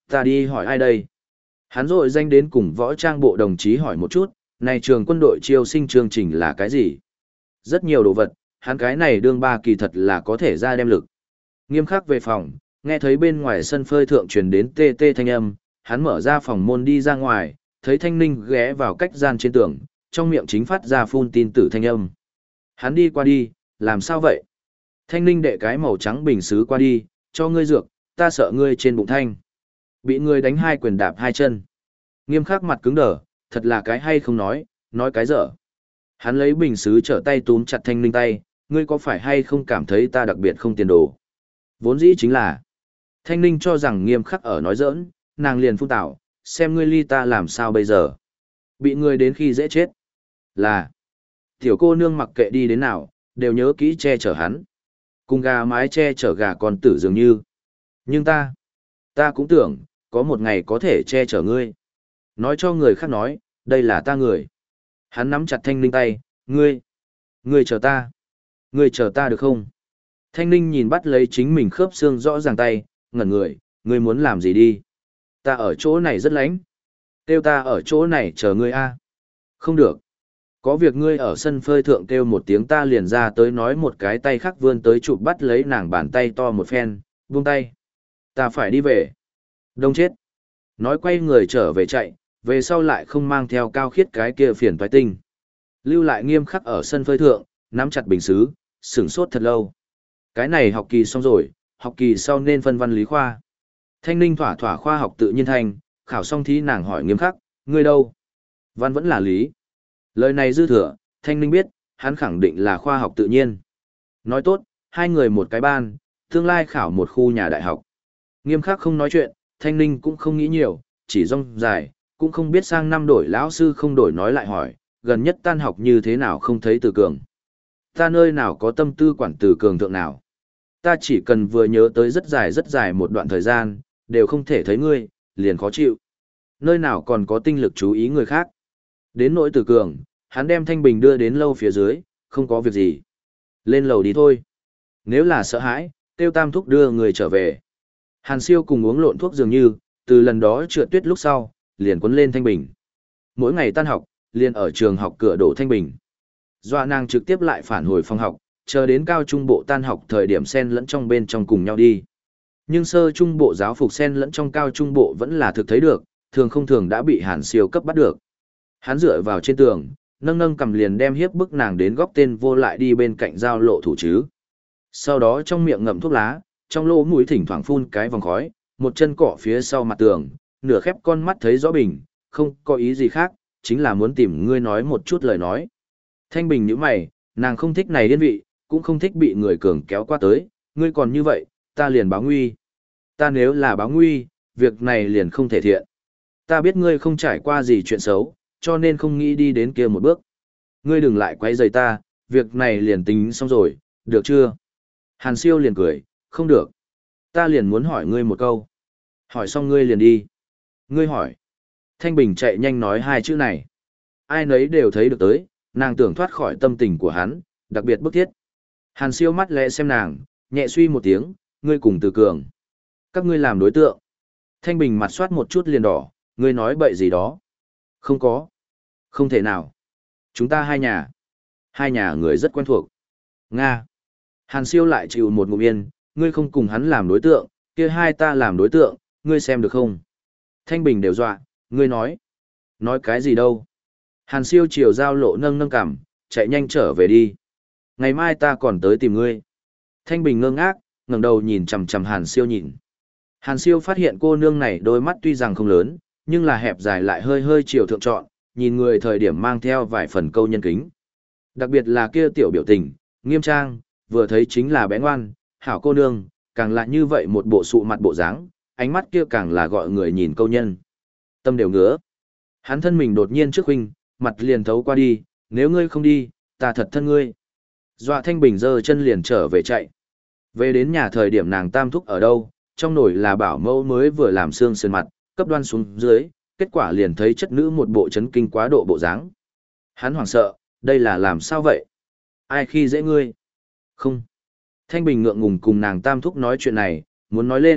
Ta đi hỏi ai đây? Hắn rội danh đến cùng võ trang bộ đồng chí hỏi một chút, này trường quân đội chiêu sinh chương trình là cái gì? Rất nhiều đồ vật, hắn cái này đương ba kỳ thật là có thể ra đem lực. Nghiêm khắc về phòng, nghe thấy bên ngoài sân phơi thượng truyền đến tê tê thanh âm, hắn mở ra phòng môn đi ra ngoài, thấy Thanh Ninh ghé vào cách gian trên tường, trong miệng chính phát ra phun tin tử thanh âm. Hắn đi qua đi, làm sao vậy? Thanh Ninh đệ cái màu trắng bình xứ qua đi, cho ngươi dược, ta sợ ngươi trên bụng thanh. Bị ngươi đánh hai quyền đạp hai chân. Nghiêm khắc mặt cứng đờ, thật là cái hay không nói, nói cái dở. Hắn lấy bình xứ trở tay túm chặt Thanh Ninh tay, ngươi có phải hay không cảm thấy ta đặc biệt không tiền đồ? Vốn dĩ chính là, Thanh Ninh cho rằng nghiêm khắc ở nói giỡn, nàng liền phun tảo, xem ngươi ly ta làm sao bây giờ. Bị ngươi đến khi dễ chết. Là, tiểu cô nương mặc kệ đi đến nào, đều nhớ kỹ che chở hắn. Cùng gà mái che chở gà con tử dường như. Nhưng ta, ta cũng tưởng, có một ngày có thể che chở ngươi. Nói cho người khác nói, đây là ta người. Hắn nắm chặt Thanh Ninh tay, ngươi, ngươi chờ ta. Ngươi chờ ta được không? Thanh Ninh nhìn bắt lấy chính mình khớp xương rõ ràng tay, ngẩn người, ngươi muốn làm gì đi? Ta ở chỗ này rất lạnh. Kêu ta ở chỗ này chờ ngươi a. Không được. Có việc ngươi ở sân phơi thượng kêu một tiếng ta liền ra tới nói một cái tay khác vươn tới chụp bắt lấy nàng bàn tay to một phen, buông tay. Ta phải đi về. Đông chết. Nói quay người trở về chạy, về sau lại không mang theo cao khiết cái kia phiền toái tinh. Lưu lại nghiêm khắc ở sân phơi thượng, nắm chặt bình xứ, sửng sốt thật lâu. Cái này học kỳ xong rồi, học kỳ sau nên phân văn lý khoa. Thanh Ninh thỏa thỏa khoa học tự nhiên thành, khảo xong thí nàng hỏi nghiêm khắc, ngươi đâu? Văn vẫn là lý. Lời này dư thừa, Thanh Ninh biết, hắn khẳng định là khoa học tự nhiên. Nói tốt, hai người một cái ban, tương lai khảo một khu nhà đại học. Nghiêm khắc không nói chuyện, Thanh Ninh cũng không nghĩ nhiều, chỉ rong dài, cũng không biết sang năm đổi lão sư không đổi nói lại hỏi, gần nhất tan học như thế nào không thấy Từ Cường. Ta nơi nào có tâm tư quản Từ Cường thượng nào. Ta chỉ cần vừa nhớ tới rất dài rất dài một đoạn thời gian, đều không thể thấy ngươi, liền khó chịu. Nơi nào còn có tinh lực chú ý người khác. Đến nỗi Từ Cường, hắn đem Thanh Bình đưa đến lâu phía dưới, không có việc gì. Lên lầu đi thôi. Nếu là sợ hãi, tiêu tam thúc đưa người trở về. Hàn Siêu cùng uống lộn thuốc dường như, từ lần đó trượt tuyết lúc sau, liền quấn lên Thanh Bình. Mỗi ngày tan học, liền ở trường học cửa đổ Thanh Bình. Doa nàng trực tiếp lại phản hồi phòng học, chờ đến cao trung bộ tan học thời điểm sen lẫn trong bên trong cùng nhau đi. Nhưng sơ trung bộ giáo phục sen lẫn trong cao trung bộ vẫn là thực thấy được, thường không thường đã bị Hàn Siêu cấp bắt được. Hắn dựa vào trên tường, nâng nâng cầm liền đem hiếp bức nàng đến góc tên vô lại đi bên cạnh giao lộ thủ chứ. Sau đó trong miệng ngậm thuốc lá, trong lỗ mũi thỉnh thoảng phun cái vòng khói, một chân cọ phía sau mặt tường, nửa khép con mắt thấy rõ bình, không có ý gì khác, chính là muốn tìm ngươi nói một chút lời nói. Thanh Bình nhíu mày, nàng không thích này điên vị, cũng không thích bị người cường kéo qua tới, ngươi còn như vậy, ta liền báo nguy. Ta nếu là báo nguy, việc này liền không thể thiện. Ta biết ngươi không trải qua gì chuyện xấu, cho nên không nghĩ đi đến kia một bước. Ngươi đừng lại quấy rầy ta, việc này liền tính xong rồi, được chưa? Hàn Siêu liền cười, không được. Ta liền muốn hỏi ngươi một câu. Hỏi xong ngươi liền đi. Ngươi hỏi. Thanh Bình chạy nhanh nói hai chữ này. Ai nấy đều thấy được tới, nàng tưởng thoát khỏi tâm tình của hắn, đặc biệt bức thiết. Hàn Siêu mắt lẽ xem nàng, nhẹ suy một tiếng, ngươi cùng Từ Cường. Các ngươi làm đối tượng. Thanh Bình mặt soát một chút liền đỏ, ngươi nói bậy gì đó. Không có. Không thể nào. Chúng ta hai nhà. Hai nhà người rất quen thuộc. Nga. Hàn Siêu lại chịu một ngụm yên, ngươi không cùng hắn làm đối tượng, kia hai ta làm đối tượng, ngươi xem được không? Thanh Bình đều dọa, ngươi nói. Nói cái gì đâu? Hàn Siêu chiều giao lộ nâng nâng cằm, chạy nhanh trở về đi. Ngày mai ta còn tới tìm ngươi. Thanh Bình ngơ ngác, ngẩng đầu nhìn chằm chằm Hàn Siêu nhìn. Hàn Siêu phát hiện cô nương này đôi mắt tuy rằng không lớn, nhưng là hẹp dài lại hơi hơi chiều thượng trọn, nhìn người thời điểm mang theo vài phần câu nhân kính. Đặc biệt là kia tiểu biểu tình, nghiêm trang, vừa thấy chính là bé ngoan, hảo cô nương, càng là như vậy một bộ sụ mặt bộ dáng, ánh mắt kia càng là gọi người nhìn câu nhân. Tâm đều ngứa. Hắn thân mình đột nhiên trước huynh, mặt liền thấu qua đi, nếu ngươi không đi, ta thật thân ngươi. Dọa Thanh Bình giơ chân liền trở về chạy. Về đến nhà thời điểm nàng tam thúc ở đâu, trong nồi là bảo mẫu mới vừa làm xương sườn mặt, cấp đoan xuống dưới, kết quả liền thấy chất nữ một bộ chấn kinh quá độ bộ dáng. Hắn hoảng sợ, đây là làm sao vậy? Ai khi dễ ngươi? Không. Thanh Bình ngượng ngùng cùng nàng tam thúc nói chuyện này, muốn nói lên,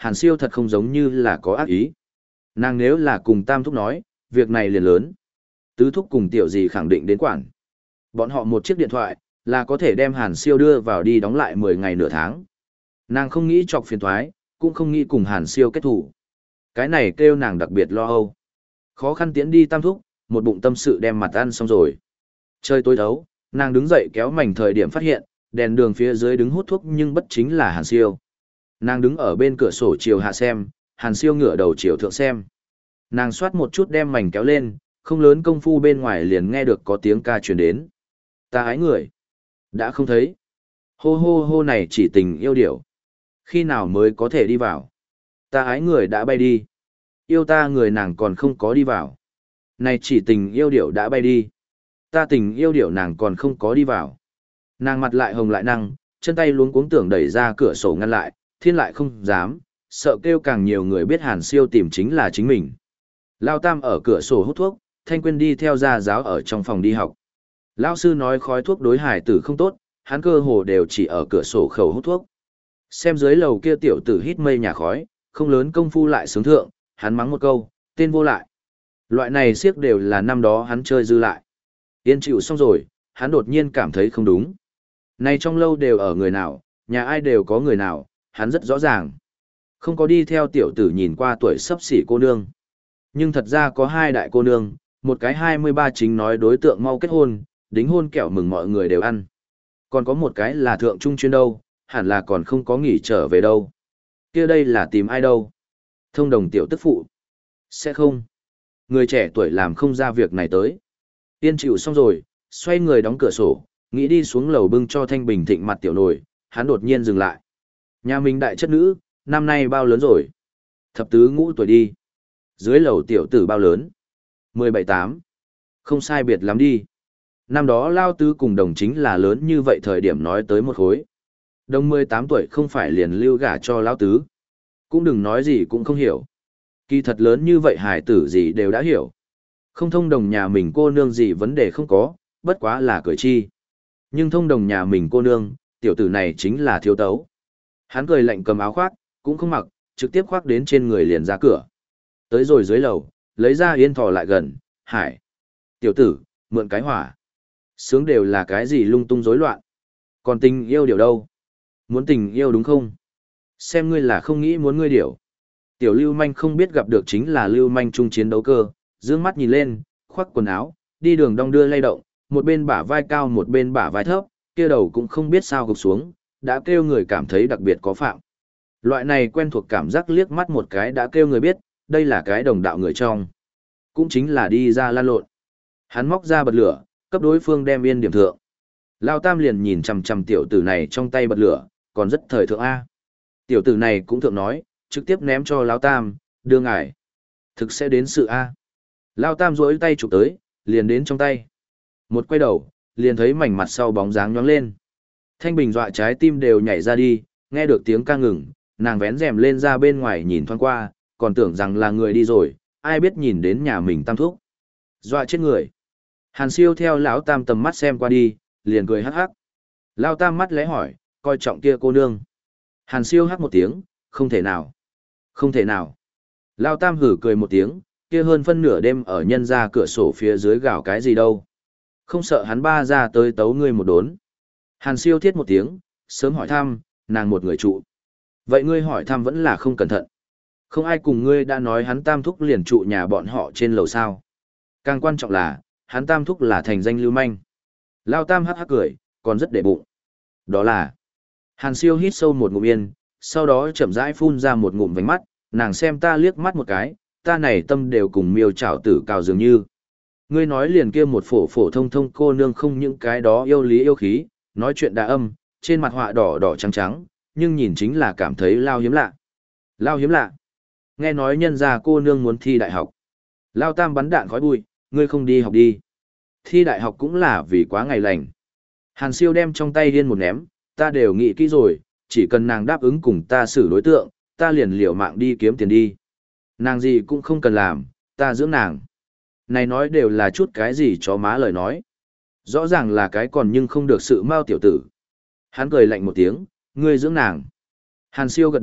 Hàn Siêu thật không giống như là có ác ý. Nàng nếu là cùng Tam Thúc nói, việc này liền lớn. Tứ Thúc cùng Tiểu Dì khẳng định đến quản. Bọn họ một chiếc điện thoại, là có thể đem Hàn Siêu đưa vào đi đóng lại mười ngày nửa tháng. Nàng không nghĩ chọc phiền thoái, cũng không nghĩ cùng Hàn Siêu kết thủ. Cái này kêu nàng đặc biệt lo âu. Khó khăn tiễn đi Tam Thúc, một bụng tâm sự đem mặt ăn xong rồi. Trời tối thấu, nàng đứng dậy kéo mảnh thời điểm phát hiện, đèn đường phía dưới đứng hút thuốc nhưng bất chính là Hàn Siêu. Nàng đứng ở bên cửa sổ chiều hạ xem, Hàn Siêu ngửa đầu chiều thượng xem. Nàng xoát một chút đem mảnh kéo lên, không lớn công phu bên ngoài liền nghe được có tiếng ca truyền đến. Ta ái người. Đã không thấy. Hô hô hô này chỉ tình yêu điểu. Khi nào mới có thể đi vào? Ta ái người đã bay đi. Yêu ta người nàng còn không có đi vào. Này chỉ tình yêu điểu đã bay đi. Ta tình yêu điểu nàng còn không có đi vào. Nàng mặt lại hồng lại năng, chân tay luống cuống tưởng đẩy ra cửa sổ ngăn lại, thiên lại không dám, sợ kêu càng nhiều người biết Hàn Siêu tìm chính là chính mình. Lao Tam ở cửa sổ hút thuốc, Thanh Quyên đi theo gia giáo ở trong phòng đi học. Lão sư nói khói thuốc đối hải tử không tốt, hắn cơ hồ đều chỉ ở cửa sổ khẩu hút thuốc. Xem dưới lầu kia tiểu tử hít mây nhà khói, không lớn công phu lại sướng thượng, hắn mắng một câu, tên vô lại. Loại này siếc đều là năm đó hắn chơi dư lại. Yên chịu xong rồi, hắn đột nhiên cảm thấy không đúng. Này trong lâu đều ở người nào, nhà ai đều có người nào, hắn rất rõ ràng. Không có đi theo tiểu tử nhìn qua tuổi sắp xỉ cô nương. Nhưng thật ra có hai đại cô nương, một cái hai mươi ba chính nói đối tượng mau kết hôn, đính hôn kẹo mừng mọi người đều ăn. Còn có một cái là thượng trung chuyên đâu, hẳn là còn không có nghỉ trở về đâu. Kia đây là tìm ai đâu? Thông đồng tiểu tức phụ. Sẽ không. Người trẻ tuổi làm không ra việc này tới. Yên chịu xong rồi, xoay người đóng cửa sổ, nghĩ đi xuống lầu bưng cho Thanh Bình thịnh mặt tiểu nồi, hắn đột nhiên dừng lại. Nhà mình đại chất nữ, năm nay bao lớn rồi? Thập tứ ngũ tuổi đi. Dưới lầu tiểu tử bao lớn? mười bảy tám. Không sai biệt lắm đi. Năm đó Lao Tứ cùng đồng chính là lớn như vậy thời điểm nói tới một khối. Đồng mười tám tuổi không phải liền lưu gả cho Lao Tứ. Cũng đừng nói gì cũng không hiểu. Kỳ thật lớn như vậy hài tử gì đều đã hiểu. Không thông đồng nhà mình cô nương gì vấn đề không có, bất quá là cười chi. Nhưng thông đồng nhà mình cô nương, tiểu tử này chính là thiếu tấu. Hắn cười lạnh cầm áo khoác, cũng không mặc, trực tiếp khoác đến trên người liền ra cửa. Tới rồi dưới lầu, lấy ra yên thò lại gần, hải. Tiểu tử, mượn cái hỏa. Sướng đều là cái gì lung tung rối loạn. Còn tình yêu điều đâu? Muốn tình yêu đúng không? Xem ngươi là không nghĩ muốn ngươi điều. Tiểu lưu manh không biết gặp được chính là lưu manh trung chiến đấu cơ, dương mắt nhìn lên, khoác quần áo, đi đường đong đưa lay động, một bên bả vai cao một bên bả vai thấp, kia đầu cũng không biết sao gục xuống, đã kêu người cảm thấy đặc biệt có phạm. Loại này quen thuộc cảm giác liếc mắt một cái đã kêu người biết, đây là cái đồng đạo người trong. Cũng chính là đi ra lan lộn. Hắn móc ra bật lửa, cấp đối phương đem yên điểm thượng. Lao Tam liền nhìn chằm chằm tiểu tử này trong tay bật lửa, còn rất thời thượng A. Tiểu tử này cũng thượng nói, trực tiếp ném cho Lao Tam, đưa ngài. Thực sẽ đến sự A. Lao Tam rỗi tay chụp tới, liền đến trong tay. Một quay đầu, liền thấy mảnh mặt sau bóng dáng nhoáng lên. Thanh Bình dọa trái tim đều nhảy ra đi, nghe được tiếng ca ngừng, nàng vén rèm lên ra bên ngoài nhìn thoáng qua, còn tưởng rằng là người đi rồi, ai biết nhìn đến nhà mình Tam Thúc. Dọa chết người. Hàn Siêu theo lão Tam tầm mắt xem qua đi, liền cười hắc hắc. Lão Tam mắt lẽ hỏi, coi trọng kia cô nương. Hàn Siêu hắc một tiếng, không thể nào. Không thể nào. Lão Tam hử cười một tiếng, kia hơn phân nửa đêm ở nhân ra cửa sổ phía dưới gào cái gì đâu. Không sợ hắn ba ra tới tấu ngươi một đốn. Hàn Siêu thiết một tiếng, sớm hỏi thăm, nàng một người trụ. Vậy ngươi hỏi thăm vẫn là không cẩn thận. Không ai cùng ngươi đã nói hắn Tam Thúc liền trụ nhà bọn họ trên lầu sao. Càng quan trọng là, hắn Tam Thúc là thành danh lưu manh. Lao Tam hắc hắc cười, còn rất để bụng. Đó là, Hàn Siêu hít sâu một ngụm yên, sau đó chậm rãi phun ra một ngụm vánh mắt, nàng xem ta liếc mắt một cái, ta này tâm đều cùng miêu trảo tử cào dường như. Ngươi nói liền kia một phổ phổ thông thông cô nương không những cái đó yêu lý yêu khí, nói chuyện đa âm, trên mặt họa đỏ đỏ trắng trắng, nhưng nhìn chính là cảm thấy lao hiếm lạ. Lao hiếm lạ. Nghe nói nhân gia cô nương muốn thi đại học. Lao Tam bắn đạn khói bụi, ngươi không đi học đi. Thi đại học cũng là vì quá ngày lành. Hàn Siêu đem trong tay điên một ném, ta đều nghĩ kỹ rồi, chỉ cần nàng đáp ứng cùng ta xử đối tượng, ta liền liều mạng đi kiếm tiền đi. Nàng gì cũng không cần làm, ta dưỡng nàng. Này nói đều là chút cái gì chó má lời nói. Rõ ràng là cái còn nhưng không được sự mau tiểu tử. Hắn cười lạnh một tiếng, ngươi dưỡng nàng. Hàn Siêu gật đầu,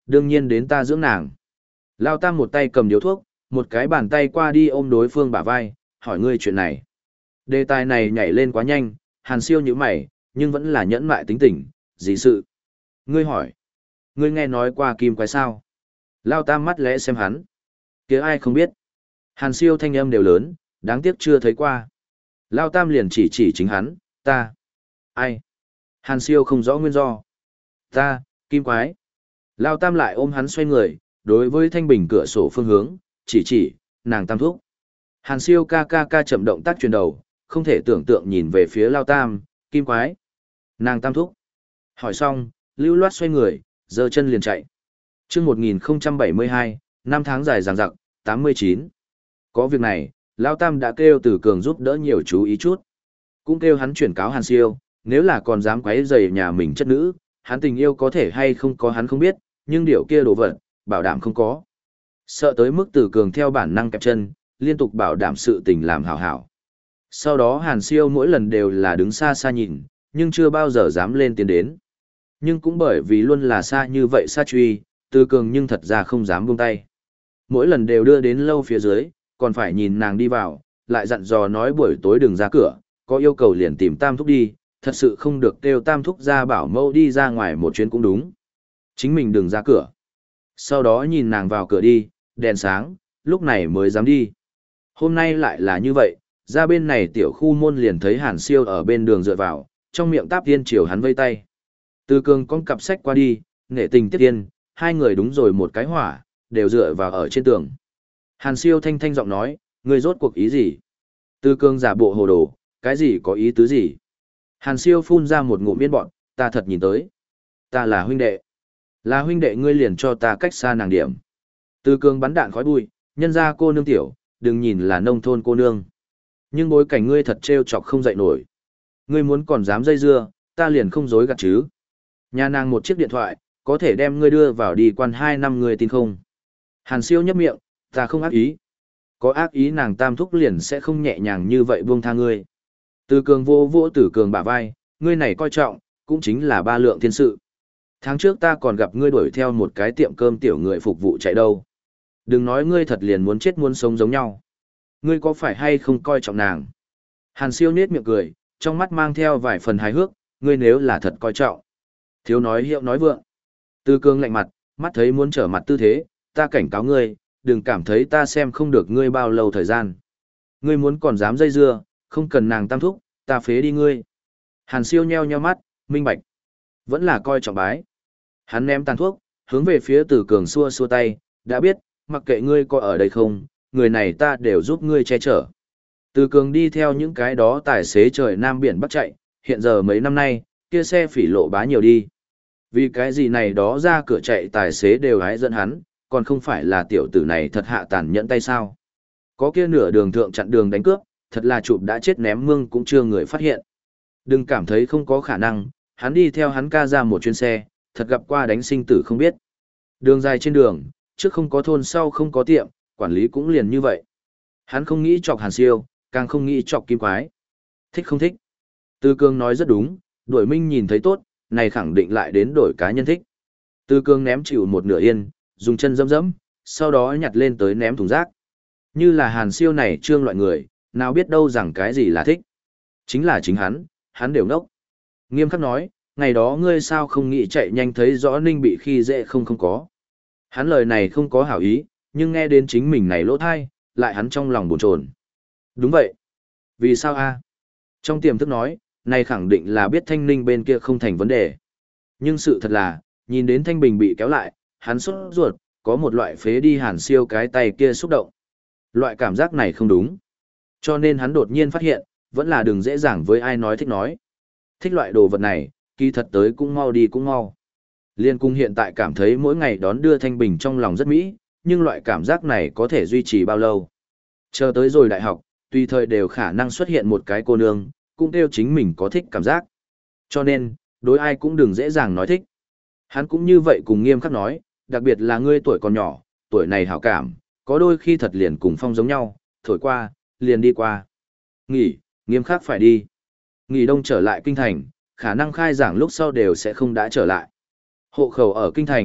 đương nhiên đến ta dưỡng nàng. Lao Tam một tay cầm điếu thuốc, một cái bàn tay qua đi ôm đối phương bả vai, hỏi ngươi chuyện này. Đề tài này nhảy lên quá nhanh, Hàn Siêu nhíu mày, nhưng vẫn là nhẫn mại tính tình, gì sự? Ngươi hỏi, ngươi nghe nói qua kim quái sao? Lao Tam mắt lẽ xem hắn. Kia ai không biết? Hàn Siêu thanh âm đều lớn, đáng tiếc chưa thấy qua. Lao Tam liền chỉ chỉ chính hắn, ta. Ai? Hàn Siêu không rõ nguyên do. Ta, kim quái. Lao Tam lại ôm hắn xoay người, đối với thanh bình cửa sổ phương hướng, chỉ chỉ, nàng Tam thúc. Hàn Siêu ca ca ca chậm động tác chuyển đầu, không thể tưởng tượng nhìn về phía Lao Tam, kim quái. Nàng Tam thúc. Hỏi xong, lưu loát xoay người, giơ chân liền chạy. Chương một nghìn không trăm bảy mươi hai, năm tháng dài dằng dặc, tám mươi chín. Có việc này, Lao Tam đã kêu Từ Cường giúp đỡ nhiều chú ý chút. Cũng kêu hắn chuyển cáo Hàn Siêu, nếu là còn dám quấy rầy nhà mình chất nữ, hắn tình yêu có thể hay không có hắn không biết, nhưng điều kia đồ vật, bảo đảm không có. Sợ tới mức Từ Cường theo bản năng kẹp chân, liên tục bảo đảm sự tình làm hảo hảo. Sau đó Hàn Siêu mỗi lần đều là đứng xa xa nhìn, nhưng chưa bao giờ dám lên tiến đến. Nhưng cũng bởi vì luôn là xa như vậy xa truy, Từ Cường nhưng thật ra không dám buông tay. Mỗi lần đều đưa đến lâu phía dưới, còn phải nhìn nàng đi vào, lại dặn dò nói buổi tối đừng ra cửa, có yêu cầu liền tìm Tam thúc đi, thật sự không được kêu Tam thúc ra bảo mẫu đi ra ngoài một chuyến cũng đúng. Chính mình đừng ra cửa. Sau đó nhìn nàng vào cửa đi, đèn sáng, lúc này mới dám đi. Hôm nay lại là như vậy, ra bên này tiểu khu môn liền thấy Hàn Siêu ở bên đường dựa vào, trong miệng táp tiên chiều hắn vây tay. Từ Cường con cặp sách qua đi, nghệ tình tiếp tiên, hai người đúng rồi một cái hỏa, đều dựa vào ở trên tường. Hàn Siêu thanh thanh giọng nói, ngươi rốt cuộc ý gì? Từ Cường giả bộ hồ đồ, cái gì có ý tứ gì? Hàn Siêu phun ra một ngụm miên bọn, ta thật nhìn tới. Ta là huynh đệ. Là huynh đệ ngươi liền cho ta cách xa nàng điểm. Từ Cường bắn đạn khói bụi, nhân ra cô nương tiểu, đừng nhìn là nông thôn cô nương. Nhưng bối cảnh ngươi thật trêu chọc không dậy nổi. Ngươi muốn còn dám dây dưa, ta liền không dối gạt chứ. Nhà nàng một chiếc điện thoại, có thể đem ngươi đưa vào đi quan hai năm ngươi tin không? Hàn Siêu nhấp miệng, ta không ác ý. Có ác ý nàng Tam thúc liền sẽ không nhẹ nhàng như vậy buông tha ngươi. Từ Cường vô vô Tử Cường bả vai, ngươi này coi trọng, cũng chính là ba lượng thiên sự. Tháng trước ta còn gặp ngươi đuổi theo một cái tiệm cơm tiểu người phục vụ chạy đâu. Đừng nói ngươi thật liền muốn chết muốn sống giống nhau. Ngươi có phải hay không coi trọng nàng? Hàn Siêu nết miệng cười, trong mắt mang theo vài phần hài hước, ngươi nếu là thật coi trọng. Thiếu nói hiệu nói vượng. Từ Cường lạnh mặt, mắt thấy muốn trở mặt tư thế, ta cảnh cáo ngươi, đừng cảm thấy ta xem không được ngươi bao lâu thời gian. Ngươi muốn còn dám dây dưa, không cần nàng Tam thúc, ta phế đi ngươi. Hàn Siêu nheo nheo mắt, minh bạch. Vẫn là coi trọng bái. Hắn ném tàn thuốc, hướng về phía Từ Cường xua xua tay, đã biết, mặc kệ ngươi có ở đây không, người này ta đều giúp ngươi che chở. Từ Cường đi theo những cái đó tài xế trời Nam Biển Bắc chạy, hiện giờ mấy năm nay, kia xe phỉ lộ bá nhiều đi. Vì cái gì này đó ra cửa chạy tài xế đều hái dẫn hắn, còn không phải là tiểu tử này thật hạ tàn nhẫn tay sao. Có kia nửa đường thượng chặn đường đánh cướp, thật là chụp đã chết ném mương cũng chưa người phát hiện. Đừng cảm thấy không có khả năng, hắn đi theo hắn ca ra một chuyến xe, thật gặp qua đánh sinh tử không biết. Đường dài trên đường, trước không có thôn sau không có tiệm, quản lý cũng liền như vậy. Hắn không nghĩ chọc Hàn Siêu, càng không nghĩ chọc Kim Quái. Thích không thích? Từ Cường nói rất đúng, đuổi minh nhìn thấy tốt, này khẳng định lại đến đổi cá nhân thích. Từ Cường ném chịu một nửa yên, dùng chân dẫm dẫm, sau đó nhặt lên tới ném thùng rác. Như là Hàn Siêu này trương loại người, nào biết đâu rằng cái gì là thích. Chính là chính hắn, hắn đều ngốc. Nghiêm khắc nói, ngày đó ngươi sao không nghĩ chạy nhanh thấy rõ Ninh bị khi dễ không không có. Hắn lời này không có hảo ý, nhưng nghe đến chính mình này lỗ thai, lại hắn trong lòng buồn chồn. Đúng vậy. Vì sao a? Trong tiềm thức nói, này khẳng định là biết Thanh Ninh bên kia không thành vấn đề. Nhưng sự thật là, nhìn đến Thanh Bình bị kéo lại, hắn sốt ruột, có một loại phế đi Hàn Siêu cái tay kia xúc động. Loại cảm giác này không đúng. Cho nên hắn đột nhiên phát hiện, vẫn là đừng dễ dàng với ai nói thích nói. Thích loại đồ vật này, kỳ thật tới cũng mau đi cũng mau. Liên cung hiện tại cảm thấy mỗi ngày đón đưa Thanh Bình trong lòng rất mỹ, nhưng loại cảm giác này có thể duy trì bao lâu. Chờ tới rồi đại học, tùy thời đều khả năng xuất hiện một cái cô nương, cũng kêu chính mình có thích cảm giác. Cho nên, đối ai cũng đừng dễ dàng nói thích. Hắn cũng như vậy cùng Nghiêm khắc nói, đặc biệt là ngươi tuổi còn nhỏ, tuổi này hảo cảm, có đôi khi thật liền cùng phong giống nhau, thổi qua, liền đi qua. Nghỉ, Nghiêm khắc phải đi. Nghỉ đông trở lại kinh thành, khả năng khai giảng lúc sau đều sẽ không đã trở lại. Hộ khẩu ở kinh thành,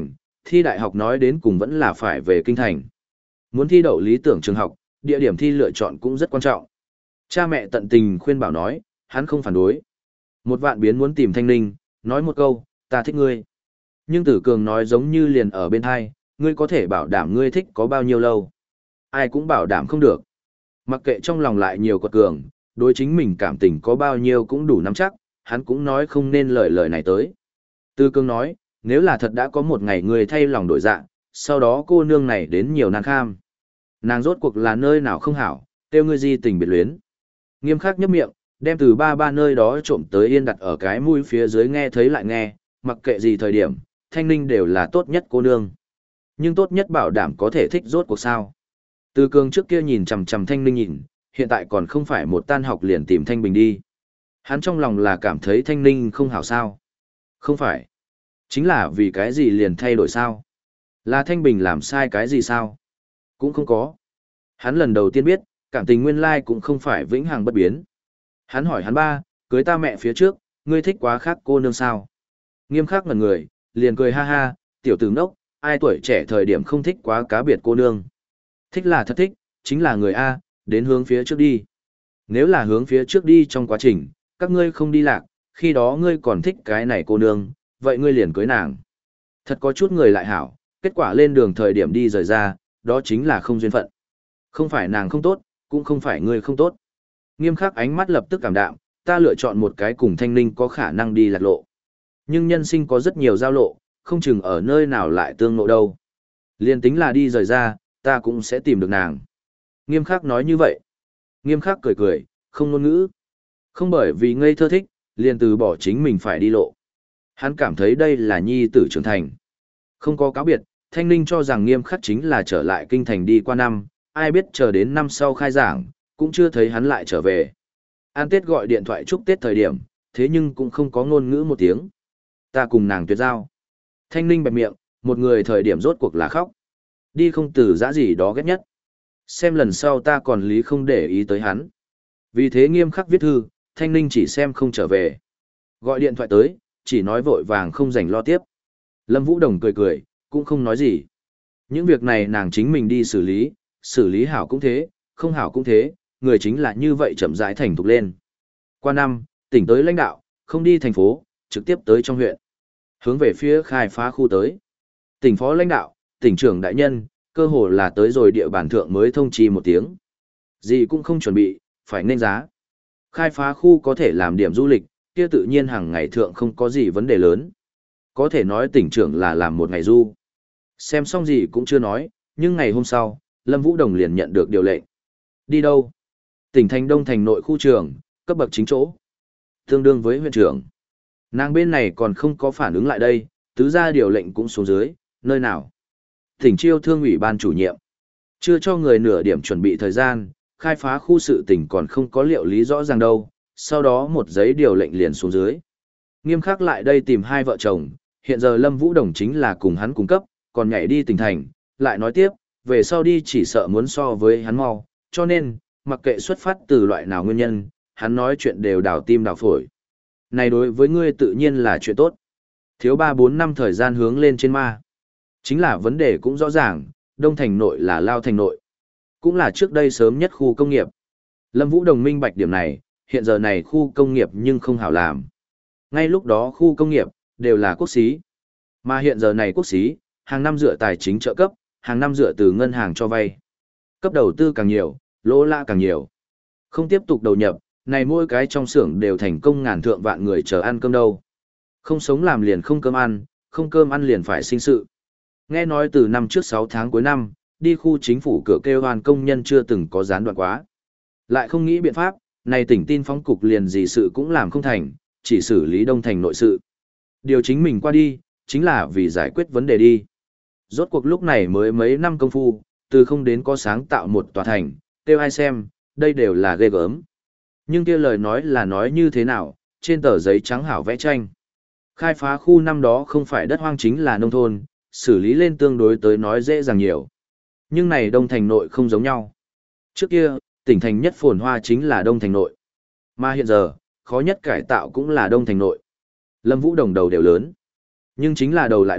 thi đại học nói đến cùng vẫn là phải về kinh thành. Muốn thi đậu lý tưởng trường học, địa điểm thi lựa chọn cũng rất quan trọng. Cha mẹ tận tình khuyên bảo nói, hắn không phản đối. Một vạn biến muốn tìm Thanh Ninh, nói một câu, ta thích ngươi. Nhưng Tử Cường nói giống như liền ở bên hai, ngươi có thể bảo đảm ngươi thích có bao nhiêu lâu. Ai cũng bảo đảm không được. Mặc kệ trong lòng lại nhiều quật cường, đối chính mình cảm tình có bao nhiêu cũng đủ nắm chắc, hắn cũng nói không nên lời lời này tới. Tử Cường nói, nếu là thật đã có một ngày ngươi thay lòng đổi dạ, sau đó cô nương này đến nhiều nàng kham. Nàng rốt cuộc là nơi nào không hảo, tiêu ngươi di tình biệt luyến. Nghiêm khắc nhấp miệng, đem từ ba ba nơi đó trộm tới yên đặt ở cái mũi phía dưới nghe thấy lại nghe, mặc kệ gì thời điểm, Thanh Ninh đều là tốt nhất cô nương. Nhưng tốt nhất bảo đảm có thể thích rốt cuộc sao. Từ Cường trước kia nhìn chằm chằm Thanh Ninh nhìn, hiện tại còn không phải một tan học liền tìm Thanh Bình đi. Hắn trong lòng là cảm thấy Thanh Ninh không hảo sao. Không phải. Chính là vì cái gì liền thay đổi sao. Là Thanh Bình làm sai cái gì sao? Cũng không có. Hắn lần đầu tiên biết, cảm tình nguyên lai cũng không phải vĩnh hằng bất biến. Hắn hỏi hắn ba, cưới ta mẹ phía trước, ngươi thích quá khác cô nương sao? Nghiêm khắc ngần người, liền cười ha ha, tiểu tử ngốc, ai tuổi trẻ thời điểm không thích quá cá biệt cô nương. Thích là thật thích, chính là người A, đến hướng phía trước đi. Nếu là hướng phía trước đi trong quá trình, các ngươi không đi lạc, khi đó ngươi còn thích cái này cô nương, vậy ngươi liền cưới nàng. Thật có chút người lại hảo, kết quả lên đường thời điểm đi rời ra, đó chính là không duyên phận. Không phải nàng không tốt, cũng không phải ngươi không tốt. Nghiêm khắc ánh mắt lập tức cảm đạm, ta lựa chọn một cái cùng Thanh Ninh có khả năng đi lạc lộ. Nhưng nhân sinh có rất nhiều giao lộ, không chừng ở nơi nào lại tương lộ đâu. Liên tính là đi rời ra, ta cũng sẽ tìm được nàng. Nghiêm khắc nói như vậy. Nghiêm khắc cười cười, không ngôn ngữ. Không bởi vì ngây thơ thích, liền từ bỏ chính mình phải đi lộ. Hắn cảm thấy đây là nhi tử trưởng thành. Không có cáo biệt, Thanh Ninh cho rằng nghiêm khắc chính là trở lại kinh thành đi qua năm, ai biết chờ đến năm sau khai giảng, cũng chưa thấy hắn lại trở về. An Tết gọi điện thoại chúc Tết thời điểm, thế nhưng cũng không có ngôn ngữ một tiếng. Ta cùng nàng tuyệt giao. Thanh Ninh bẹp miệng, một người thời điểm rốt cuộc là khóc. Đi không từ giã gì đó ghét nhất. Xem lần sau ta còn lý không để ý tới hắn. Vì thế nghiêm khắc viết thư, Thanh Ninh chỉ xem không trở về. Gọi điện thoại tới, chỉ nói vội vàng không rảnh lo tiếp. Lâm Vũ Đồng cười cười, cũng không nói gì. Những việc này nàng chính mình đi xử lý, xử lý hảo cũng thế, không hảo cũng thế, người chính là như vậy chậm rãi thành thục lên. Qua năm, tỉnh tới lãnh đạo, không đi thành phố, trực tiếp tới trong huyện. Hướng về phía khai phá khu tới. Tỉnh phó lãnh đạo, tỉnh trưởng đại nhân, cơ hồ là tới rồi địa bàn thượng mới thông chi một tiếng. Gì cũng không chuẩn bị, phải nên giá. Khai phá khu có thể làm điểm du lịch, kia tự nhiên hàng ngày thượng không có gì vấn đề lớn. Có thể nói tỉnh trưởng là làm một ngày du. Xem xong gì cũng chưa nói, nhưng ngày hôm sau, Lâm Vũ Đồng liền nhận được điều lệnh. Đi đâu? Tỉnh thành Đông thành nội khu trường, cấp bậc chính chỗ. Tương đương với huyện trưởng. Nàng bên này còn không có phản ứng lại đây, tứ ra điều lệnh cũng xuống dưới, nơi nào? Tỉnh chiêu thương ủy ban chủ nhiệm. Chưa cho người nửa điểm chuẩn bị thời gian, khai phá khu sự tỉnh còn không có liệu lý rõ ràng đâu, sau đó một giấy điều lệnh liền xuống dưới. Nghiêm khắc lại đây tìm hai vợ chồng, hiện giờ Lâm Vũ Đồng chính là cùng hắn cung cấp, còn nhảy đi tỉnh thành, lại nói tiếp, về sau đi chỉ sợ muốn so với hắn mau, cho nên, mặc kệ xuất phát từ loại nào nguyên nhân, hắn nói chuyện đều đào tim đào phổi. Này đối với ngươi tự nhiên là chuyện tốt. Thiếu ba bốn năm thời gian hướng lên trên ma. Chính là vấn đề cũng rõ ràng, Đông thành nội là Lao thành nội. Cũng là trước đây sớm nhất khu công nghiệp. Lâm Vũ Đồng minh bạch điểm này, hiện giờ này khu công nghiệp nhưng không hảo làm. Ngay lúc đó khu công nghiệp, đều là quốc xí. Mà hiện giờ này quốc xí, hàng năm dựa tài chính trợ cấp, hàng năm dựa từ ngân hàng cho vay. Cấp đầu tư càng nhiều, lỗ lã càng nhiều. Không tiếp tục đầu nhập, này mỗi cái trong xưởng đều thành công ngàn thượng vạn người chờ ăn cơm đâu. Không sống làm liền không cơm ăn, không cơm ăn liền phải sinh sự. Nghe nói từ năm trước sáu tháng cuối năm, đi khu chính phủ cửa kêu hoàn công nhân chưa từng có gián đoạn quá. Lại không nghĩ biện pháp, này tỉnh tin phóng cục liền gì sự cũng làm không thành, chỉ xử lý Đông thành nội sự. Điều chính mình qua đi, chính là vì giải quyết vấn đề đi. Rốt cuộc lúc này mới mấy năm công phu, từ không đến có sáng tạo một tòa thành, kêu ai xem, đây đều là ghê gớm. Nhưng kia lời nói là nói như thế nào, trên tờ giấy trắng hảo vẽ tranh. Khai phá khu năm đó không phải đất hoang chính là nông thôn, xử lý lên tương đối tới nói dễ dàng nhiều. Nhưng này Đông thành nội không giống nhau. Trước kia, tỉnh thành nhất phồn hoa chính là Đông thành nội. Mà hiện giờ, khó nhất cải tạo cũng là Đông thành nội. Lâm Vũ Đồng đầu đều lớn. Nhưng chính là đầu lại đại,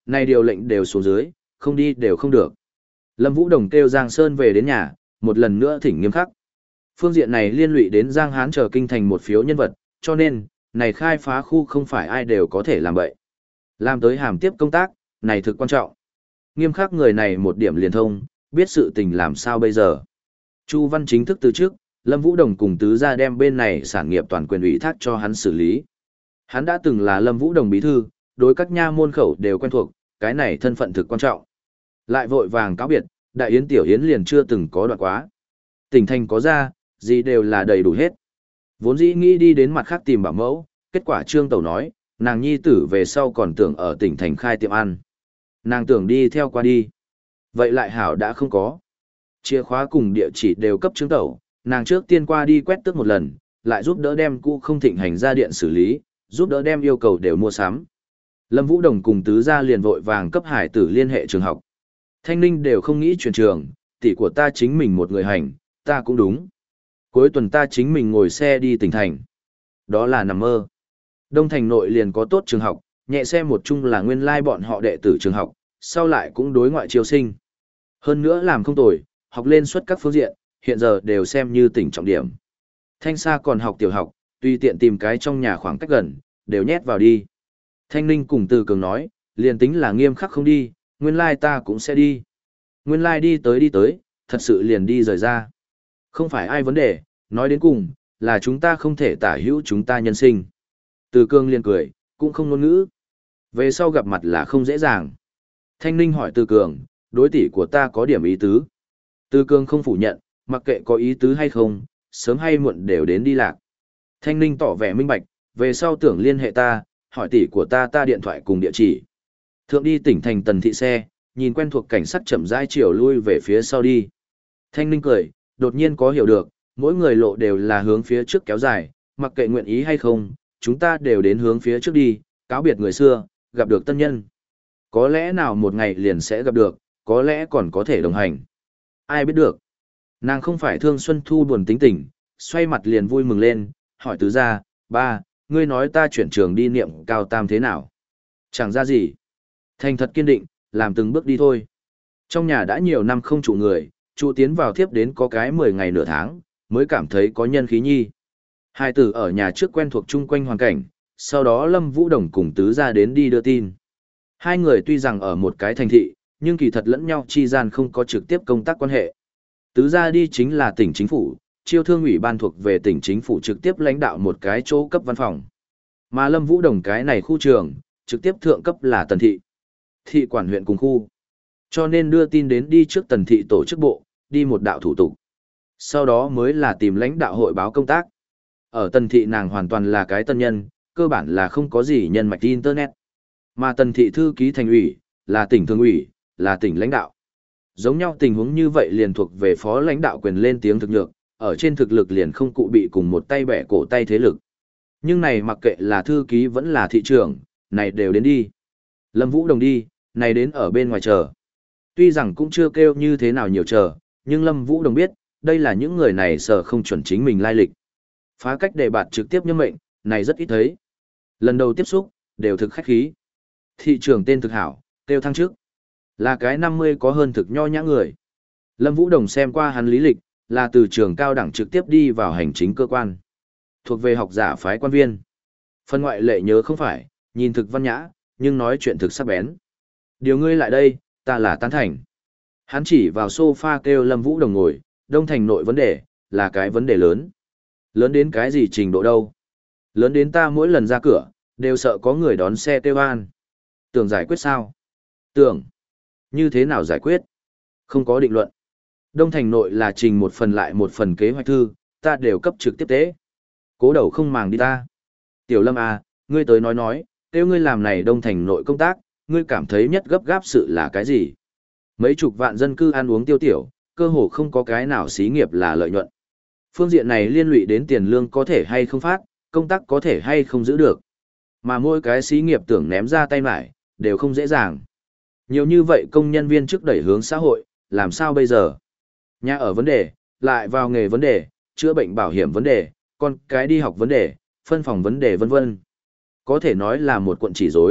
Này điều lệnh đều xuống dưới, không đi đều không được. Lâm Vũ Đồng kêu Giang Sơn về đến nhà, một lần nữa thỉnh nghiêm khắc. Phương diện này liên lụy đến Giang Hán chờ kinh thành một phiếu nhân vật, cho nên, này khai phá khu không phải ai đều có thể làm vậy. Làm tới hàm tiếp công tác, này thực quan trọng. Nghiêm khắc người này một điểm liền thông, biết sự tình làm sao bây giờ. Chu Văn chính thức từ trước, Lâm Vũ Đồng cùng tứ gia đem bên này sản nghiệp toàn quyền ủy thác cho hắn xử lý. Hắn đã từng là Lâm Vũ Đồng bí thư, đối các nha môn khẩu đều quen thuộc, cái này thân phận thực quan trọng. Lại vội vàng cáo biệt, đại yến tiểu yến liền chưa từng có đoạn quá. Tỉnh thành có ra, gì đều là đầy đủ hết. Vốn dĩ nghĩ đi đến mặt khác tìm bảo mẫu, kết quả Trương Tẩu nói, nàng nhi tử về sau còn tưởng ở tỉnh thành khai tiệm ăn. Nàng tưởng đi theo qua đi. Vậy lại hảo đã không có. Chìa khóa cùng địa chỉ đều cấp Trương Tẩu, nàng trước tiên qua đi quét tước một lần, lại giúp đỡ đem cũ không thịnh hành ra điện xử lý, giúp đỡ đem yêu cầu đều mua sắm. Lâm Vũ Đồng cùng tứ gia liền vội vàng cấp hải tử liên hệ trường học. Thanh Ninh đều không nghĩ chuyển trường, tỷ của ta chính mình một người hành, ta cũng đúng. Cuối tuần ta chính mình ngồi xe đi tỉnh thành. Đó là nằm mơ. Đông thành nội liền có tốt trường học, nhẹ xe một chung là nguyên lai bọn họ đệ tử trường học, sau lại cũng đối ngoại chiêu sinh. Hơn nữa làm không tồi, học lên suốt các phương diện, hiện giờ đều xem như tỉnh trọng điểm. Thanh Sa còn học tiểu học, tùy tiện tìm cái trong nhà khoảng cách gần, đều nhét vào đi. Thanh Ninh cùng Từ Cường nói, liền tính là nghiêm khắc không đi, nguyên lai ta cũng sẽ đi. Nguyên lai đi tới đi tới, thật sự liền đi rời ra. Không phải ai vấn đề, nói đến cùng, là chúng ta không thể tả hữu chúng ta nhân sinh. Từ Cường liền cười, cũng không ngôn ngữ. Về sau gặp mặt là không dễ dàng. Thanh Ninh hỏi Từ Cường, đối tỷ của ta có điểm ý tứ. Từ Cường không phủ nhận, mặc kệ có ý tứ hay không, sớm hay muộn đều đến đi lạc. Thanh Ninh tỏ vẻ minh bạch, về sau tưởng liên hệ ta, hỏi tỷ của ta ta điện thoại cùng địa chỉ. Thượng đi tỉnh thành Tần thị xe, nhìn quen thuộc cảnh sắc chậm rãi chiều lui về phía sau đi. Thanh Ninh cười, đột nhiên có hiểu được, mỗi người lộ đều là hướng phía trước kéo dài, mặc kệ nguyện ý hay không, chúng ta đều đến hướng phía trước đi, cáo biệt người xưa, gặp được tân nhân. Có lẽ nào một ngày liền sẽ gặp được, có lẽ còn có thể đồng hành. Ai biết được. Nàng không phải Thương Xuân Thu buồn tính tình, xoay mặt liền vui mừng lên, hỏi tứ gia, ba, ngươi nói ta chuyển trường đi niệm cao tam thế nào? Chẳng ra gì. Thành thật kiên định, làm từng bước đi thôi. Trong nhà đã nhiều năm không trụ người, trụ tiến vào thiếp đến có cái mười ngày nửa tháng, mới cảm thấy có nhân khí nhi. Hai tử ở nhà trước quen thuộc chung quanh hoàn cảnh, sau đó Lâm Vũ Đồng cùng tứ gia đến đi đưa tin. Hai người tuy rằng ở một cái thành thị, nhưng kỳ thật lẫn nhau chi gian không có trực tiếp công tác quan hệ. Tứ gia đi chính là tỉnh chính phủ, chiêu thương ủy ban thuộc về tỉnh chính phủ trực tiếp lãnh đạo một cái chỗ cấp văn phòng. Mà Lâm Vũ Đồng cái này khu trường, trực tiếp thượng cấp là Tần thị. Thị quản huyện cùng khu. Cho nên đưa tin đến đi trước Tần thị tổ chức bộ, đi một đạo thủ tục. Sau đó mới là tìm lãnh đạo hội báo công tác. Ở Tần thị nàng hoàn toàn là cái tân nhân, cơ bản là không có gì nhân mạch internet. Mà Tần thị thư ký thành ủy, là tỉnh thường ủy, là tỉnh lãnh đạo. Giống nhau tình huống như vậy liền thuộc về phó lãnh đạo quyền lên tiếng thực nhược, ở trên thực lực liền không cụ bị cùng một tay bẻ cổ tay thế lực. Nhưng này mặc kệ là thư ký vẫn là thị trưởng, này đều đến đi. Lâm Vũ Đồng đi, này đến ở bên ngoài chờ. Tuy rằng cũng chưa kêu như thế nào nhiều chờ, nhưng Lâm Vũ Đồng biết, đây là những người này sợ không chuẩn chính mình lai lịch. Phá cách đề bạt trực tiếp nhân mệnh, này rất ít thấy. Lần đầu tiếp xúc, đều thực khách khí. Thị trưởng tên thực hảo, kêu thăng trước. Là cái năm mươi có hơn thực nho nhã người. Lâm Vũ Đồng xem qua hắn lý lịch, là từ trường cao đẳng trực tiếp đi vào hành chính cơ quan. Thuộc về học giả phái quan viên. Phần ngoại lệ nhớ không phải, nhìn thực văn nhã, nhưng nói chuyện thực sắc bén. Điều ngươi lại đây, ta là tán thành. Hắn chỉ vào sofa kêu Lâm Vũ Đồng ngồi, Đông Thành nội vấn đề, là cái vấn đề lớn. Lớn đến cái gì trình độ đâu? Lớn đến ta mỗi lần ra cửa, đều sợ có người đón xe kêu an. Tưởng giải quyết sao? Tưởng. Như thế nào giải quyết? Không có định luận. Đông Thành nội là trình một phần lại một phần kế hoạch thư, ta đều cấp trực tiếp tế. Cố đầu không màng đi ta. Tiểu Lâm à, ngươi tới nói nói, kêu ngươi làm này Đông Thành nội công tác, ngươi cảm thấy nhất gấp gáp sự là cái gì? Mấy chục vạn dân cư ăn uống tiêu tiểu, cơ hồ không có cái nào xí nghiệp là lợi nhuận. Phương diện này liên lụy đến tiền lương có thể hay không phát, công tác có thể hay không giữ được. Mà mỗi cái xí nghiệp tưởng ném ra tay mải, đều không dễ dàng. Nhiều như vậy công nhân viên trước đẩy hướng xã hội, làm sao bây giờ? Nhà ở vấn đề, lại vào nghề vấn đề, chữa bệnh bảo hiểm vấn đề, con cái đi học vấn đề, phân phòng vấn đề vân vân. Có thể nói là một cuộn chỉ rối,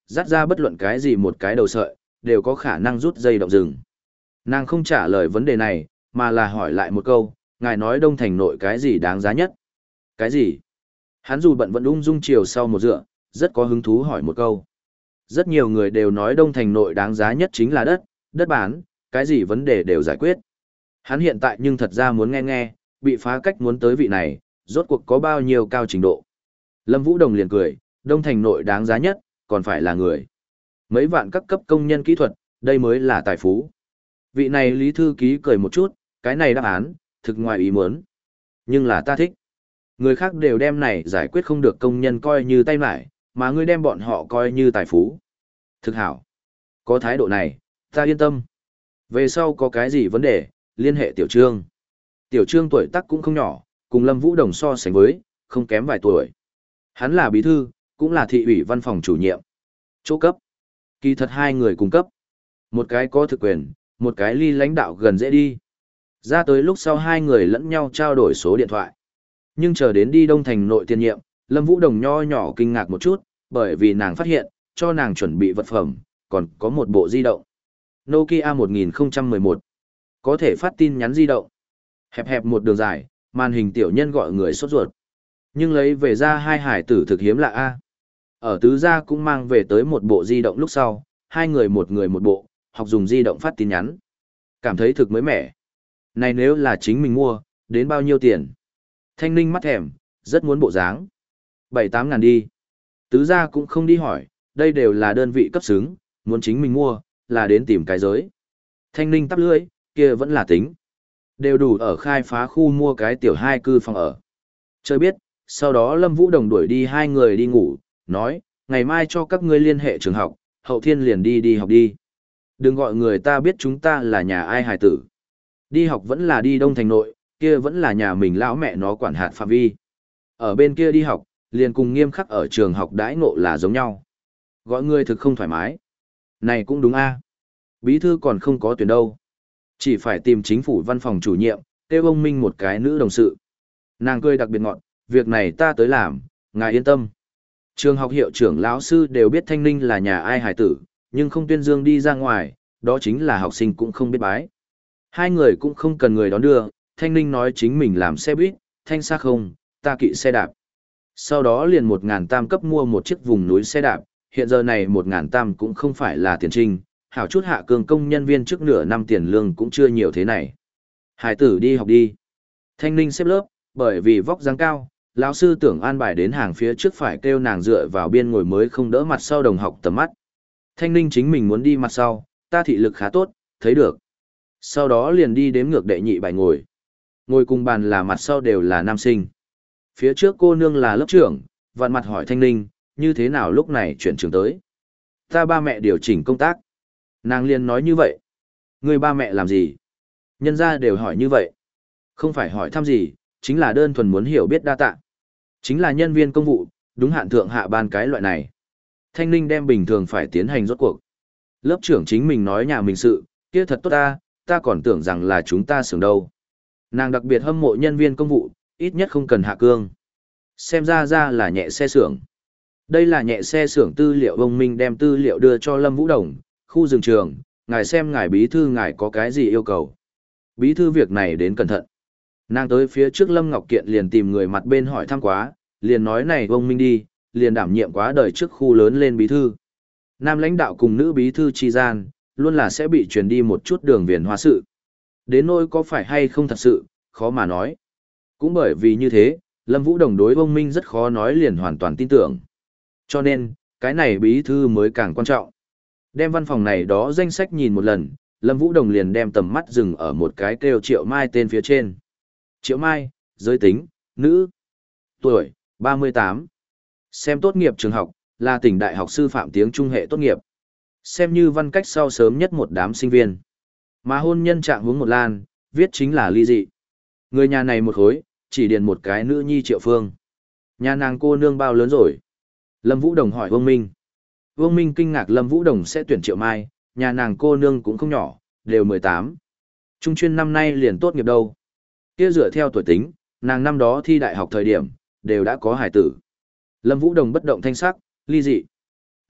dắt ra bất luận cái gì một cái đầu sợi, đều có khả năng rút dây động rừng. Nàng không trả lời vấn đề này, mà là hỏi lại một câu, ngài nói Đông Thành nội cái gì đáng giá nhất? Cái gì? Hắn dù bận vẫn ung dung chiều sau một dựa, rất có hứng thú hỏi một câu. Rất nhiều người đều nói Đông Thành nội đáng giá nhất chính là đất, đất bán, cái gì vấn đề đều giải quyết. Hắn hiện tại nhưng thật ra muốn nghe nghe, bị phá cách muốn tới vị này, rốt cuộc có bao nhiêu cao trình độ. Lâm Vũ Đồng liền cười, Đông Thành nội đáng giá nhất, còn phải là người. Mấy vạn các cấp công nhân kỹ thuật, đây mới là tài phú. Vị này Lý Thư Ký cười một chút, cái này đáp án, thực ngoài ý muốn. Nhưng là ta thích. Người khác đều đem này giải quyết không được công nhân coi như tay mải, mà ngươi đem bọn họ coi như tài phú. Thực hảo. Có thái độ này, ta yên tâm. Về sau có cái gì vấn đề, liên hệ Tiểu Trương. Tiểu Trương tuổi tác cũng không nhỏ, cùng Lâm Vũ Đồng so sánh với, không kém vài tuổi. Hắn là bí thư, cũng là thị ủy văn phòng chủ nhiệm. Chỗ cấp. Kỳ thật hai người cùng cấp. Một cái có thực quyền, một cái ly lãnh đạo gần dễ đi. Ra tới lúc sau hai người lẫn nhau trao đổi số điện thoại. Nhưng chờ đến đi Đông Thành nội tiền nhiệm, Lâm Vũ Đồng nho nhỏ kinh ngạc một chút, bởi vì nàng phát hiện, cho nàng chuẩn bị vật phẩm, còn có một bộ di động. Nokia một nghìn không trăm mười một. Có thể phát tin nhắn di động. Hẹp hẹp một đường dài, màn hình tiểu nhân gọi người sốt ruột. Nhưng lấy về ra hai hải tử thực hiếm lạ A. Ở tứ gia cũng mang về tới một bộ di động lúc sau, hai người một người một bộ, học dùng di động phát tin nhắn. Cảm thấy thực mới mẻ. Này nếu là chính mình mua, đến bao nhiêu tiền? Thanh Ninh mắt thèm, rất muốn bộ dáng. Bảy tám ngàn đi. Tứ gia cũng không đi hỏi, đây đều là đơn vị cấp xứng, muốn chính mình mua, là đến tìm cái giới. Thanh Ninh tắp lưỡi, kia vẫn là tính. Đều đủ ở khai phá khu mua cái tiểu hai cư phòng ở. Chơi biết, sau đó Lâm Vũ Đồng đuổi đi hai người đi ngủ, nói, ngày mai cho các ngươi liên hệ trường học, hậu thiên liền đi đi học đi. Đừng gọi người ta biết chúng ta là nhà ai hài tử. Đi học vẫn là đi Đông Thành nội, kia vẫn là nhà mình lão mẹ nó quản hạt phạm vi. Ở bên kia đi học, liền cùng nghiêm khắc ở trường học đãi ngộ là giống nhau. Gọi người thực không thoải mái. Này cũng đúng a. Bí thư còn không có tuyển đâu. Chỉ phải tìm chính phủ văn phòng chủ nhiệm, kêu ông Minh một cái nữ đồng sự. Nàng cười đặc biệt ngọt, việc này ta tới làm, ngài yên tâm. Trường học hiệu trưởng lão sư đều biết Thanh Ninh là nhà ai hài tử, nhưng không tuyên dương đi ra ngoài, đó chính là học sinh cũng không biết bái. Hai người cũng không cần người đón đưa, Thanh Ninh nói chính mình làm xe buýt, Thanh xa không, ta kỵ xe đạp. Sau đó liền một ngàn tam cấp mua một chiếc vùng núi xe đạp, hiện giờ này một ngàn tam cũng không phải là tiền trinh, hảo chút hạ cường công nhân viên trước nửa năm tiền lương cũng chưa nhiều thế này. Hải tử đi học đi. Thanh Ninh xếp lớp, bởi vì vóc dáng cao, lão sư tưởng an bài đến hàng phía trước phải kêu nàng dựa vào biên ngồi mới không đỡ mặt sau đồng học tầm mắt. Thanh Ninh chính mình muốn đi mặt sau, ta thị lực khá tốt, thấy được. Sau đó liền đi đếm ngược đệ nhị bài ngồi. Ngồi cùng bàn là mặt sau đều là nam sinh. Phía trước cô nương là lớp trưởng, vặn mặt hỏi Thanh Ninh, như thế nào lúc này chuyển trường tới. Ta ba mẹ điều chỉnh công tác. Nàng liền nói như vậy. Người ba mẹ làm gì? Nhân gia đều hỏi như vậy. Không phải hỏi thăm gì, chính là đơn thuần muốn hiểu biết đa tạ. Chính là nhân viên công vụ, đúng hạn thượng hạ ban cái loại này. Thanh Ninh đem bình thường phải tiến hành rốt cuộc. Lớp trưởng chính mình nói nhà mình sự, kia thật tốt ta, ta còn tưởng rằng là chúng ta xưởng đâu. Nàng đặc biệt hâm mộ nhân viên công vụ, ít nhất không cần hạ cương. Xem ra ra là nhẹ xe xưởng. Đây là nhẹ xe xưởng tư liệu, ông Minh đem tư liệu đưa cho Lâm Vũ Đồng, khu rừng trường, ngài xem ngài bí thư ngài có cái gì yêu cầu. Bí thư việc này đến cẩn thận. Nàng tới phía trước Lâm Ngọc Kiện liền tìm người mặt bên hỏi thăm quá, liền nói này ông Minh đi, liền đảm nhiệm quá đời trước khu lớn lên bí thư. Nam lãnh đạo cùng nữ bí thư chi gian, luôn là sẽ bị truyền đi một chút đường viền hoa sự. Đến nỗi có phải hay không thật sự, khó mà nói. Cũng bởi vì như thế, Lâm Vũ Đồng đối ông Minh rất khó nói liền hoàn toàn tin tưởng. Cho nên, cái này bí thư mới càng quan trọng. Đem văn phòng này đó danh sách nhìn một lần, Lâm Vũ Đồng liền đem tầm mắt dừng ở một cái kêu Triệu Mai tên phía trên. Triệu Mai, giới tính, nữ, tuổi, ba mươi tám. Xem tốt nghiệp trường học, là tỉnh đại học sư phạm tiếng Trung hệ tốt nghiệp. Xem như văn cách sau sớm nhất một đám sinh viên. Mà hôn nhân trạng hướng một lan, viết chính là ly dị. Người nhà này một khối, chỉ điền một cái nữ nhi Triệu Phương. Nhà nàng cô nương bao lớn rồi? Lâm Vũ Đồng hỏi Vương Minh. Vương Minh kinh ngạc Lâm Vũ Đồng sẽ tuyển Triệu Mai, nhà nàng cô nương cũng không nhỏ, đều mười tám. Trung chuyên năm nay liền tốt nghiệp đâu. Kia dựa theo tuổi tính, nàng năm đó thi đại học thời điểm, đều đã có hải tử. Lâm Vũ Đồng bất động thanh sắc, ly dị.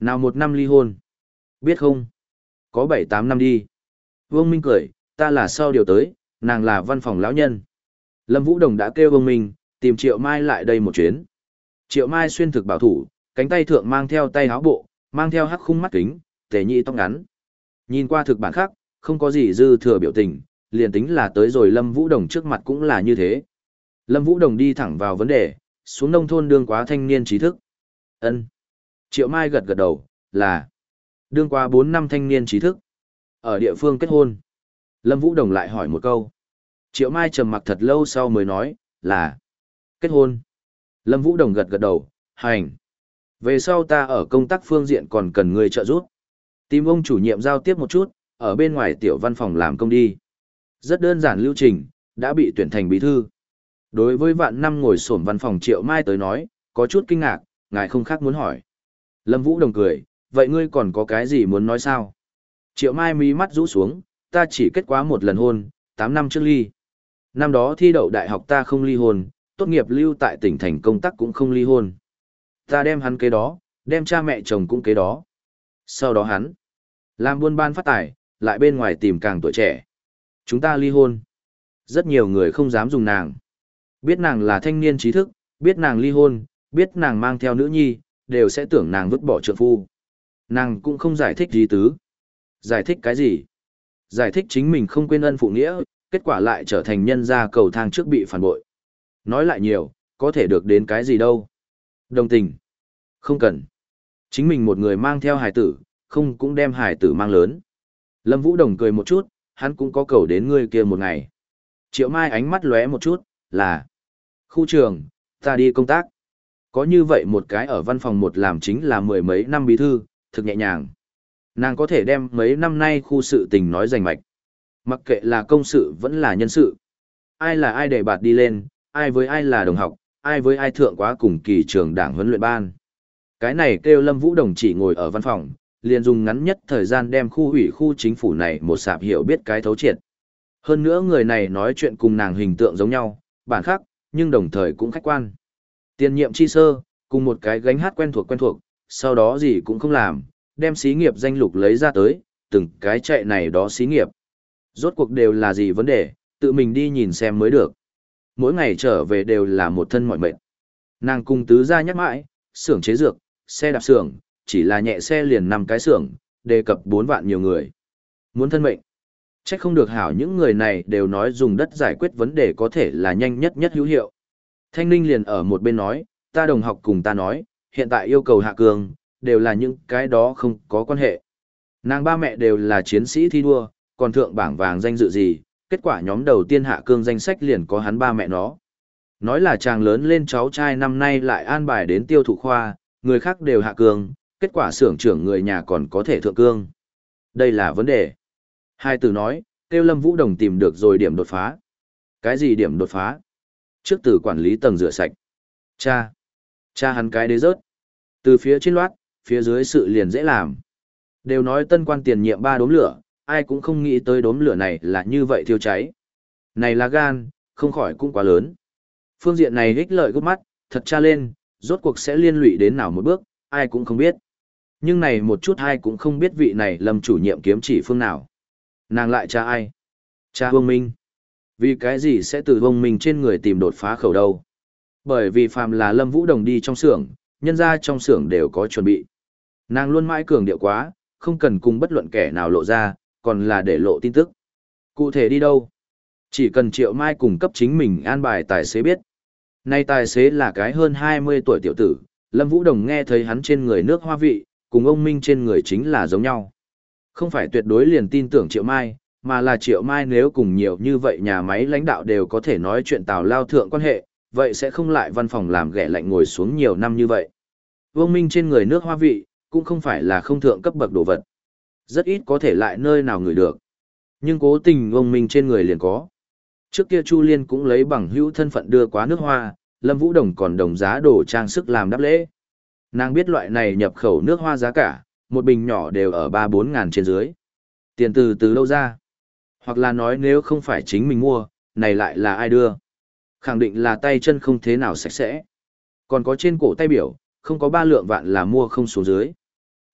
Nào một năm ly hôn? Biết không? Có bảy tám năm đi. Vương Minh cười, ta là sau điều tới, nàng là văn phòng lão nhân. Lâm Vũ Đồng đã kêu Vương Minh, tìm Triệu Mai lại đây một chuyến. Triệu Mai xuyên thực bảo thủ, cánh tay thượng mang theo tay áo bộ, mang theo hắc khung mắt kính, tề nhị tóc ngắn. Nhìn qua thực bản khác, không có gì dư thừa biểu tình, liền tính là tới rồi Lâm Vũ Đồng trước mặt cũng là như thế. Lâm Vũ Đồng đi thẳng vào vấn đề, xuống nông thôn đương quá thanh niên trí thức. Ân. Triệu Mai gật gật đầu, là đương quá bốn năm thanh niên trí thức. Ở địa phương kết hôn. Lâm Vũ Đồng lại hỏi một câu. Triệu Mai trầm mặc thật lâu sau mới nói, là kết hôn. Lâm Vũ Đồng gật gật đầu, hành. Về sau ta ở công tác phương diện còn cần người trợ giúp. Tìm ông chủ nhiệm giao tiếp một chút, ở bên ngoài tiểu văn phòng làm công đi. Rất đơn giản lưu trình, đã bị tuyển thành bí thư. Đối với vạn năm ngồi xổm văn phòng Triệu Mai tới nói, có chút kinh ngạc, ngài không khác muốn hỏi. Lâm Vũ Đồng cười, vậy ngươi còn có cái gì muốn nói sao? Triệu Mai mí mắt rũ xuống, ta chỉ kết quá một lần hôn, tám năm trước ly. Năm đó thi đậu đại học ta không ly hôn, tốt nghiệp lưu tại tỉnh thành công tác cũng không ly hôn. Ta đem hắn kế đó, đem cha mẹ chồng cũng kế đó. Sau đó hắn làm buôn ban phát tài, lại bên ngoài tìm càng tuổi trẻ. Chúng ta ly hôn. Rất nhiều người không dám dùng nàng. Biết nàng là thanh niên trí thức, biết nàng ly hôn, biết nàng mang theo nữ nhi, đều sẽ tưởng nàng vứt bỏ trượng phu. Nàng cũng không giải thích gì tứ. Giải thích cái gì? Giải thích chính mình không quên ân phụ nghĩa, kết quả lại trở thành nhân gia cầu thang trước bị phản bội. Nói lại nhiều, có thể được đến cái gì đâu. Đồng tình. Không cần. Chính mình một người mang theo hài tử, không cũng đem hài tử mang lớn. Lâm Vũ Đồng cười một chút, hắn cũng có cầu đến ngươi kia một ngày. Triệu Mai ánh mắt lóe một chút, là khu trường, ta đi công tác. Có như vậy một cái ở văn phòng một làm chính là mười mấy năm bí thư, thực nhẹ nhàng. Nàng có thể đem mấy năm nay khu sự tình nói rành mạch. Mặc kệ là công sự vẫn là nhân sự. Ai là ai để bạt đi lên, ai với ai là đồng học, ai với ai thượng quá cùng kỳ trường đảng huấn luyện ban. Cái này kêu Lâm Vũ Đồng chỉ ngồi ở văn phòng, liền dùng ngắn nhất thời gian đem khu ủy khu chính phủ này một sạp hiểu biết cái thấu triệt. Hơn nữa người này nói chuyện cùng nàng hình tượng giống nhau, bản khác, nhưng đồng thời cũng khách quan. Tiền nhiệm chi sơ, cùng một cái gánh hát quen thuộc quen thuộc, sau đó gì cũng không làm, đem xí nghiệp danh lục lấy ra tới, từng cái chạy này đó xí nghiệp. Rốt cuộc đều là gì vấn đề, tự mình đi nhìn xem mới được. Mỗi ngày trở về đều là một thân mỏi mệt. Nàng cùng tứ gia nhắc mãi, xưởng chế dược, xe đạp xưởng, chỉ là nhẹ xe liền năm cái xưởng, đề cập bốn vạn nhiều người. Muốn thân mệnh. Chắc không được hảo những người này đều nói dùng đất giải quyết vấn đề có thể là nhanh nhất nhất hữu hiệu. Thanh Ninh liền ở một bên nói, ta đồng học cùng ta nói, hiện tại yêu cầu hạ cường, đều là những cái đó không có quan hệ. Nàng ba mẹ đều là chiến sĩ thi đua, còn thượng bảng vàng danh dự gì, kết quả nhóm đầu tiên hạ cương danh sách liền có hắn ba mẹ nó. Nói là chàng lớn lên cháu trai năm nay lại an bài đến tiêu thụ khoa, người khác đều hạ cương, kết quả xưởng trưởng người nhà còn có thể thượng cương. Đây là vấn đề. Hai từ nói, Tiêu Lâm Vũ Đồng tìm được rồi điểm đột phá. Cái gì điểm đột phá? Trước từ quản lý tầng rửa sạch. Cha. Cha hắn cái đế rớt. Từ phía trên loát, phía dưới sự liền dễ làm. Đều nói tân quan tiền nhiệm ba đốm lửa, ai cũng không nghĩ tới đốm lửa này là như vậy thiêu cháy. Này là gan, không khỏi cũng quá lớn. Phương diện này ích lợi gấp mắt, thật tra lên, rốt cuộc sẽ liên lụy đến nào một bước, ai cũng không biết. Nhưng này một chút ai cũng không biết vị này Lâm chủ nhiệm kiếm chỉ phương nào. Nàng lại cha ai? Cha Vương Minh. Vì cái gì sẽ từ Vương Minh trên người tìm đột phá khẩu đâu? Bởi vì phàm là Lâm Vũ Đồng đi trong xưởng, nhân ra trong xưởng đều có chuẩn bị. Nàng luôn mãi cường điệu quá, không cần cùng bất luận kẻ nào lộ ra, còn là để lộ tin tức. Cụ thể đi đâu? Chỉ cần Triệu Mai cung cấp chính mình an bài tài xế biết. Nay tài xế là cái hơn hai mươi tuổi tiểu tử, Lâm Vũ Đồng nghe thấy hắn trên người nước hoa vị, cùng ông Minh trên người chính là giống nhau. Không phải tuyệt đối liền tin tưởng Triệu Mai, mà là Triệu Mai nếu cùng nhiều như vậy nhà máy lãnh đạo đều có thể nói chuyện tào lao thượng quan hệ, vậy sẽ không lại văn phòng làm ghẻ lạnh ngồi xuống nhiều năm như vậy. Vương Minh trên người nước hoa vị, cũng không phải là không thượng cấp bậc đồ vật. Rất ít có thể lại nơi nào ngửi được. Nhưng cố tình Vương Minh trên người liền có. Trước kia Chu Liên cũng lấy bằng hữu thân phận đưa quá nước hoa, Lâm Vũ Đồng còn đồng giá đồ trang sức làm đáp lễ. Nàng biết loại này nhập khẩu nước hoa giá cả, một bình nhỏ đều ở ba bốn ngàn trên dưới. Tiền từ từ đâu ra? Hoặc là nói nếu không phải chính mình mua, này lại là ai đưa? Khẳng định là tay chân không thế nào sạch sẽ. Còn có trên cổ tay biểu, không có ba lượng vạn là mua không xuống dưới.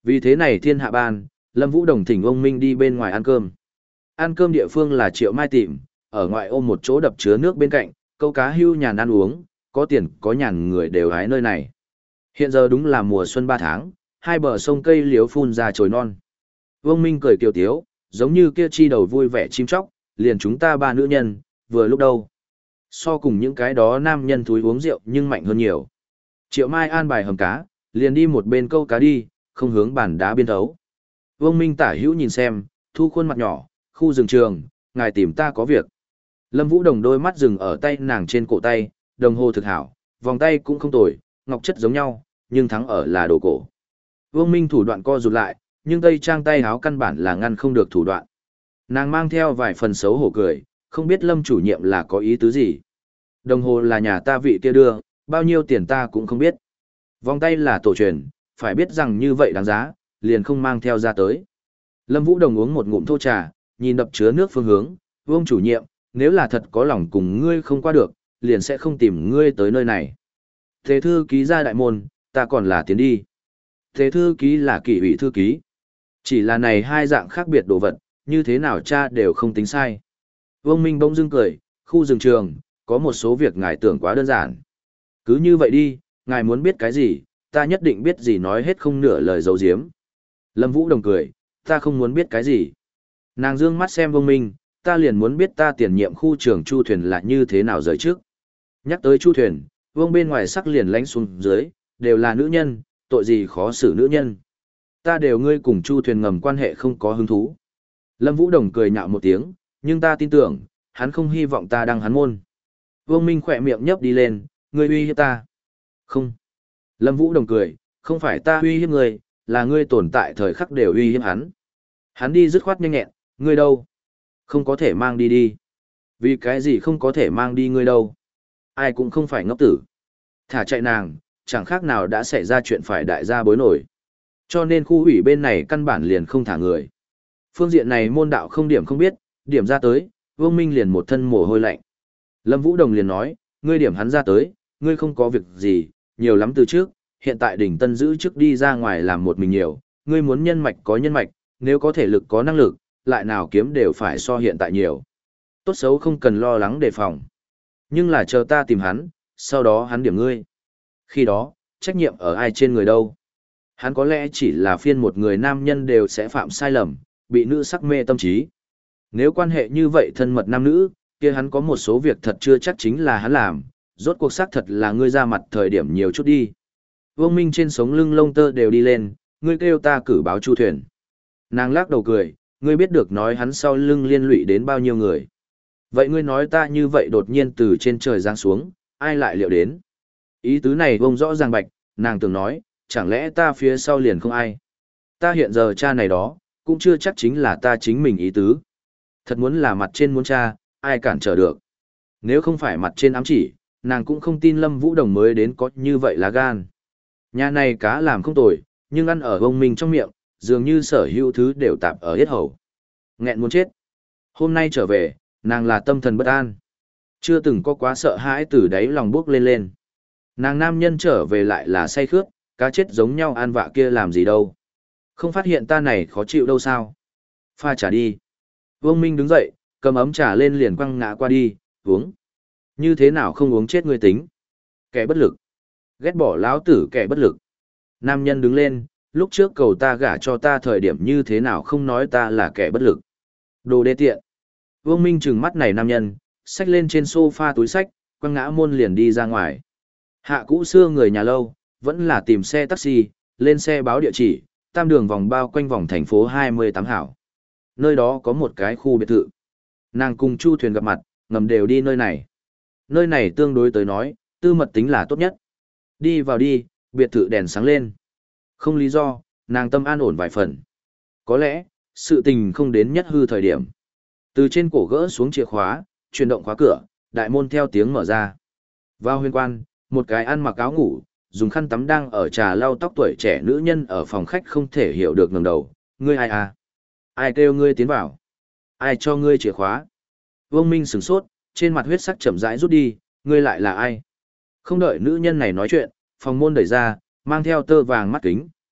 Vì thế này thiên hạ ban, Lâm Vũ Đồng thỉnh ông Minh đi bên ngoài ăn cơm. Ăn cơm địa phương là Triệu Mai tìm, ở ngoại ôm một chỗ đập chứa nước bên cạnh, câu cá hưu nhàn ăn uống, có tiền có nhàn người đều hái nơi này. Hiện giờ đúng là mùa xuân ba tháng, hai bờ sông cây liếu phun ra chồi non. Vương Minh cười kiều tiếu, giống như kia chi đầu vui vẻ chim chóc, liền chúng ta ba nữ nhân, vừa lúc đâu. So cùng những cái đó nam nhân thúi uống rượu nhưng mạnh hơn nhiều. Triệu Mai an bài hầm cá, liền đi một bên câu cá đi, không hướng bàn đá biên thấu. Vương Minh tả hữu nhìn xem, thu khuôn mặt nhỏ, khu rừng trường, ngài tìm ta có việc. Lâm Vũ Đồng đôi mắt dừng ở tay nàng trên cổ tay, đồng hồ thực hảo, vòng tay cũng không tồi, ngọc chất giống nhau, nhưng thắng ở là đồ cổ. Vương Minh thủ đoạn co rụt lại, nhưng tây trang tay háo căn bản là ngăn không được thủ đoạn. Nàng mang theo vài phần xấu hổ cười, không biết Lâm chủ nhiệm là có ý tứ gì. Đồng hồ là nhà ta vị kia đưa, bao nhiêu tiền ta cũng không biết. Vòng tay là tổ truyền, phải biết rằng như vậy đáng giá, liền không mang theo ra tới. Lâm Vũ Đồng uống một ngụm thô trà, nhìn đập chứa nước phương hướng, Vương chủ nhiệm, nếu là thật có lòng cùng ngươi không qua được, liền sẽ không tìm ngươi tới nơi này. Thế thư ký ra đại môn, ta còn là tiến đi. Thế thư ký là kỷ ủy thư ký. Chỉ là này hai dạng khác biệt đồ vật, như thế nào cha đều không tính sai. Vương Minh bỗng dưng cười, khu rừng trường, có một số việc ngài tưởng quá đơn giản. Cứ như vậy đi, ngài muốn biết cái gì, ta nhất định biết gì nói hết không nửa lời giấu giếm. Lâm Vũ Đồng cười, ta không muốn biết cái gì. Nàng dương mắt xem Vương Minh, ta liền muốn biết ta tiền nhiệm khu trưởng Chu Thuyền là như thế nào rời trước. Nhắc tới Chu Thuyền, Vương bên ngoài sắc liền lánh xuống dưới, đều là nữ nhân, tội gì khó xử nữ nhân. Ta đều ngươi cùng Chu Thuyền ngầm quan hệ không có hứng thú. Lâm Vũ Đồng cười nhạo một tiếng, nhưng ta tin tưởng, hắn không hy vọng ta đăng hắn môn. Vương Minh khỏe miệng nhấp đi lên, ngươi uy hiếp ta. Không. Lâm Vũ Đồng cười, không phải ta uy hiếp ngươi, là ngươi tồn tại thời khắc đều uy hiếp hắn. Hắn đi dứt khoát nhanh nhẹn, ngươi đâu? Không có thể mang đi đi. Vì cái gì không có thể mang đi ngươi đâu? Ai cũng không phải ngốc tử. Thả chạy nàng, chẳng khác nào đã xảy ra chuyện phải đại gia bối nổi. Cho nên khu ủy bên này căn bản liền không thả người. Phương diện này môn đạo không điểm không biết, điểm ra tới, Vương Minh liền một thân mồ hôi lạnh. Lâm Vũ Đồng liền nói, ngươi điểm hắn ra tới, ngươi không có việc gì, nhiều lắm từ trước, hiện tại đỉnh tân giữ trước đi ra ngoài làm một mình nhiều, ngươi muốn nhân mạch có nhân mạch, nếu có thể lực có năng lực, lại nào kiếm đều phải so hiện tại nhiều. Tốt xấu không cần lo lắng đề phòng. Nhưng là chờ ta tìm hắn, sau đó hắn điểm ngươi. Khi đó, trách nhiệm ở ai trên người đâu? Hắn có lẽ chỉ là phiên một người nam nhân đều sẽ phạm sai lầm, bị nữ sắc mê tâm trí. Nếu quan hệ như vậy thân mật nam nữ, kia hắn có một số việc thật chưa chắc chính là hắn làm, rốt cuộc xác thật là ngươi ra mặt thời điểm nhiều chút đi. Vương Minh trên sống lưng lông tơ đều đi lên, ngươi kêu ta cử báo Chu Thuyền. Nàng lắc đầu cười, ngươi biết được nói hắn sau lưng liên lụy đến bao nhiêu người. Vậy ngươi nói ta như vậy đột nhiên từ trên trời giáng xuống, ai lại liệu đến? Ý tứ này vông rõ ràng bạch, nàng tưởng nói, chẳng lẽ ta phía sau liền không ai? Ta hiện giờ cha này đó, cũng chưa chắc chính là ta chính mình ý tứ. Thật muốn là mặt trên muốn cha, ai cản trở được. Nếu không phải mặt trên ám chỉ, nàng cũng không tin Lâm Vũ Đồng mới đến có như vậy là gan. Nhà này cá làm không tồi, nhưng ăn ở ông mình trong miệng, dường như sở hữu thứ đều tạp ở yết hầu. Nghẹn muốn chết. Hôm nay trở về, nàng là tâm thần bất an. Chưa từng có quá sợ hãi từ đáy lòng bước lên lên. Nàng nam nhân trở về lại là say khướt, cá chết giống nhau ăn vạ kia làm gì đâu. Không phát hiện ta này khó chịu đâu sao. Pha trà đi. Vương Minh đứng dậy, cầm ấm trà lên liền quăng ngã qua đi, uống. Như thế nào không uống chết ngươi tính. Kẻ bất lực. Ghét bỏ lão tử kẻ bất lực. Nam nhân đứng lên, lúc trước cầu ta gả cho ta thời điểm như thế nào không nói ta là kẻ bất lực. Đồ đê tiện. Vương Minh trừng mắt này nam nhân, xách lên trên sofa túi sách, quăng ngã môn liền đi ra ngoài. Hạ cũ xưa người nhà lâu, vẫn là tìm xe taxi, lên xe báo địa chỉ, tam đường vòng bao quanh vòng thành phố hai mươi tám hảo. Nơi đó có một cái khu biệt thự. Nàng cùng Chu Thuyền gặp mặt, ngầm đều đi nơi này. Nơi này tương đối tới nói, tư mật tính là tốt nhất. Đi vào đi, biệt thự đèn sáng lên. Không lý do, nàng tâm an ổn vài phần. Có lẽ, sự tình không đến nhất hư thời điểm. Từ trên cổ gỡ xuống chìa khóa, chuyển động khóa cửa, đại môn theo tiếng mở ra. Vào huyền quan, một cái ăn mặc áo ngủ, dùng khăn tắm đang ở trà lau tóc tuổi trẻ nữ nhân ở phòng khách không thể hiểu được ngẩng đầu. Ngươi ai à? Ai kêu ngươi tiến vào? Ai cho ngươi chìa khóa? Vương Minh sửng sốt, trên mặt huyết sắc chậm rãi rút đi, ngươi lại là ai? Không đợi nữ nhân này nói chuyện, phòng môn đẩy ra, mang theo tơ vàng mắt kính,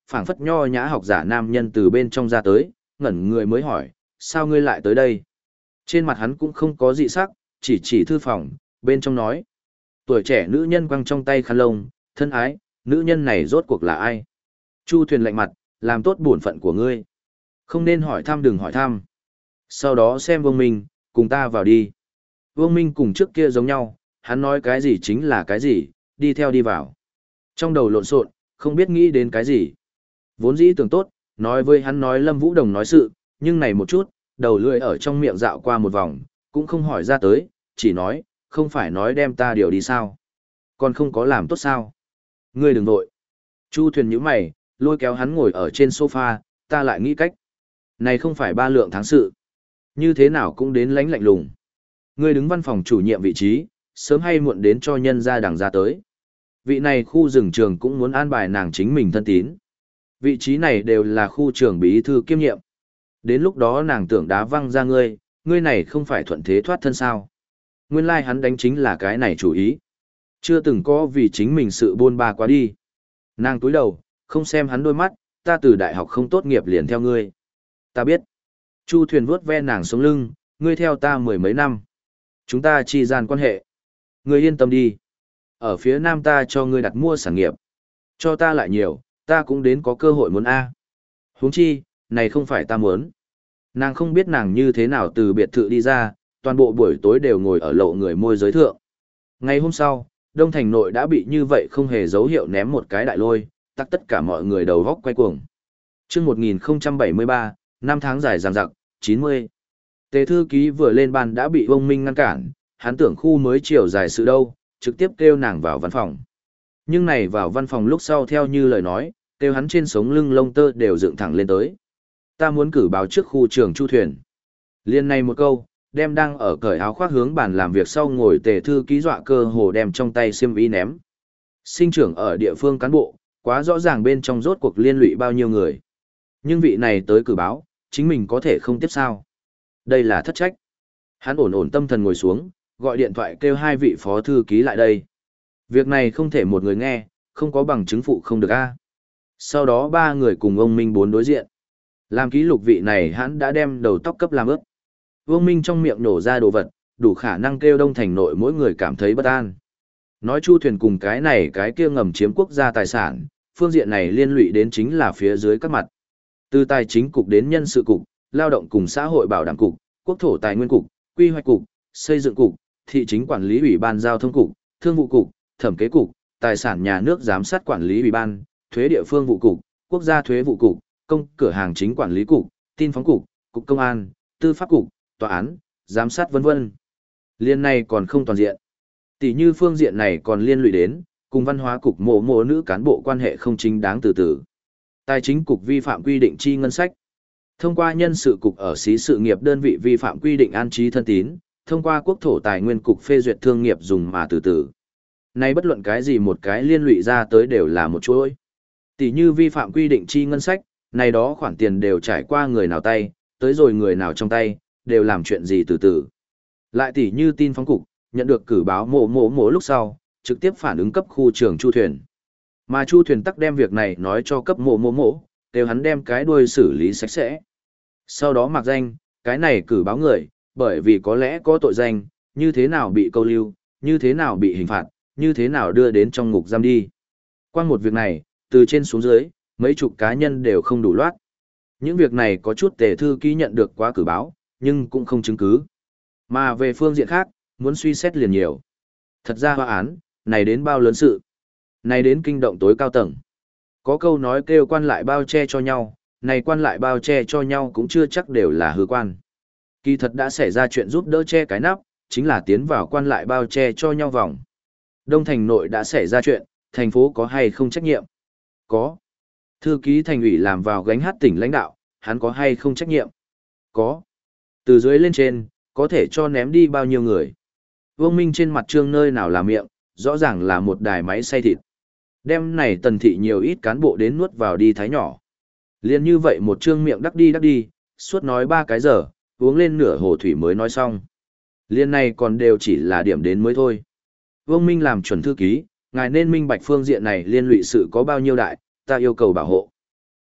phảng phất nho nhã học giả nam nhân từ bên trong ra tới, ngẩn người mới hỏi, sao ngươi lại tới đây? Trên mặt hắn cũng không có dị sắc, chỉ chỉ thư phòng, bên trong nói. Tuổi trẻ nữ nhân quăng trong tay khăn lông, thân ái, nữ nhân này rốt cuộc là ai? Chu Thuyền lạnh mặt, làm tốt bổn phận của ngươi. Không nên hỏi thăm đừng hỏi thăm. Sau đó xem Vương Minh, cùng ta vào đi. Vương Minh cùng trước kia giống nhau, hắn nói cái gì chính là cái gì, đi theo đi vào. Trong đầu lộn xộn, không biết nghĩ đến cái gì. Vốn dĩ tưởng tốt, nói với hắn nói Lâm Vũ Đồng nói sự, nhưng này một chút, đầu lưỡi ở trong miệng dạo qua một vòng, cũng không hỏi ra tới, chỉ nói, không phải nói đem ta điều đi sao. Còn không có làm tốt sao. Ngươi đừng nội. Chu Thuyền nhíu mày, lôi kéo hắn ngồi ở trên sofa, ta lại nghĩ cách. Này không phải ba lượng tháng sự. Như thế nào cũng đến lánh lạnh lùng. Ngươi đứng văn phòng chủ nhiệm vị trí, sớm hay muộn đến cho nhân ra đằng ra tới. Vị này khu rừng trường cũng muốn an bài nàng chính mình thân tín. Vị trí này đều là khu trường bí thư kiêm nhiệm. Đến lúc đó nàng tưởng đá văng ra ngươi, ngươi này không phải thuận thế thoát thân sao. Nguyên lai like hắn đánh chính là cái này chủ ý. Chưa từng có vì chính mình sự buôn ba quá đi. Nàng túi đầu, không xem hắn đôi mắt, ta từ đại học không tốt nghiệp liền theo ngươi. Ta biết. Chu Thuyền vuốt ve nàng sống lưng, ngươi theo ta mười mấy năm. Chúng ta chi gian quan hệ. Ngươi yên tâm đi. Ở phía nam ta cho ngươi đặt mua sản nghiệp. Cho ta lại nhiều, ta cũng đến có cơ hội muốn A. Huống chi, này không phải ta muốn. Nàng không biết nàng như thế nào từ biệt thự đi ra, toàn bộ buổi tối đều ngồi ở lộ người môi giới thượng. Ngày hôm sau, Đông Thành nội đã bị như vậy không hề dấu hiệu ném một cái đại lôi, tắc tất cả mọi người đầu góc quay cuồng. Chương một nghìn không trăm bảy mươi ba, năm tháng dài dằng dặc, chín mươi. Tề thư ký vừa lên ban đã bị ông Minh ngăn cản, hắn tưởng khu mới chiều dài sự đâu, trực tiếp kêu nàng vào văn phòng. Nhưng này vào văn phòng lúc sau theo như lời nói, kêu hắn trên sống lưng lông tơ đều dựng thẳng lên tới. Ta muốn cử báo trước khu trường Chu Thuyền. Liên này một câu, đem đang ở cởi áo khoác hướng bàn làm việc sau ngồi tề thư ký dọa cơ hồ đem trong tay xiêm y ném. Sinh trưởng ở địa phương cán bộ, quá rõ ràng bên trong rốt cuộc liên lụy bao nhiêu người. Nhưng vị này tới cử báo, chính mình có thể không tiếp sao. Đây là thất trách. Hắn ổn ổn tâm thần ngồi xuống, gọi điện thoại kêu hai vị phó thư ký lại đây. Việc này không thể một người nghe, không có bằng chứng phụ không được a. Sau đó ba người cùng ông Minh bốn đối diện. Làm ký lục vị này hắn đã đem đầu tóc cấp làm ướt. Vương Minh trong miệng nổ ra đồ vật, đủ khả năng kêu Đông Thành nội mỗi người cảm thấy bất an. Nói Chu Thuyền cùng cái này cái kia ngầm chiếm quốc gia tài sản, phương diện này liên lụy đến chính là phía dưới các mặt. Từ tài chính cục đến nhân sự cục, lao động cùng xã hội bảo đảm cục, quốc thổ tài nguyên cục, quy hoạch cục, xây dựng cục, thị chính quản lý ủy ban giao thông cục, thương vụ cục, thẩm kế cục, tài sản nhà nước giám sát quản lý ủy ban, thuế địa phương vụ cục, quốc gia thuế vụ cục, công cửa hàng chính quản lý cục, tin phóng cục, cục công an, tư pháp cục, tòa án, giám sát vân vân. Liên này còn không toàn diện. Tỷ như phương diện này còn liên lụy đến, cùng văn hóa cục mộ mộ nữ cán bộ quan hệ không chính đáng từ từ. Tài chính cục vi phạm quy định chi ngân sách. Thông qua nhân sự cục ở xí sự nghiệp đơn vị vi phạm quy định an trí thân tín, thông qua quốc thổ tài nguyên cục phê duyệt thương nghiệp dùng mà từ từ. Nay bất luận cái gì một cái liên lụy ra tới đều là một chuỗi. Tỷ như vi phạm quy định chi ngân sách, này đó khoản tiền đều trải qua người nào tay, tới rồi người nào trong tay, đều làm chuyện gì từ từ. Lại tỷ như tin phóng cục, nhận được cử báo mộ mộ mộ lúc sau, trực tiếp phản ứng cấp khu trưởng Chu Thuyền. Mà Chu Thuyền tắc đem việc này nói cho cấp mộ mộ mộ, đều hắn đem cái đuôi xử lý sạch sẽ. Sau đó mặc danh, cái này cử báo người, bởi vì có lẽ có tội danh, như thế nào bị câu lưu, như thế nào bị hình phạt, như thế nào đưa đến trong ngục giam đi. Qua một việc này, từ trên xuống dưới, mấy chục cá nhân đều không đủ loát. Những việc này có chút tề thư ký nhận được qua cử báo, nhưng cũng không chứng cứ. Mà về phương diện khác, muốn suy xét liền nhiều. Thật ra hoa án, này đến bao lớn sự. Này đến kinh động tối cao tầng. Có câu nói kêu quan lại bao che cho nhau, này quan lại bao che cho nhau cũng chưa chắc đều là hư quan. Kỳ thật đã xảy ra chuyện giúp đỡ che cái nắp, chính là tiến vào quan lại bao che cho nhau vòng. Đông Thành nội đã xảy ra chuyện, thành phố có hay không trách nhiệm? Có. Thư ký thành ủy làm vào gánh hát tỉnh lãnh đạo, hắn có hay không trách nhiệm? Có. Từ dưới lên trên, có thể cho ném đi bao nhiêu người? Vương Minh trên mặt trương nơi nào là miệng, rõ ràng là một đài máy xay thịt. Đem này tần thị nhiều ít cán bộ đến nuốt vào đi thái nhỏ. Liên như vậy một trương miệng đắc đi đắc đi, suốt nói ba cái giờ, uống lên nửa hồ thủy mới nói xong. Liên này còn đều chỉ là điểm đến mới thôi. Vương Minh làm chuẩn thư ký, ngài nên minh bạch phương diện này liên lụy sự có bao nhiêu đại, ta yêu cầu bảo hộ.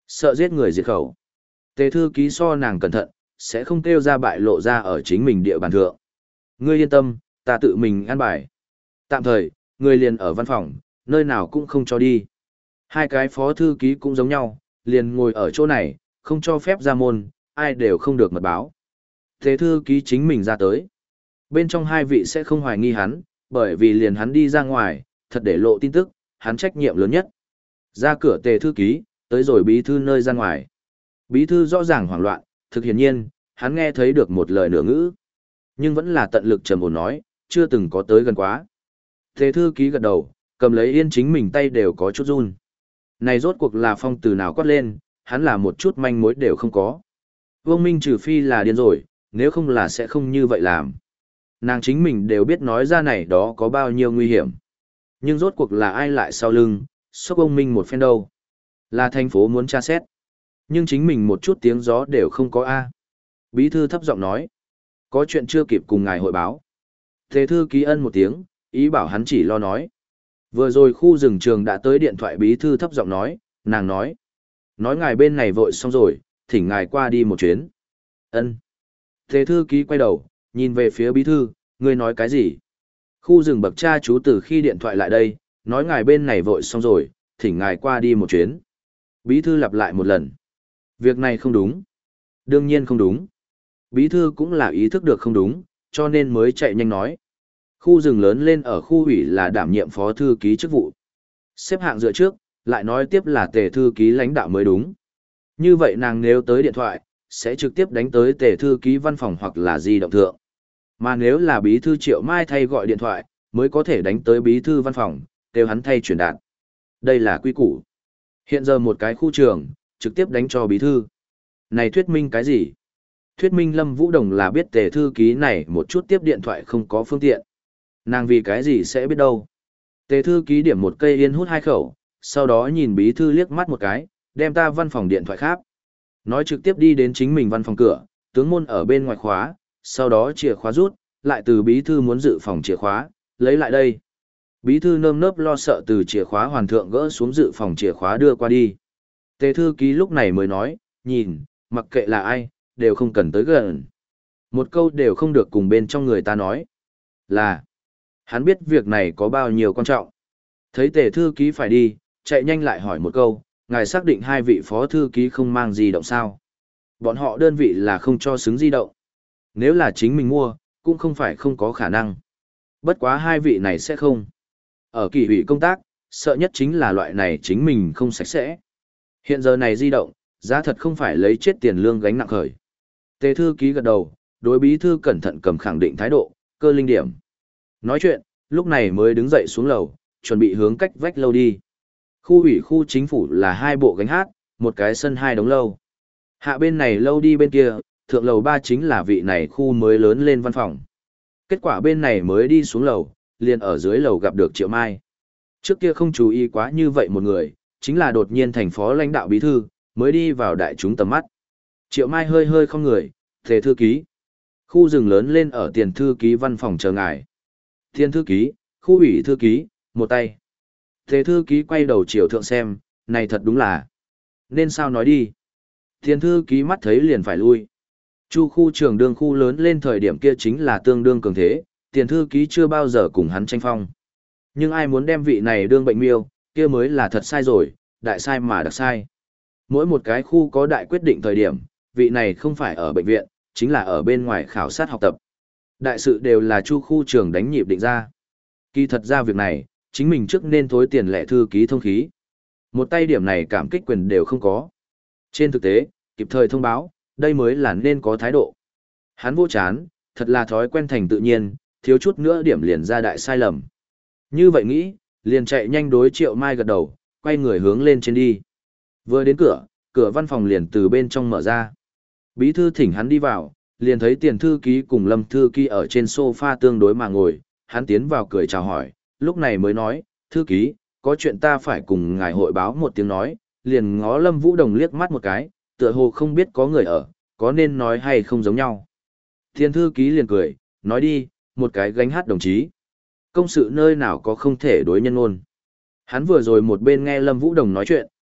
Sợ giết người diệt khẩu. Tề thư ký so nàng cẩn thận, sẽ không kêu ra bại lộ ra ở chính mình địa bàn thượng. Ngươi yên tâm, ta tự mình ăn bài. Tạm thời, người liền ở văn phòng, nơi nào cũng không cho đi. Hai cái phó thư ký cũng giống nhau, liền ngồi ở chỗ này, không cho phép ra môn, ai đều không được mật báo. Tề thư ký chính mình ra tới. Bên trong hai vị sẽ không hoài nghi hắn, bởi vì liền hắn đi ra ngoài, thật để lộ tin tức, hắn trách nhiệm lớn nhất. Ra cửa tề thư ký, tới rồi bí thư nơi ra ngoài. Bí thư rõ ràng hoảng loạn, thực hiển nhiên, hắn nghe thấy được một lời nửa ngữ. Nhưng vẫn là tận lực trầm ổn nói, chưa từng có tới gần quá. Tề thư ký gật đầu, cầm lấy yên chính mình tay đều có chút run. Này rốt cuộc là phong từ nào quát lên, hắn là một chút manh mối đều không có. Vương Minh trừ phi là điên rồi, nếu không là sẽ không như vậy làm. Nàng chính mình đều biết nói ra này đó có bao nhiêu nguy hiểm. Nhưng rốt cuộc là ai lại sau lưng, xúc ông Minh một phen đâu. Là thành phố muốn tra xét. Nhưng chính mình một chút tiếng gió đều không có A. Bí thư thấp giọng nói. Có chuyện chưa kịp cùng ngài hội báo. Thế thư ký ân một tiếng, ý bảo hắn chỉ lo nói. Vừa rồi khu rừng trường đã tới điện thoại bí thư thấp giọng nói, nàng nói. Nói ngài bên này vội xong rồi, thỉnh ngài qua đi một chuyến. Ân. Thế thư ký quay đầu, nhìn về phía bí thư, ngươi nói cái gì? Khu rừng bậc cha chú từ khi điện thoại lại đây, nói ngài bên này vội xong rồi, thỉnh ngài qua đi một chuyến. Bí thư lặp lại một lần. Việc này không đúng. Đương nhiên không đúng. Bí thư cũng là ý thức được không đúng, cho nên mới chạy nhanh nói. Khu rừng lớn lên ở khu ủy là đảm nhiệm phó thư ký chức vụ. Xếp hạng dựa trước, lại nói tiếp là tề thư ký lãnh đạo mới đúng. Như vậy nàng nếu tới điện thoại, sẽ trực tiếp đánh tới tề thư ký văn phòng hoặc là di động thượng. Mà nếu là bí thư Triệu Mai thay gọi điện thoại, mới có thể đánh tới bí thư văn phòng, kêu hắn thay chuyển đạt. Đây là quy củ. Hiện giờ một cái khu trường, trực tiếp đánh cho bí thư. Này thuyết minh cái gì? Thuyết minh Lâm Vũ Đồng là biết tề thư ký này một chút tiếp điện thoại không có phương tiện. Nàng vì cái gì sẽ biết đâu. Tề thư ký điểm một cây yên hút hai khẩu, sau đó nhìn bí thư liếc mắt một cái, đem ta văn phòng điện thoại khác. Nói trực tiếp đi đến chính mình văn phòng cửa, tướng môn ở bên ngoài khóa, sau đó chìa khóa rút, lại từ bí thư muốn dự phòng chìa khóa, lấy lại đây. Bí thư nơm nớp lo sợ từ chìa khóa hoàn thượng gỡ xuống dự phòng chìa khóa đưa qua đi. Tề thư ký lúc này mới nói, nhìn, mặc kệ là ai, đều không cần tới gần. Một câu đều không được cùng bên trong người ta nói. Là, hắn biết việc này có bao nhiêu quan trọng. Thấy tề thư ký phải đi, chạy nhanh lại hỏi một câu, ngài xác định hai vị phó thư ký không mang di động sao? Bọn họ đơn vị là không cho xứng di động. Nếu là chính mình mua, cũng không phải không có khả năng. Bất quá hai vị này sẽ không. Ở kỳ ủy công tác, sợ nhất chính là loại này chính mình không sạch sẽ. Hiện giờ này di động, giá thật không phải lấy chết tiền lương gánh nặng khởi. Tề thư ký gật đầu, đối bí thư cẩn thận cầm khẳng định thái độ, cơ linh điểm. Nói chuyện, lúc này mới đứng dậy xuống lầu, chuẩn bị hướng cách vách lâu đi. Khu ủy khu chính phủ là hai bộ gánh hát, một cái sân hai đống lâu. Hạ bên này lâu đi bên kia, thượng lầu ba chính là vị này khu mới lớn lên văn phòng. Kết quả bên này mới đi xuống lầu, liền ở dưới lầu gặp được Triệu Mai. Trước kia không chú ý quá như vậy một người, chính là đột nhiên thành phó lãnh đạo bí thư, mới đi vào đại chúng tầm mắt. Triệu Mai hơi hơi không người, thề thư ký. Khu rừng lớn lên ở tiền thư ký văn phòng chờ ngài. Tiền thư ký, khu ủy thư ký, một tay. Thề thư ký quay đầu chiều thượng xem, này thật đúng là. Nên sao nói đi. Tiền thư ký mắt thấy liền phải lui. Chu khu trường đương khu lớn lên thời điểm kia chính là tương đương cường thế, tiền thư ký chưa bao giờ cùng hắn tranh phong. Nhưng ai muốn đem vị này đương bệnh miêu, kia mới là thật sai rồi, đại sai mà đặc sai. Mỗi một cái khu có đại quyết định thời điểm, vị này không phải ở bệnh viện, chính là ở bên ngoài khảo sát học tập. Đại sự đều là chu khu trường đánh nhịp định ra. Kỳ thật ra việc này, chính mình trước nên thối tiền lệ thư ký thông khí. Một tay điểm này cảm kích quyền đều không có. Trên thực tế, kịp thời thông báo, đây mới là nên có thái độ. Hắn vô chán, thật là thói quen thành tự nhiên, thiếu chút nữa điểm liền ra đại sai lầm. Như vậy nghĩ, liền chạy nhanh đối Triệu Mai gật đầu, quay người hướng lên trên đi. Vừa đến cửa, cửa văn phòng liền từ bên trong mở ra. Bí thư thỉnh hắn đi vào, liền thấy tiền thư ký cùng Lâm thư ký ở trên sofa tương đối mà ngồi, hắn tiến vào cười chào hỏi, lúc này mới nói, thư ký, có chuyện ta phải cùng ngài hội báo một tiếng nói, liền ngó Lâm Vũ Đồng liếc mắt một cái, tựa hồ không biết có người ở, có nên nói hay không giống nhau. Tiền thư ký liền cười, nói đi, một cái gánh hát đồng chí. Công sự nơi nào có không thể đối nhân ôn. Hắn vừa rồi một bên nghe Lâm Vũ Đồng nói chuyện,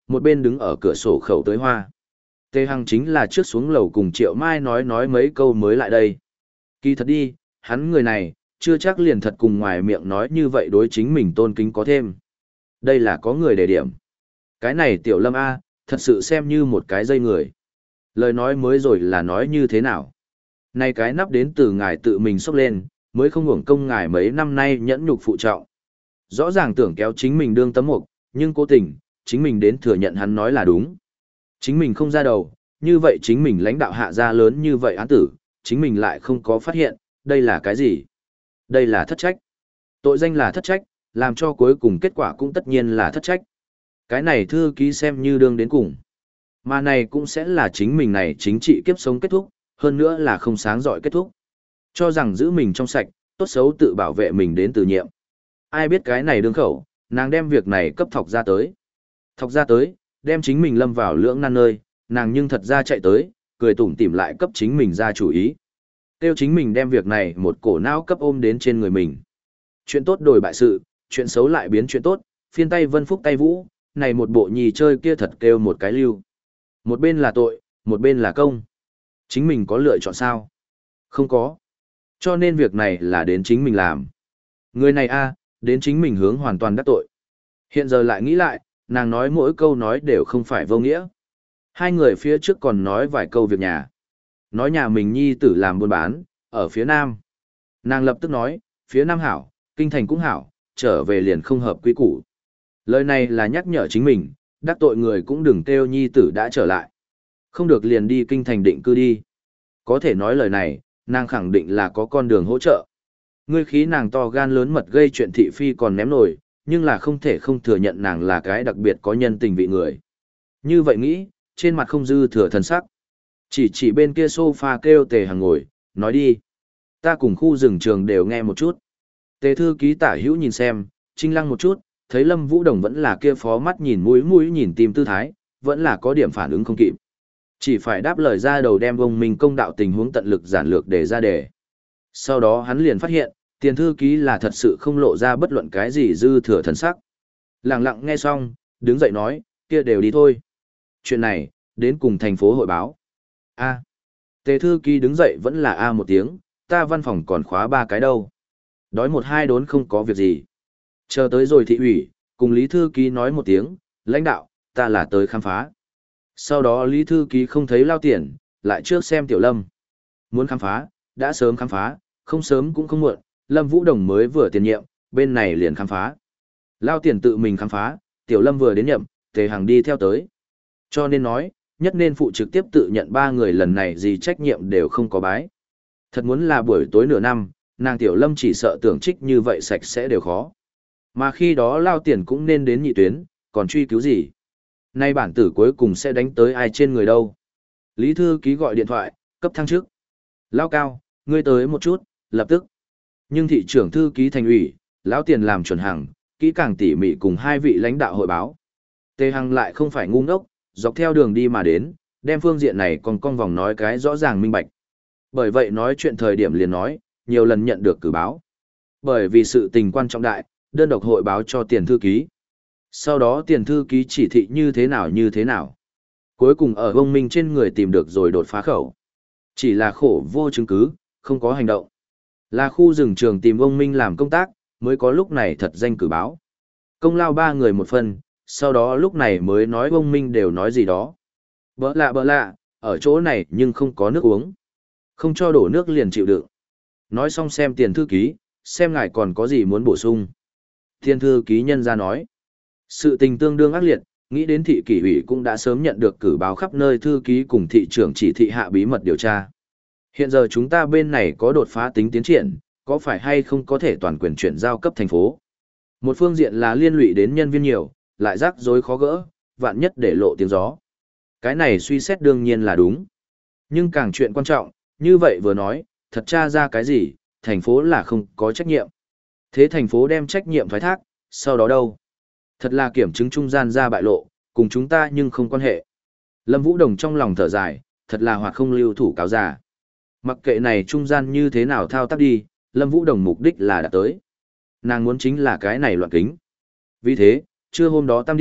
một bên đứng ở cửa sổ khẩu tới hoa. Tề Hằng chính là trước xuống lầu cùng Triệu Mai nói nói mấy câu mới lại đây. Kỳ thật đi, hắn người này, chưa chắc liền thật cùng ngoài miệng nói như vậy đối chính mình tôn kính có thêm. Đây là có người đề điểm. Cái này Tiểu Lâm A, thật sự xem như một cái dây người. Lời nói mới rồi là nói như thế nào? Này cái nắp đến từ ngài tự mình xốc lên, mới không hưởng công ngài mấy năm nay nhẫn nhục phụ trọng. Rõ ràng tưởng kéo chính mình đương tấm mục, nhưng cố tình, chính mình đến thừa nhận hắn nói là đúng. Chính mình không ra đầu, như vậy chính mình lãnh đạo hạ gia lớn như vậy án tử, chính mình lại không có phát hiện, đây là cái gì? Đây là thất trách. Tội danh là thất trách, làm cho cuối cùng kết quả cũng tất nhiên là thất trách. Cái này thư ký xem như đương đến cùng. Mà này cũng sẽ là chính mình này chính trị kiếp sống kết thúc, hơn nữa là không sáng giỏi kết thúc. Cho rằng giữ mình trong sạch, tốt xấu tự bảo vệ mình đến từ nhiệm. Ai biết cái này đương khẩu, nàng đem việc này cấp thọc ra tới. Thọc ra tới, đem chính mình lâm vào lưỡng nan nơi, nàng nhưng thật ra chạy tới, cười tủm tỉm lại cấp chính mình ra chủ ý. Tiêu chính mình đem việc này một cổ não cấp ôm đến trên người mình. Chuyện tốt đổi bại sự, chuyện xấu lại biến chuyện tốt, phiên tay vân phúc tay vũ, này một bộ nhì chơi kia thật kêu một cái lưu. Một bên là tội, một bên là công. Chính mình có lựa chọn sao? Không có. Cho nên việc này là đến chính mình làm. Người này a, đến chính mình hướng hoàn toàn đắc tội. Hiện giờ lại nghĩ lại, nàng nói mỗi câu nói đều không phải vô nghĩa. Hai người phía trước còn nói vài câu việc nhà. Nói nhà mình nhi tử làm buôn bán, ở phía nam. Nàng lập tức nói, phía nam hảo, kinh thành cũng hảo, trở về liền không hợp quy củ. Lời này là nhắc nhở chính mình, đắc tội người cũng đừng kêu nhi tử đã trở lại. Không được liền đi kinh thành định cư đi. Có thể nói lời này, nàng khẳng định là có con đường hỗ trợ. Ngươi khí nàng to gan lớn mật gây chuyện thị phi còn ném nổi, nhưng là không thể không thừa nhận nàng là cái đặc biệt có nhân tình vị người. Như vậy nghĩ, trên mặt không dư thừa thần sắc. Chỉ chỉ bên kia sofa kêu Tề Hằng ngồi, nói đi. Ta cùng khu rừng trường đều nghe một chút. Tề thư ký tả hữu nhìn xem, trinh lăng một chút, thấy Lâm Vũ Đồng vẫn là kia phó mắt nhìn mũi mũi nhìn tìm tư thái, vẫn là có điểm phản ứng không kịp. Chỉ phải đáp lời ra đầu đem ông mình công đạo tình huống tận lực giản lược để ra đề. Sau đó hắn liền phát hiện, tiền thư ký là thật sự không lộ ra bất luận cái gì dư thừa thần sắc. Lặng lặng nghe xong, đứng dậy nói, kia đều đi thôi. Chuyện này, đến cùng thành phố hội báo. A. Tề thư ký đứng dậy vẫn là A một tiếng, ta văn phòng còn khóa ba cái đâu. Đói một hai đốn không có việc gì. Chờ tới rồi thị ủy, cùng Lý thư ký nói một tiếng, lãnh đạo, ta là tới khám phá. Sau đó Lý thư ký không thấy lao tiền, lại trước xem Tiểu Lâm. Muốn khám phá, đã sớm khám phá, không sớm cũng không muộn, Lâm Vũ Đồng mới vừa tiền nhiệm, bên này liền khám phá. Lao tiền tự mình khám phá, Tiểu Lâm vừa đến nhậm, Tề Hằng đi theo tới. Cho nên nói, nhất nên phụ trực tiếp tự nhận ba người lần này gì trách nhiệm đều không có bái. Thật muốn là buổi tối nửa năm, nàng Tiểu Lâm chỉ sợ tưởng trích như vậy sạch sẽ đều khó. Mà khi đó Lao tiền cũng nên đến nhị tuyến, còn truy cứu gì? Nay bản tử cuối cùng sẽ đánh tới ai trên người đâu? Lý thư ký gọi điện thoại, cấp thăng trước. Lao cao, ngươi tới một chút, lập tức. Nhưng thị trưởng thư ký thành ủy, lão tiền làm chuẩn hàng, kỹ càng tỉ mỉ cùng hai vị lãnh đạo hội báo. Tề Hằng lại không phải ngu ngốc, dọc theo đường đi mà đến, đem phương diện này còn con vòng nói cái rõ ràng minh bạch. Bởi vậy nói chuyện thời điểm liền nói, nhiều lần nhận được cử báo. Bởi vì sự tình quan trọng đại, đơn độc hội báo cho tiền thư ký. Sau đó tiền thư ký chỉ thị như thế nào như thế nào. Cuối cùng ở ông Minh trên người tìm được rồi đột phá khẩu. Chỉ là khổ vô chứng cứ, không có hành động. Là khu rừng trường tìm ông Minh làm công tác, mới có lúc này thật danh cử báo. Công lao ba người một phần, sau đó lúc này mới nói ông Minh đều nói gì đó. Bỡ lạ bỡ lạ, ở chỗ này nhưng không có nước uống. Không cho đổ nước liền chịu đựng. Nói xong xem tiền thư ký, xem ngài còn có gì muốn bổ sung. Tiền thư ký nhân ra nói. Sự tình tương đương ác liệt, nghĩ đến thị kỷ ủy cũng đã sớm nhận được cử báo khắp nơi thư ký cùng thị trưởng chỉ thị hạ bí mật điều tra. Hiện giờ chúng ta bên này có đột phá tính tiến triển, có phải hay không có thể toàn quyền chuyển giao cấp thành phố. Một phương diện là liên lụy đến nhân viên nhiều, lại rắc rối khó gỡ, vạn nhất để lộ tiếng gió. Cái này suy xét đương nhiên là đúng. Nhưng càng chuyện quan trọng, như vậy vừa nói, thật tra ra cái gì, thành phố là không có trách nhiệm. Thế thành phố đem trách nhiệm thoái thác, sau đó đâu? Thật là kiểm chứng trung gian ra bại lộ, cùng chúng ta nhưng không quan hệ. Lâm Vũ Đồng trong lòng thở dài, thật là hoạt không lưu thủ cáo giả. Mặc kệ này trung gian như thế nào thao tác đi, Lâm Vũ Đồng mục đích là đã tới. Nàng muốn chính là cái này loạn kính. Vì thế, trưa hôm đó tam điểm,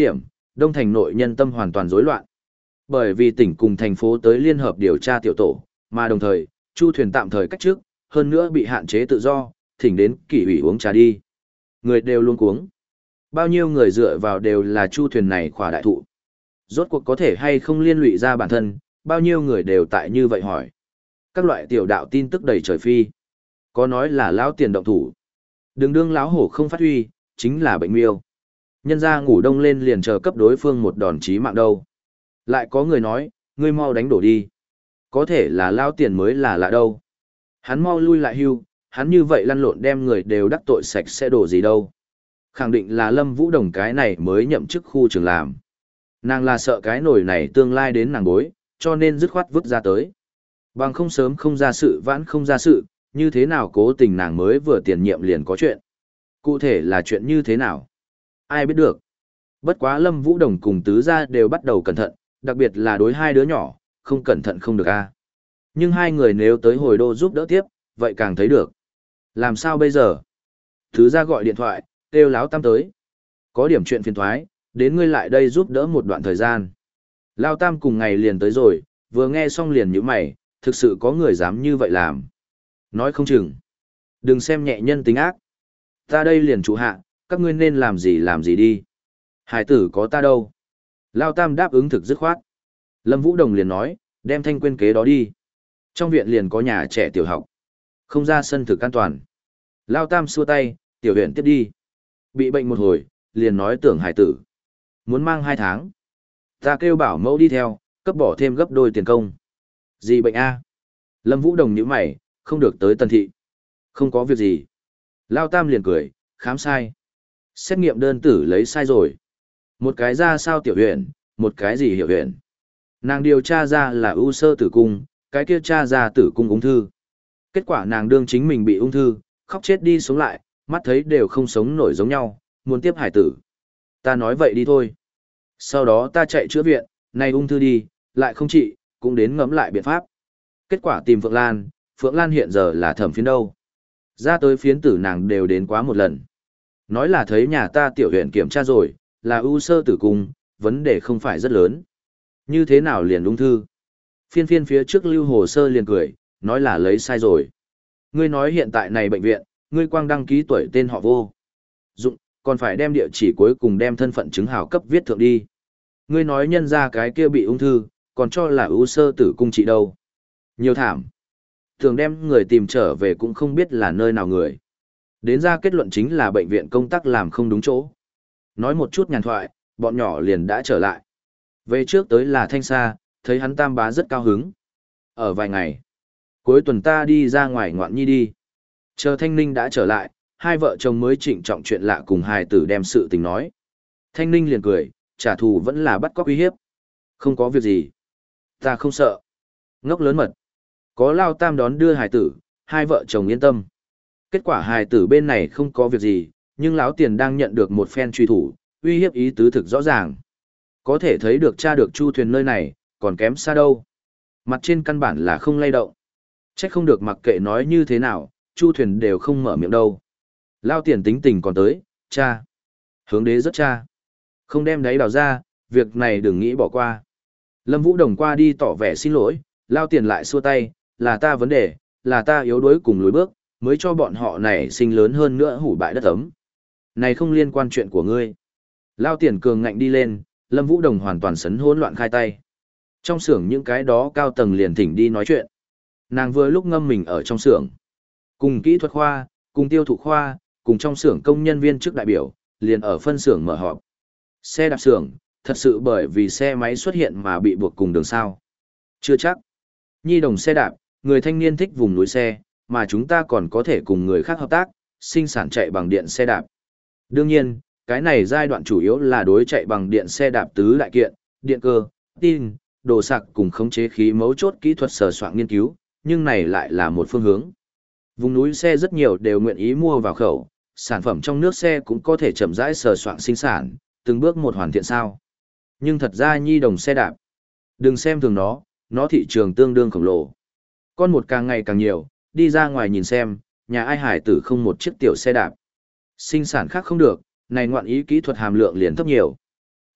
Đông Thành nội nhân tâm hoàn toàn rối loạn. Bởi vì tỉnh cùng thành phố tới liên hợp điều tra tiểu tổ, mà đồng thời, Chu thuyền tạm thời cách trước, hơn nữa bị hạn chế tự do, thỉnh đến kỷ ủy uống trà đi. Người đều luôn cuống. Bao nhiêu người dựa vào đều là Chu thuyền này khỏa đại thụ. Rốt cuộc có thể hay không liên lụy ra bản thân, bao nhiêu người đều tại như vậy hỏi. Các loại tiểu đạo tin tức đầy trời phi. Có nói là lão tiền động thủ. Đừng đương lão hổ không phát huy, chính là bệnh miêu. Nhân ra ngủ đông lên liền chờ cấp đối phương một đòn chí mạng đâu. Lại có người nói, ngươi mau đánh đổ đi. Có thể là lão tiền mới là lạ đâu. Hắn mau lui lại hưu, hắn như vậy lăn lộn đem người đều đắc tội sạch sẽ đổ gì đâu. Khẳng định là Lâm Vũ Đồng cái này mới nhậm chức khu trường làm. Nàng là sợ cái nổi này tương lai đến nàng bối, cho nên dứt khoát vứt ra tới. Bằng không sớm không ra sự vãn không ra sự, như thế nào cố tình nàng mới vừa tiền nhiệm liền có chuyện. Cụ thể là chuyện như thế nào? Ai biết được. Bất quá Lâm Vũ Đồng cùng tứ gia đều bắt đầu cẩn thận, đặc biệt là đối hai đứa nhỏ, không cẩn thận không được a. Nhưng hai người nếu tới hồi đô giúp đỡ tiếp, vậy càng thấy được. Làm sao bây giờ? Tứ gia gọi điện thoại, kêu Lão Tam tới. Có điểm chuyện phiền thoái, đến ngươi lại đây giúp đỡ một đoạn thời gian. Lão Tam cùng ngày liền tới rồi, vừa nghe xong liền nhíu mày, thực sự có người dám như vậy làm. Nói không chừng. Đừng xem nhẹ nhân tính ác. Ta đây liền trụ hạ, các ngươi nên làm gì làm gì đi. Hải tử có ta đâu. Lão Tam đáp ứng thực dứt khoát. Lâm Vũ Đồng liền nói, đem Thanh Quyên kế đó đi. Trong viện liền có nhà trẻ tiểu học. Không ra sân thực an toàn. Lão Tam xua tay, tiểu huyện tiếp đi. Bị bệnh một hồi, liền nói tưởng hải tử. Muốn mang hai tháng. Ta kêu bảo mẫu đi theo, cấp bỏ thêm gấp đôi tiền công. Gì bệnh a? Lâm Vũ Đồng nhíu mày, không được tới Tần thị. Không có việc gì. Lão Tam liền cười, khám sai. Xét nghiệm đơn tử lấy sai rồi. Một cái ra sao tiểu huyện, một cái gì hiểu huyện. Nàng điều tra ra là u sơ tử cung, cái kia tra ra tử cung ung thư. Kết quả nàng đương chính mình bị ung thư, khóc chết đi sống lại, mắt thấy đều không sống nổi giống nhau, muốn tiếp hải tử. Ta nói vậy đi thôi. Sau đó ta chạy chữa viện, này ung thư đi, lại không trị, cũng đến ngẫm lại biện pháp. Kết quả tìm Phượng Lan, Phượng Lan hiện giờ là thẩm phiến đâu. Ra tới phiến tử nàng đều đến quá một lần. Nói là thấy nhà ta tiểu huyện kiểm tra rồi, là u sơ tử cung, vấn đề không phải rất lớn. Như thế nào liền ung thư? Phiên phiên phía trước lưu hồ sơ liền cười, nói là lấy sai rồi. Ngươi nói hiện tại này bệnh viện, ngươi quang đăng ký tuổi tên họ vô dụng, còn phải đem địa chỉ cuối cùng đem thân phận chứng hào cấp viết thượng đi. Ngươi nói nhân ra cái kia bị ung thư, còn cho là u sơ tử cung trị đâu. Nhiều thảm. Thường đem người tìm trở về cũng không biết là nơi nào người. Đến ra kết luận chính là bệnh viện công tác làm không đúng chỗ. Nói một chút nhàn thoại, bọn nhỏ liền đã trở lại. Về trước tới là Thanh Sa, thấy hắn Tam bá rất cao hứng. Ở vài ngày, cuối tuần ta đi ra ngoài ngoạn nhi đi. Chờ Thanh Ninh đã trở lại, hai vợ chồng mới trịnh trọng chuyện lạ cùng hài tử đem sự tình nói. Thanh Ninh liền cười, trả thù vẫn là bắt cóc uy hiếp. Không có việc gì. Ta không sợ. Ngốc lớn mật. Có Lao Tam đón đưa hài tử, hai vợ chồng yên tâm. Kết quả hài tử bên này không có việc gì, nhưng lão tiền đang nhận được một phen truy thủ, uy hiếp ý tứ thực rõ ràng. Có thể thấy được tra được Chu thuyền nơi này, còn kém xa đâu. Mặt trên căn bản là không lay động. Trách không được mặc kệ nói như thế nào, Chu thuyền đều không mở miệng đâu. Lao tiền tính tình còn tới, cha. Hướng đế rất cha. Không đem đáy đào ra, việc này đừng nghĩ bỏ qua. Lâm Vũ Đồng qua đi tỏ vẻ xin lỗi, Lao tiền lại xua tay, là ta vấn đề, là ta yếu đuối cùng lối bước, mới cho bọn họ này sinh lớn hơn nữa hủ bại đất ấm. Này không liên quan chuyện của ngươi. Lao tiền cường ngạnh đi lên, Lâm Vũ Đồng hoàn toàn sấn hỗn loạn khai tay. Trong xưởng những cái đó cao tầng liền thỉnh đi nói chuyện. Nàng vừa lúc ngâm mình ở trong xưởng. Cùng kỹ thuật khoa, cùng tiêu thụ khoa, cùng trong xưởng công nhân viên chức đại biểu, liền ở phân xưởng mở họp. Xe đạp xưởng, thật sự bởi vì xe máy xuất hiện mà bị buộc cùng đường sao. Chưa chắc. Nhi đồng xe đạp, người thanh niên thích vùng núi xe, mà chúng ta còn có thể cùng người khác hợp tác, sinh sản chạy bằng điện xe đạp. Đương nhiên, cái này giai đoạn chủ yếu là đối chạy bằng điện xe đạp tứ đại kiện, điện cơ, tin, đồ sạc cùng khống chế khí mấu chốt kỹ thuật sờ soạn nghiên cứu, nhưng này lại là một phương hướng. Vùng núi xe rất nhiều đều nguyện ý mua vào khẩu, sản phẩm trong nước xe cũng có thể chậm rãi sờ soạn sinh sản, từng bước một hoàn thiện sao. Nhưng thật ra nhi đồng xe đạp, đừng xem thường nó, nó thị trường tương đương khổng lồ. Con một càng ngày càng nhiều, đi ra ngoài nhìn xem, nhà ai hải tử không một chiếc tiểu xe đạp. Sinh sản khác không được, này ngoạn ý kỹ thuật hàm lượng liền thấp nhiều.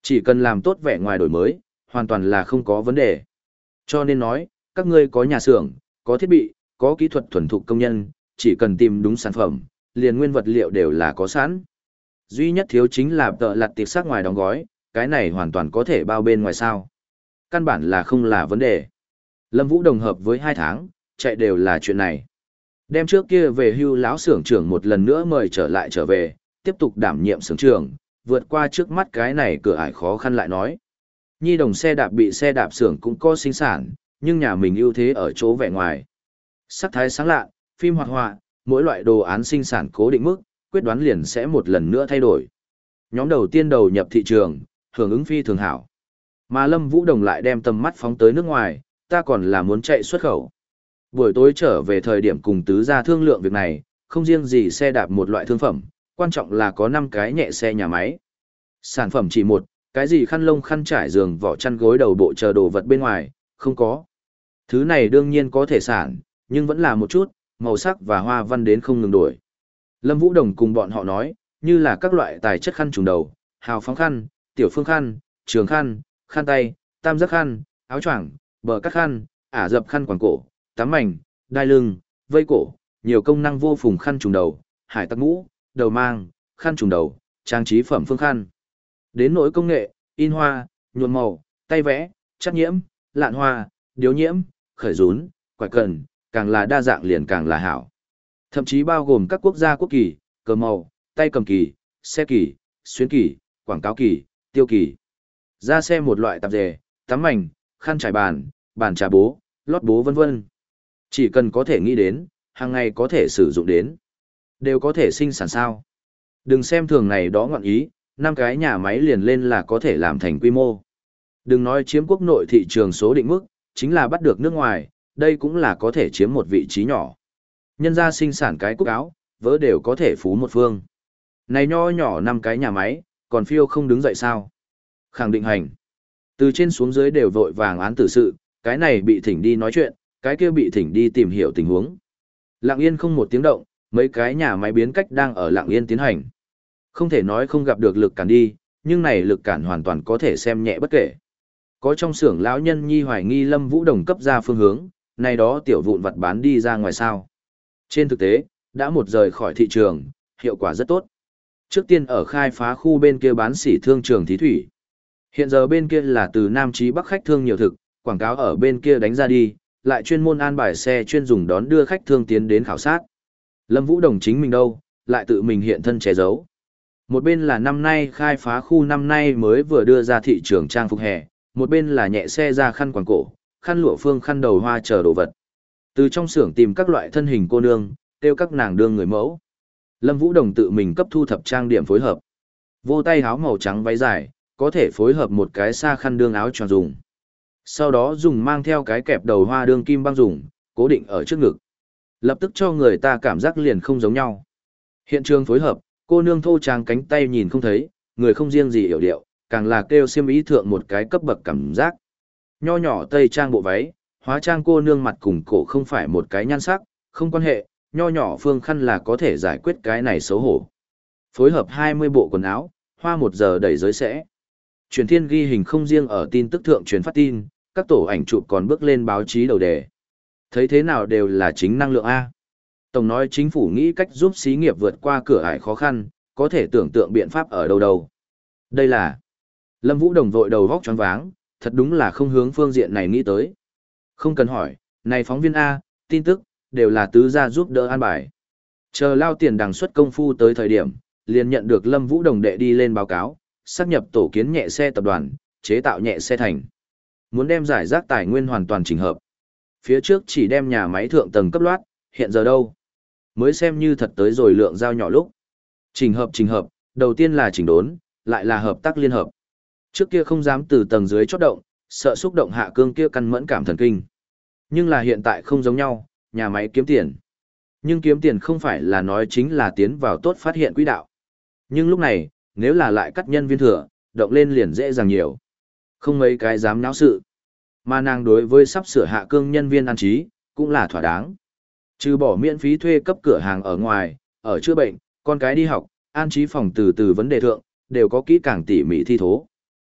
Chỉ cần làm tốt vẻ ngoài đổi mới, hoàn toàn là không có vấn đề. Cho nên nói, các ngươi có nhà xưởng, có thiết bị, có kỹ thuật thuần thục công nhân, chỉ cần tìm đúng sản phẩm, liền nguyên vật liệu đều là có sẵn. Duy nhất thiếu chính là tợ lặt tiệc sắc ngoài đóng gói, cái này hoàn toàn có thể bao bên ngoài sao. Căn bản là không là vấn đề. Lâm Vũ đồng hợp với hai tháng, chạy đều là chuyện này. Đem trước kia về hưu lão xưởng trưởng một lần nữa mời trở lại trở về, tiếp tục đảm nhiệm xưởng trưởng, vượt qua trước mắt cái này cửa ải khó khăn lại nói. Nhi đồng xe đạp bị xe đạp xưởng cũng có sinh sản, nhưng nhà mình ưu thế ở chỗ vẻ ngoài. Sắc thái sáng lạ, phim hoạt họa, mỗi loại đồ án sinh sản cố định mức, quyết đoán liền sẽ một lần nữa thay đổi. Nhóm đầu tiên đầu nhập thị trường, hưởng ứng phi thường hảo. Mà Lâm Vũ Đồng lại đem tầm mắt phóng tới nước ngoài, ta còn là muốn chạy xuất khẩu. Buổi tối trở về thời điểm cùng tứ gia thương lượng việc này, không riêng gì xe đạp một loại thương phẩm, quan trọng là có năm cái nhẹ xe nhà máy. Sản phẩm chỉ một, cái gì khăn lông khăn trải giường vỏ chăn gối đầu bộ chờ đồ vật bên ngoài, không có. Thứ này đương nhiên có thể sản, nhưng vẫn là một chút, màu sắc và hoa văn đến không ngừng đổi. Lâm Vũ Đồng cùng bọn họ nói, như là các loại tài chất khăn trùng đầu, hào phóng khăn, tiểu phương khăn, trường khăn, khăn tay, tam giác khăn, áo choàng, bờ cắt khăn, ả dập khăn quàng cổ, tắm mảnh, đai lưng, vây cổ, nhiều công năng vô phùng khăn trùng đầu, hải tặc mũ, đầu mang, khăn trùng đầu, trang trí phẩm phương khăn. Đến nỗi công nghệ, in hoa, nhuộm màu, tay vẽ, chắc nhiễm, lạn hoa, điếu nhiễm, khởi rún, quải cần, càng là đa dạng liền càng là hảo. Thậm chí bao gồm các quốc gia quốc kỳ, cờ màu, tay cầm kỳ, xe kỳ, xuyến kỳ, quảng cáo kỳ, tiêu kỳ. Ra xe một loại tạp dề, tắm mảnh, khăn trải bàn, bàn trà bố, lót bố vân vân. Chỉ cần có thể nghĩ đến, hàng ngày có thể sử dụng đến, đều có thể sinh sản sao. Đừng xem thường này đó ngọn ý, năm cái nhà máy liền lên là có thể làm thành quy mô. Đừng nói chiếm quốc nội thị trường số định mức, chính là bắt được nước ngoài, đây cũng là có thể chiếm một vị trí nhỏ. Nhân ra sinh sản cái cúc áo, vỡ đều có thể phú một phương. Này nho nhỏ năm cái nhà máy, còn phiêu không đứng dậy sao? Khẳng định hành. Từ trên xuống dưới đều vội vàng án tử sự, cái này bị thỉnh đi nói chuyện, cái kia bị thỉnh đi tìm hiểu tình huống. Lặng yên không một tiếng động, mấy cái nhà máy biến cách đang ở lặng yên tiến hành. Không thể nói không gặp được lực cản đi, nhưng này lực cản hoàn toàn có thể xem nhẹ bất kể. Có trong xưởng lão nhân nhi hoài nghi Lâm Vũ Đồng cấp ra phương hướng, này đó tiểu vụn vặt bán đi ra ngoài sao. Trên thực tế, đã một rời khỏi thị trường, hiệu quả rất tốt. Trước tiên ở khai phá khu bên kia bán sỉ thương trường thí thủy. Hiện giờ bên kia là từ Nam chí Bắc khách thương nhiều thực, quảng cáo ở bên kia đánh ra đi, lại chuyên môn an bài xe chuyên dùng đón đưa khách thương tiến đến khảo sát. Lâm Vũ Đồng chính mình đâu, lại tự mình hiện thân che giấu. Một bên là năm nay khai phá khu năm nay mới vừa đưa ra thị trường trang phục hè, một bên là nhẹ xe ra khăn quàng cổ, khăn lụa phương khăn đầu hoa chờ đồ vật. Từ trong xưởng tìm các loại thân hình cô nương, kêu các nàng đương người mẫu. Lâm Vũ Đồng tự mình cấp thu thập trang điểm phối hợp. Vô tay áo màu trắng váy dài, có thể phối hợp một cái xa khăn đương áo choàng dùng. Sau đó dùng mang theo cái kẹp đầu hoa đương kim băng dùng, cố định ở trước ngực. Lập tức cho người ta cảm giác liền không giống nhau. Hiện trường phối hợp, cô nương thô trang cánh tay nhìn không thấy, người không riêng gì hiểu điệu, càng là kêu xiêm ý thượng một cái cấp bậc cảm giác. Nho nhỏ tây trang bộ váy, hóa trang cô nương mặt cùng cổ không phải một cái nhan sắc, không quan hệ, nho nhỏ phương khăn là có thể giải quyết cái này xấu hổ. Phối hợp hai mươi bộ quần áo, hoa một giờ đẩy giới sẽ. Truyền thiên ghi hình không riêng ở tin tức thượng truyền phát tin, các tổ ảnh chụp còn bước lên báo chí đầu đề. Thấy thế nào đều là chính năng lượng A. Tổng nói chính phủ nghĩ cách giúp xí nghiệp vượt qua cửa ải khó khăn, có thể tưởng tượng biện pháp ở đâu đâu. Đây là Lâm Vũ Đồng vội đầu vóc choáng váng, thật đúng là không hướng phương diện này nghĩ tới. Không cần hỏi, này phóng viên A, tin tức, đều là tứ gia giúp đỡ an bài. Chờ lao tiền đằng xuất công phu tới thời điểm, liền nhận được Lâm Vũ Đồng đệ đi lên báo cáo, xác nhập tổ kiến nhẹ xe tập đoàn, chế tạo nhẹ xe thành. Muốn đem giải rác tài nguyên hoàn toàn chỉnh hợp. Phía trước chỉ đem nhà máy thượng tầng cấp loát, hiện giờ đâu? Mới xem như thật tới rồi lượng giao nhỏ lúc. Chỉnh hợp chỉnh hợp, đầu tiên là chỉnh đốn, lại là hợp tác liên hợp. Trước kia không dám từ tầng dưới chót động, sợ xúc động hạ cương kia căn mẫn cảm thần kinh. Nhưng là hiện tại không giống nhau, nhà máy kiếm tiền. Nhưng kiếm tiền không phải là nói chính là tiến vào tốt phát hiện quỹ đạo. Nhưng lúc này, nếu là lại cắt nhân viên thừa, động lên liền dễ dàng nhiều. Không mấy cái dám náo sự. Mà nàng đối với sắp sửa hạ cương nhân viên an trí, cũng là thỏa đáng. Trừ bỏ miễn phí thuê cấp cửa hàng ở ngoài, ở chữa bệnh, con cái đi học, an trí phòng từ từ vấn đề thượng, đều có kỹ càng tỉ mỉ thi thố.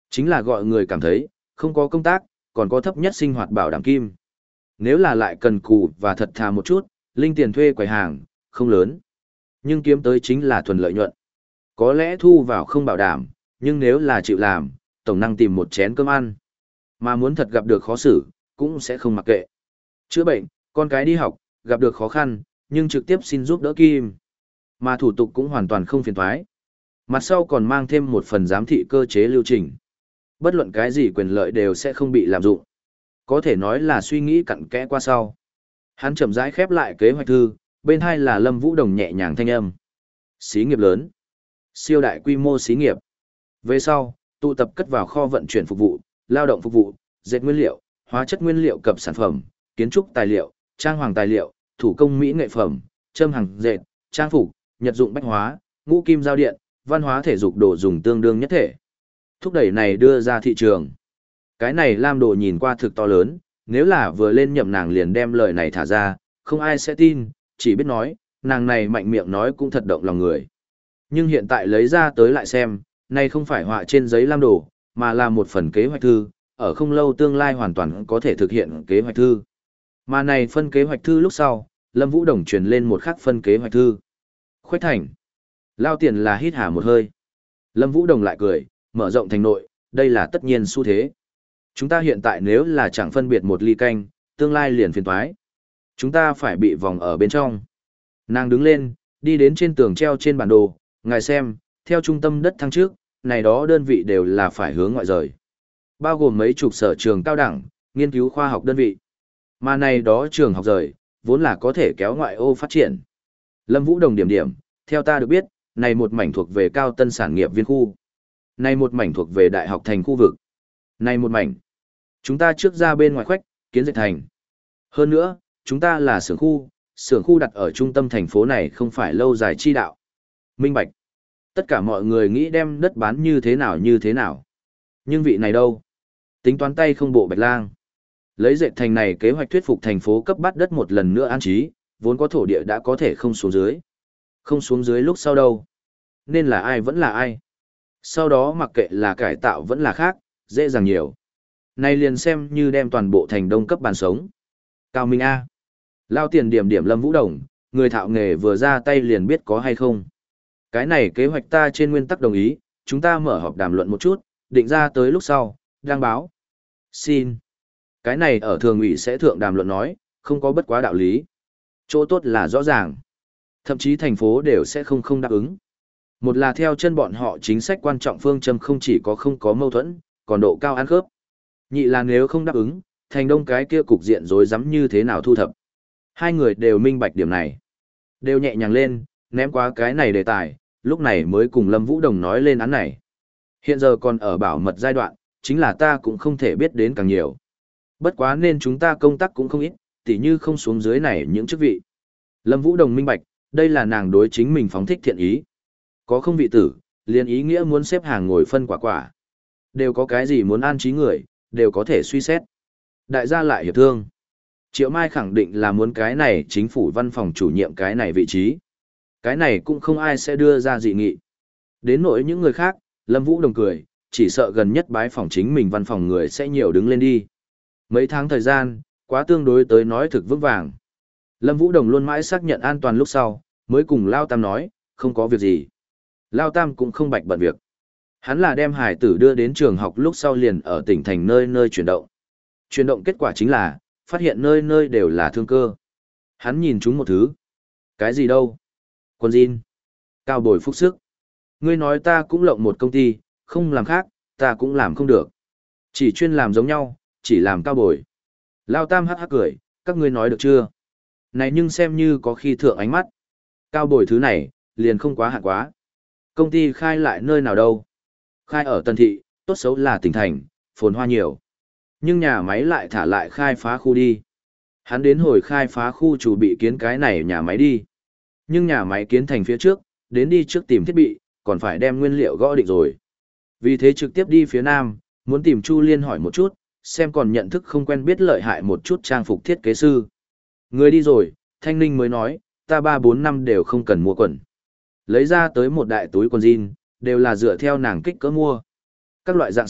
Chính là gọi người cảm thấy, không có công tác, còn có thấp nhất sinh hoạt bảo đảm kim. Nếu là lại cần cù và thật thà một chút, linh tiền thuê quầy hàng, không lớn. Nhưng kiếm tới chính là thuần lợi nhuận. Có lẽ thu vào không bảo đảm, nhưng nếu là chịu làm, tổng năng tìm một chén cơm ăn. Mà muốn thật gặp được khó xử, cũng sẽ không mặc kệ. Chữa bệnh, con cái đi học, gặp được khó khăn, nhưng trực tiếp xin giúp đỡ kim. Mà thủ tục cũng hoàn toàn không phiền thoái. Mặt sau còn mang thêm một phần giám thị cơ chế lưu trình. Bất luận cái gì quyền lợi đều sẽ không bị lạm dụng. Có thể nói là suy nghĩ cặn kẽ qua sau. Hắn chậm rãi khép lại kế hoạch thư, bên hai là Lâm Vũ Đồng nhẹ nhàng thanh âm. Xí nghiệp lớn. Siêu đại quy mô xí nghiệp. Về sau, tụ tập cất vào kho vận chuyển phục vụ, lao động phục vụ, dệt nguyên liệu, hóa chất nguyên liệu cập sản phẩm, kiến trúc tài liệu, trang hoàng tài liệu, thủ công mỹ nghệ phẩm, châm hàng dệt, trang phục, nhật dụng bách hóa, ngũ kim giao điện, văn hóa thể dục đồ dùng tương đương nhất thể. Thúc đẩy này đưa ra thị trường. Cái này Lam Đồ nhìn qua thực to lớn, nếu là vừa lên nhậm nàng liền đem lời này thả ra, không ai sẽ tin, chỉ biết nói, nàng này mạnh miệng nói cũng thật động lòng người. Nhưng hiện tại lấy ra tới lại xem, này không phải họa trên giấy Lam Đồ, mà là một phần kế hoạch thư, ở không lâu tương lai hoàn toàn có thể thực hiện kế hoạch thư. Mà này phân kế hoạch thư lúc sau, Lâm Vũ Đồng truyền lên một khắc phân kế hoạch thư. Khuếch thành. Lao tiền là hít hà một hơi. Lâm Vũ Đồng lại cười, mở rộng thành nội, đây là tất nhiên xu thế. Chúng ta hiện tại nếu là chẳng phân biệt một ly canh, tương lai liền phiền toái. Chúng ta phải bị vòng ở bên trong. Nàng đứng lên, đi đến trên tường treo trên bản đồ, ngài xem, theo trung tâm đất thăng trước, này đó đơn vị đều là phải hướng ngoại rời. Bao gồm mấy chục sở trường cao đẳng, nghiên cứu khoa học đơn vị. Mà này đó trường học rời, vốn là có thể kéo ngoại ô phát triển. Lâm Vũ Đồng điểm điểm, theo ta được biết, này một mảnh thuộc về cao tân sản nghiệp viên khu. Này một mảnh thuộc về đại học thành khu vực. Này một mảnh, chúng ta trước ra bên ngoài khoách, kiến dệt thành. Hơn nữa, chúng ta là xưởng khu, xưởng khu đặt ở trung tâm thành phố này không phải lâu dài chi đạo. Minh bạch. Tất cả mọi người nghĩ đem đất bán như thế nào như thế nào. Nhưng vị này đâu? Tính toán tay không bộ bạch lang. Lấy dệt thành này kế hoạch thuyết phục thành phố cấp bắt đất một lần nữa an trí, vốn có thổ địa đã có thể không xuống dưới. Không xuống dưới lúc sau đâu. Nên là ai vẫn là ai. Sau đó mặc kệ là cải tạo vẫn là khác, dễ dàng nhiều. Này liền xem như đem toàn bộ thành đông cấp bàn sống. Cao Minh A. Lao tiền điểm điểm Lâm Vũ Đồng, người thạo nghề vừa ra tay liền biết có hay không. Cái này kế hoạch ta trên nguyên tắc đồng ý, chúng ta mở họp đàm luận một chút, định ra tới lúc sau, đăng báo. Xin. Cái này ở thường ủy sẽ thượng đàm luận nói, không có bất quá đạo lý. Chỗ tốt là rõ ràng. Thậm chí thành phố đều sẽ không không đáp ứng. Một là theo chân bọn họ chính sách quan trọng phương châm không chỉ có không có mâu thuẫn, còn độ cao ăn khớp. Nhị là nếu không đáp ứng, thành đông cái kia cục diện rối rắm như thế nào thu thập. Hai người đều minh bạch điểm này. Đều nhẹ nhàng lên, ném qua cái này đề tài, lúc này mới cùng Lâm Vũ Đồng nói lên án này. Hiện giờ còn ở bảo mật giai đoạn, chính là ta cũng không thể biết đến càng nhiều. Bất quá nên chúng ta công tác cũng không ít, tỉ như không xuống dưới này những chức vị. Lâm Vũ Đồng minh bạch, đây là nàng đối chính mình phóng thích thiện ý. Có không vị tử, liền ý nghĩa muốn xếp hàng ngồi phân quả quả. Đều có cái gì muốn an trí người, đều có thể suy xét. Đại gia lại hiệp thương. Triệu Mai khẳng định là muốn cái này chính phủ văn phòng chủ nhiệm cái này vị trí. Cái này cũng không ai sẽ đưa ra dị nghị. Đến nỗi những người khác, Lâm Vũ Đồng cười, chỉ sợ gần nhất bái phòng chính mình văn phòng người sẽ nhiều đứng lên đi. Mấy tháng thời gian, quá tương đối tới nói thực vững vàng. Lâm Vũ Đồng luôn mãi xác nhận an toàn lúc sau, mới cùng Lao Tam nói, không có việc gì. Lao Tam cũng không bạch bận việc. Hắn là đem hải tử đưa đến trường học lúc sau liền ở tỉnh thành nơi nơi chuyển động. Chuyển động kết quả chính là, phát hiện nơi nơi đều là thương cơ. Hắn nhìn chúng một thứ. Cái gì đâu? Quần jean. Cao bồi phúc sức. Ngươi nói ta cũng lộng một công ty, không làm khác, ta cũng làm không được. Chỉ chuyên làm giống nhau, chỉ làm cao bồi. Lao Tam hắc hắc cười, các ngươi nói được chưa? Này nhưng xem như có khi thượng ánh mắt. Cao bồi thứ này, liền không quá hạn quá. Công ty khai lại nơi nào đâu? Khai ở Tân Thị, tốt xấu là tỉnh thành, phồn hoa nhiều. Nhưng nhà máy lại thả lại khai phá khu đi. Hắn đến hồi khai phá khu chủ bị kiến cái này nhà máy đi. Nhưng nhà máy kiến thành phía trước, đến đi trước tìm thiết bị, còn phải đem nguyên liệu gõ định rồi. Vì thế trực tiếp đi phía Nam, muốn tìm Chu Liên hỏi một chút, xem còn nhận thức không quen biết lợi hại một chút trang phục thiết kế sư. Người đi rồi, Thanh Ninh mới nói, ta ba bốn năm đều không cần mua quần. Lấy ra tới một đại túi quần jean, đều là dựa theo nàng kích cỡ mua. Các loại dạng sắc,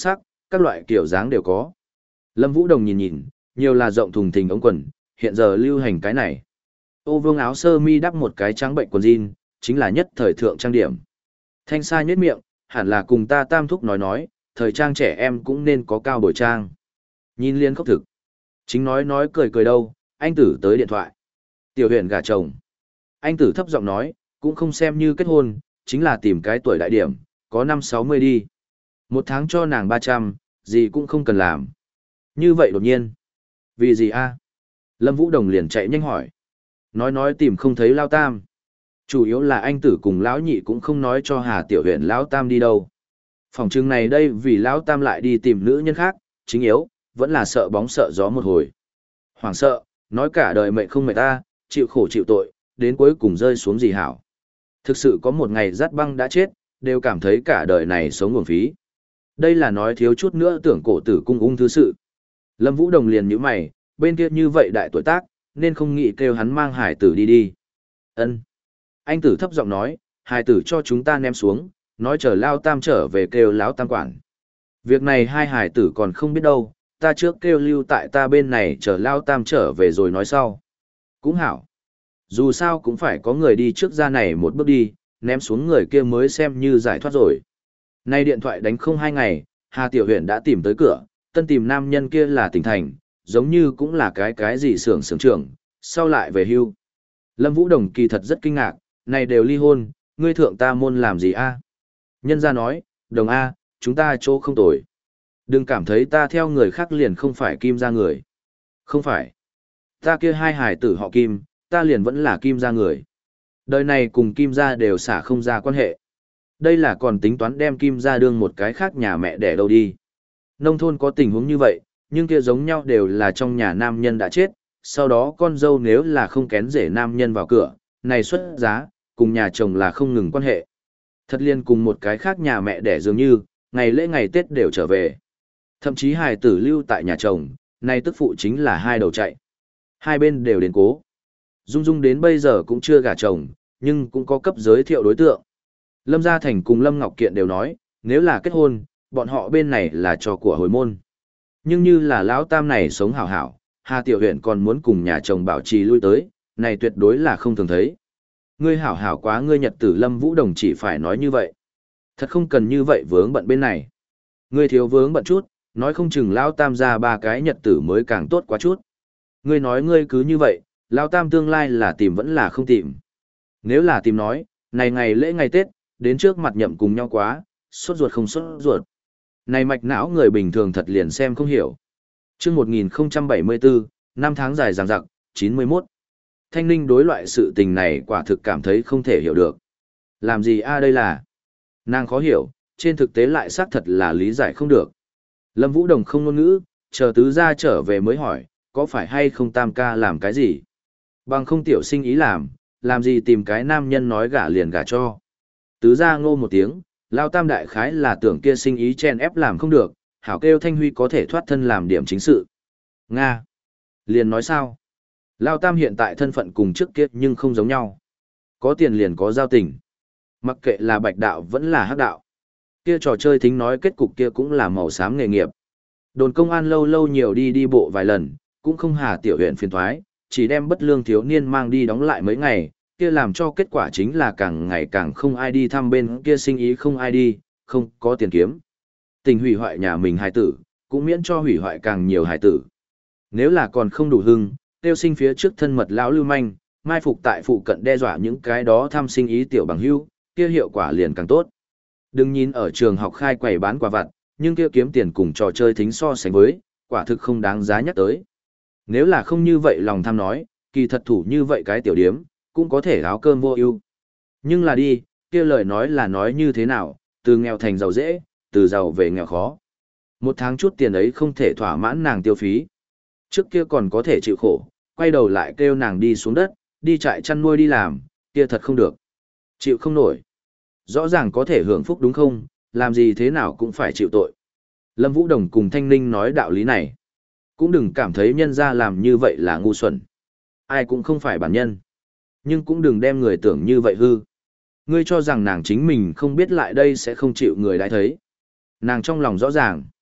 các loại kiểu dáng đều có. Lâm Vũ Đồng nhìn nhìn, nhiều là rộng thùng thình ống quần, hiện giờ lưu hành cái này. Ô vương áo sơ mi đắp một cái trắng bệnh quần jean, chính là nhất thời thượng trang điểm. Thanh Sa nhếch miệng, hẳn là cùng ta tam thúc nói nói, thời trang trẻ em cũng nên có cao bồi trang. Nhìn liên khốc thực. Chính nói nói cười cười đâu, anh tử tới điện thoại. Tiểu Huyền gả chồng. Anh tử thấp giọng nói, cũng không xem như kết hôn, chính là tìm cái tuổi đại điểm, có năm sáu mươi đi. Một tháng cho nàng ba trăm, gì cũng không cần làm. Như vậy đột nhiên. Vì gì a? Lâm Vũ Đồng liền chạy nhanh hỏi. Nói nói tìm không thấy Lao Tam. Chủ yếu là anh tử cùng lão nhị cũng không nói cho Hà Tiểu Huyền Lão Tam đi đâu. Phòng trưng này đây vì Lão Tam lại đi tìm nữ nhân khác, chính yếu, vẫn là sợ bóng sợ gió một hồi. Hoàng sợ, nói cả đời mệnh không mệt ta, chịu khổ chịu tội, đến cuối cùng rơi xuống gì hảo. Thực sự có một ngày dắt băng đã chết, đều cảm thấy cả đời này sống nguồn phí. Đây là nói thiếu chút nữa tưởng cổ tử cung ung thư sự. Lâm Vũ Đồng liền nhíu mày, bên kia như vậy đại tuổi tác, nên không nghĩ kêu hắn mang hải tử đi đi. Ân. Anh tử thấp giọng nói, hải tử cho chúng ta ném xuống, nói chờ Lao Tam trở về kêu Lão Tam quản. Việc này hai hải tử còn không biết đâu, ta trước kêu lưu tại ta bên này chờ Lao Tam trở về rồi nói sau. Cũng hảo. Dù sao cũng phải có người đi trước ra này một bước đi, ném xuống người kia mới xem như giải thoát rồi. Nay điện thoại đánh không hai ngày, Hà Tiểu Huyền đã tìm tới cửa, tân tìm nam nhân kia là tỉnh thành, giống như cũng là cái cái gì xưởng xưởng trưởng, sau lại về hưu. Lâm Vũ Đồng kỳ thật rất kinh ngạc, này đều ly hôn, ngươi thượng ta môn làm gì a? Nhân gia nói, Đồng A, chúng ta chỗ không tồi. Đừng cảm thấy ta theo người khác liền không phải Kim gia người. Không phải. Ta kia hai hài tử họ Kim, ta liền vẫn là Kim gia người. Đời này cùng Kim gia đều xả không ra quan hệ. Đây là còn tính toán đem Kim gia đương một cái khác nhà mẹ đẻ đâu đi. Nông thôn có tình huống như vậy, nhưng kia giống nhau đều là trong nhà nam nhân đã chết, sau đó con dâu nếu là không kén rể nam nhân vào cửa, này xuất giá, cùng nhà chồng là không ngừng quan hệ. Thật liên cùng một cái khác nhà mẹ đẻ dường như, ngày lễ ngày Tết đều trở về. Thậm chí hài tử lưu tại nhà chồng, nay tức phụ chính là hai đầu chạy. Hai bên đều đến cố. Dung Dung đến bây giờ cũng chưa gả chồng, nhưng cũng có cấp giới thiệu đối tượng. Lâm Gia Thành cùng Lâm Ngọc Kiện đều nói, nếu là kết hôn, bọn họ bên này là cho của hồi môn. Nhưng như là lão Tam này sống hảo hảo, Hà Tiểu Huyền còn muốn cùng nhà chồng bảo trì lui tới, này tuyệt đối là không thường thấy. Ngươi hảo hảo quá ngươi nhật tử Lâm Vũ Đồng chỉ phải nói như vậy. Thật không cần như vậy vướng bận bên này. Ngươi thiếu vướng bận chút, nói không chừng lão Tam ra ba cái nhật tử mới càng tốt quá chút. Ngươi nói ngươi cứ như vậy, lão Tam tương lai là tìm vẫn là không tìm. Nếu là tìm nói, này ngày lễ ngày Tết, đến trước mặt nhậm cùng nhau quá, sốt ruột không sốt ruột. Này mạch não người bình thường thật liền xem không hiểu. Trước một nghìn không trăm bảy mươi tư, năm tháng dài dằng dặc, chín mươi mốt. Thanh Ninh đối loại sự tình này quả thực cảm thấy không thể hiểu được. Làm gì a đây là? Nàng khó hiểu, trên thực tế lại xác thật là lý giải không được. Lâm Vũ Đồng không ngôn ngữ, chờ tứ gia trở về mới hỏi, có phải hay không Tam ca làm cái gì? Bằng không tiểu sinh ý làm, làm gì tìm cái nam nhân nói gả liền gả cho. Tứ gia ngô một tiếng, Lao Tam đại khái là tưởng kia sinh ý chen ép làm không được, hảo kêu Thanh Huy có thể thoát thân làm điểm chính sự. Nga. Liền nói sao? Lao Tam hiện tại thân phận cùng trước kia nhưng không giống nhau. Có tiền liền có giao tình. Mặc kệ là bạch đạo vẫn là hắc đạo. Kia trò chơi thính nói kết cục kia cũng là màu xám nghề nghiệp. Đồn công an lâu lâu nhiều đi đi bộ vài lần, cũng không Hà Tiểu Huyền phiền thoái, chỉ đem bất lương thiếu niên mang đi đóng lại mấy ngày, kia làm cho kết quả chính là càng ngày càng không ai đi thăm bên kia sinh ý không ai đi, không có tiền kiếm. Tình hủy hoại nhà mình hài tử, cũng miễn cho hủy hoại càng nhiều hài tử. Nếu là còn không đủ hưng, tiêu sinh phía trước thân mật lão lưu manh, mai phục tại phụ cận đe dọa những cái đó thăm sinh ý tiểu bằng hưu, kia hiệu quả liền càng tốt. Đừng nhìn ở trường học khai quầy bán quà vặt, nhưng kia kiếm tiền cùng trò chơi thính so sánh với, quả thực không đáng giá nhắc tới. Nếu là không như vậy lòng tham nói, kỳ thật thủ như vậy cái tiểu điếm, cũng có thể áo cơm vô ưu. Nhưng là đi, kia lời nói là nói như thế nào, từ nghèo thành giàu dễ, từ giàu về nghèo khó. Một tháng chút tiền ấy không thể thỏa mãn nàng tiêu phí. Trước kia còn có thể chịu khổ, quay đầu lại kêu nàng đi xuống đất, đi trại chăn nuôi đi làm, kia thật không được. Chịu không nổi. Rõ ràng có thể hưởng phúc đúng không, làm gì thế nào cũng phải chịu tội. Lâm Vũ Đồng cùng Thanh Ninh nói đạo lý này. Cũng đừng cảm thấy nhân ra làm như vậy là ngu xuẩn. Ai cũng không phải bản nhân. Nhưng cũng đừng đem người tưởng như vậy hư. Ngươi cho rằng nàng chính mình không biết lại đây sẽ không chịu người đã thấy. Nàng trong lòng rõ ràng.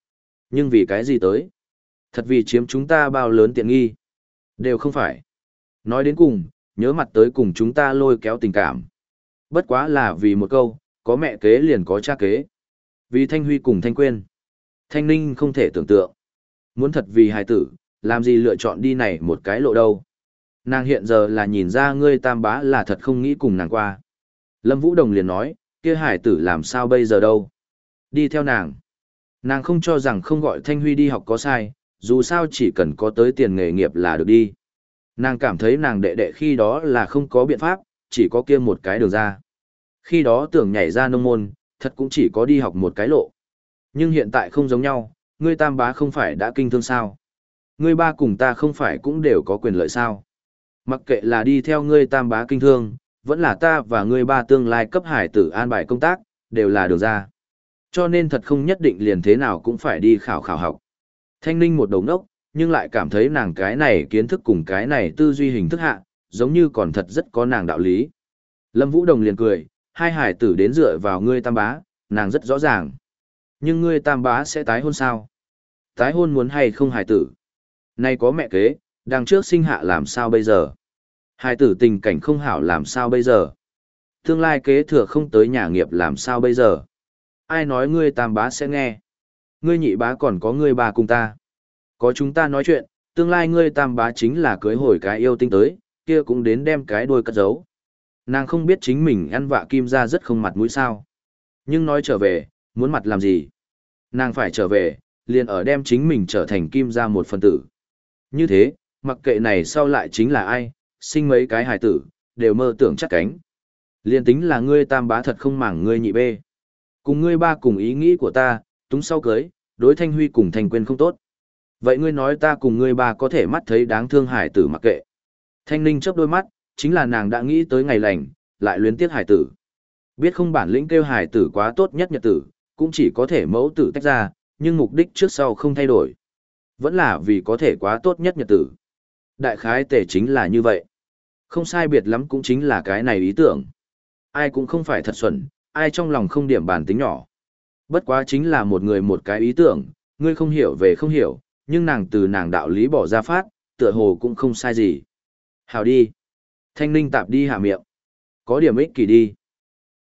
Nhưng vì cái gì tới? Thật vì chiếm chúng ta bao lớn tiện nghi. Đều không phải. Nói đến cùng, nhớ mặt tới cùng chúng ta lôi kéo tình cảm. Bất quá là vì một câu, có mẹ kế liền có cha kế. Vì Thanh Huy cùng Thanh Quyên. Thanh Ninh không thể tưởng tượng. Muốn thật vì hài tử, làm gì lựa chọn đi này một cái lộ đâu. Nàng hiện giờ là nhìn ra ngươi tam bá là thật không nghĩ cùng nàng qua. Lâm Vũ Đồng liền nói, kia hải tử làm sao bây giờ đâu. Đi theo nàng. Nàng không cho rằng không gọi Thanh Huy đi học có sai, dù sao chỉ cần có tới tiền nghề nghiệp là được đi. Nàng cảm thấy nàng đệ đệ khi đó là không có biện pháp, chỉ có kia một cái đường ra. Khi đó tưởng nhảy ra nông môn, thật cũng chỉ có đi học một cái lộ. Nhưng hiện tại không giống nhau, ngươi tam bá không phải đã kinh thương sao. Ngươi ba cùng ta không phải cũng đều có quyền lợi sao. Mặc kệ là đi theo ngươi tam bá kinh thương, vẫn là ta và ngươi ba tương lai cấp hải tử an bài công tác, đều là đường ra. Cho nên thật không nhất định liền thế nào cũng phải đi khảo khảo học. Thanh Ninh một đầu ngốc, nhưng lại cảm thấy nàng cái này kiến thức cùng cái này tư duy hình thức hạ, giống như còn thật rất có nàng đạo lý. Lâm Vũ Đồng liền cười, hai hải tử đến dựa vào ngươi tam bá, nàng rất rõ ràng. Nhưng ngươi tam bá sẽ tái hôn sao? Tái hôn muốn hay không hải tử? Nay có mẹ kế, đằng trước sinh hạ làm sao bây giờ? Hải tử tình cảnh không hảo làm sao bây giờ? Tương lai kế thừa không tới nhà nghiệp làm sao bây giờ? Ai nói ngươi tam bá sẽ nghe? Ngươi nhị bá còn có ngươi bà cùng ta. Có chúng ta nói chuyện, tương lai ngươi tam bá chính là cưới hồi cái yêu tinh tới, kia cũng đến đem cái đuôi cất giấu. Nàng không biết chính mình ăn vạ kim ra rất không mặt mũi sao. Nhưng nói trở về, muốn mặt làm gì? Nàng phải trở về, liền ở đem chính mình trở thành kim ra một phần tử. Như thế, mặc kệ này sau lại chính là ai, sinh mấy cái hài tử, đều mơ tưởng chắc cánh. Liền tính là ngươi tam bá thật không màng ngươi nhị bê. Cùng ngươi ba cùng ý nghĩ của ta, túng sau cưới, đối Thanh Huy cùng Thanh Quyên không tốt. Vậy ngươi nói ta cùng ngươi ba có thể mắt thấy đáng thương hải tử mặc kệ. Thanh Ninh chớp đôi mắt, chính là nàng đã nghĩ tới ngày lành, lại luyến tiếc hải tử. Biết không bản lĩnh kêu hải tử quá tốt nhất nhật tử, cũng chỉ có thể mẫu tử tách ra, nhưng mục đích trước sau không thay đổi. Vẫn là vì có thể quá tốt nhất nhật tử. Đại khái tể chính là như vậy. Không sai biệt lắm cũng chính là cái này ý tưởng. Ai cũng không phải thật xuẩn, ai trong lòng không điểm bản tính nhỏ. Bất quá chính là một người một cái ý tưởng, ngươi không hiểu về không hiểu, nhưng nàng từ nàng đạo lý bỏ ra phát, tựa hồ cũng không sai gì. Hào đi. Thanh Ninh tạp đi hạ miệng. Có điểm ích kỷ đi.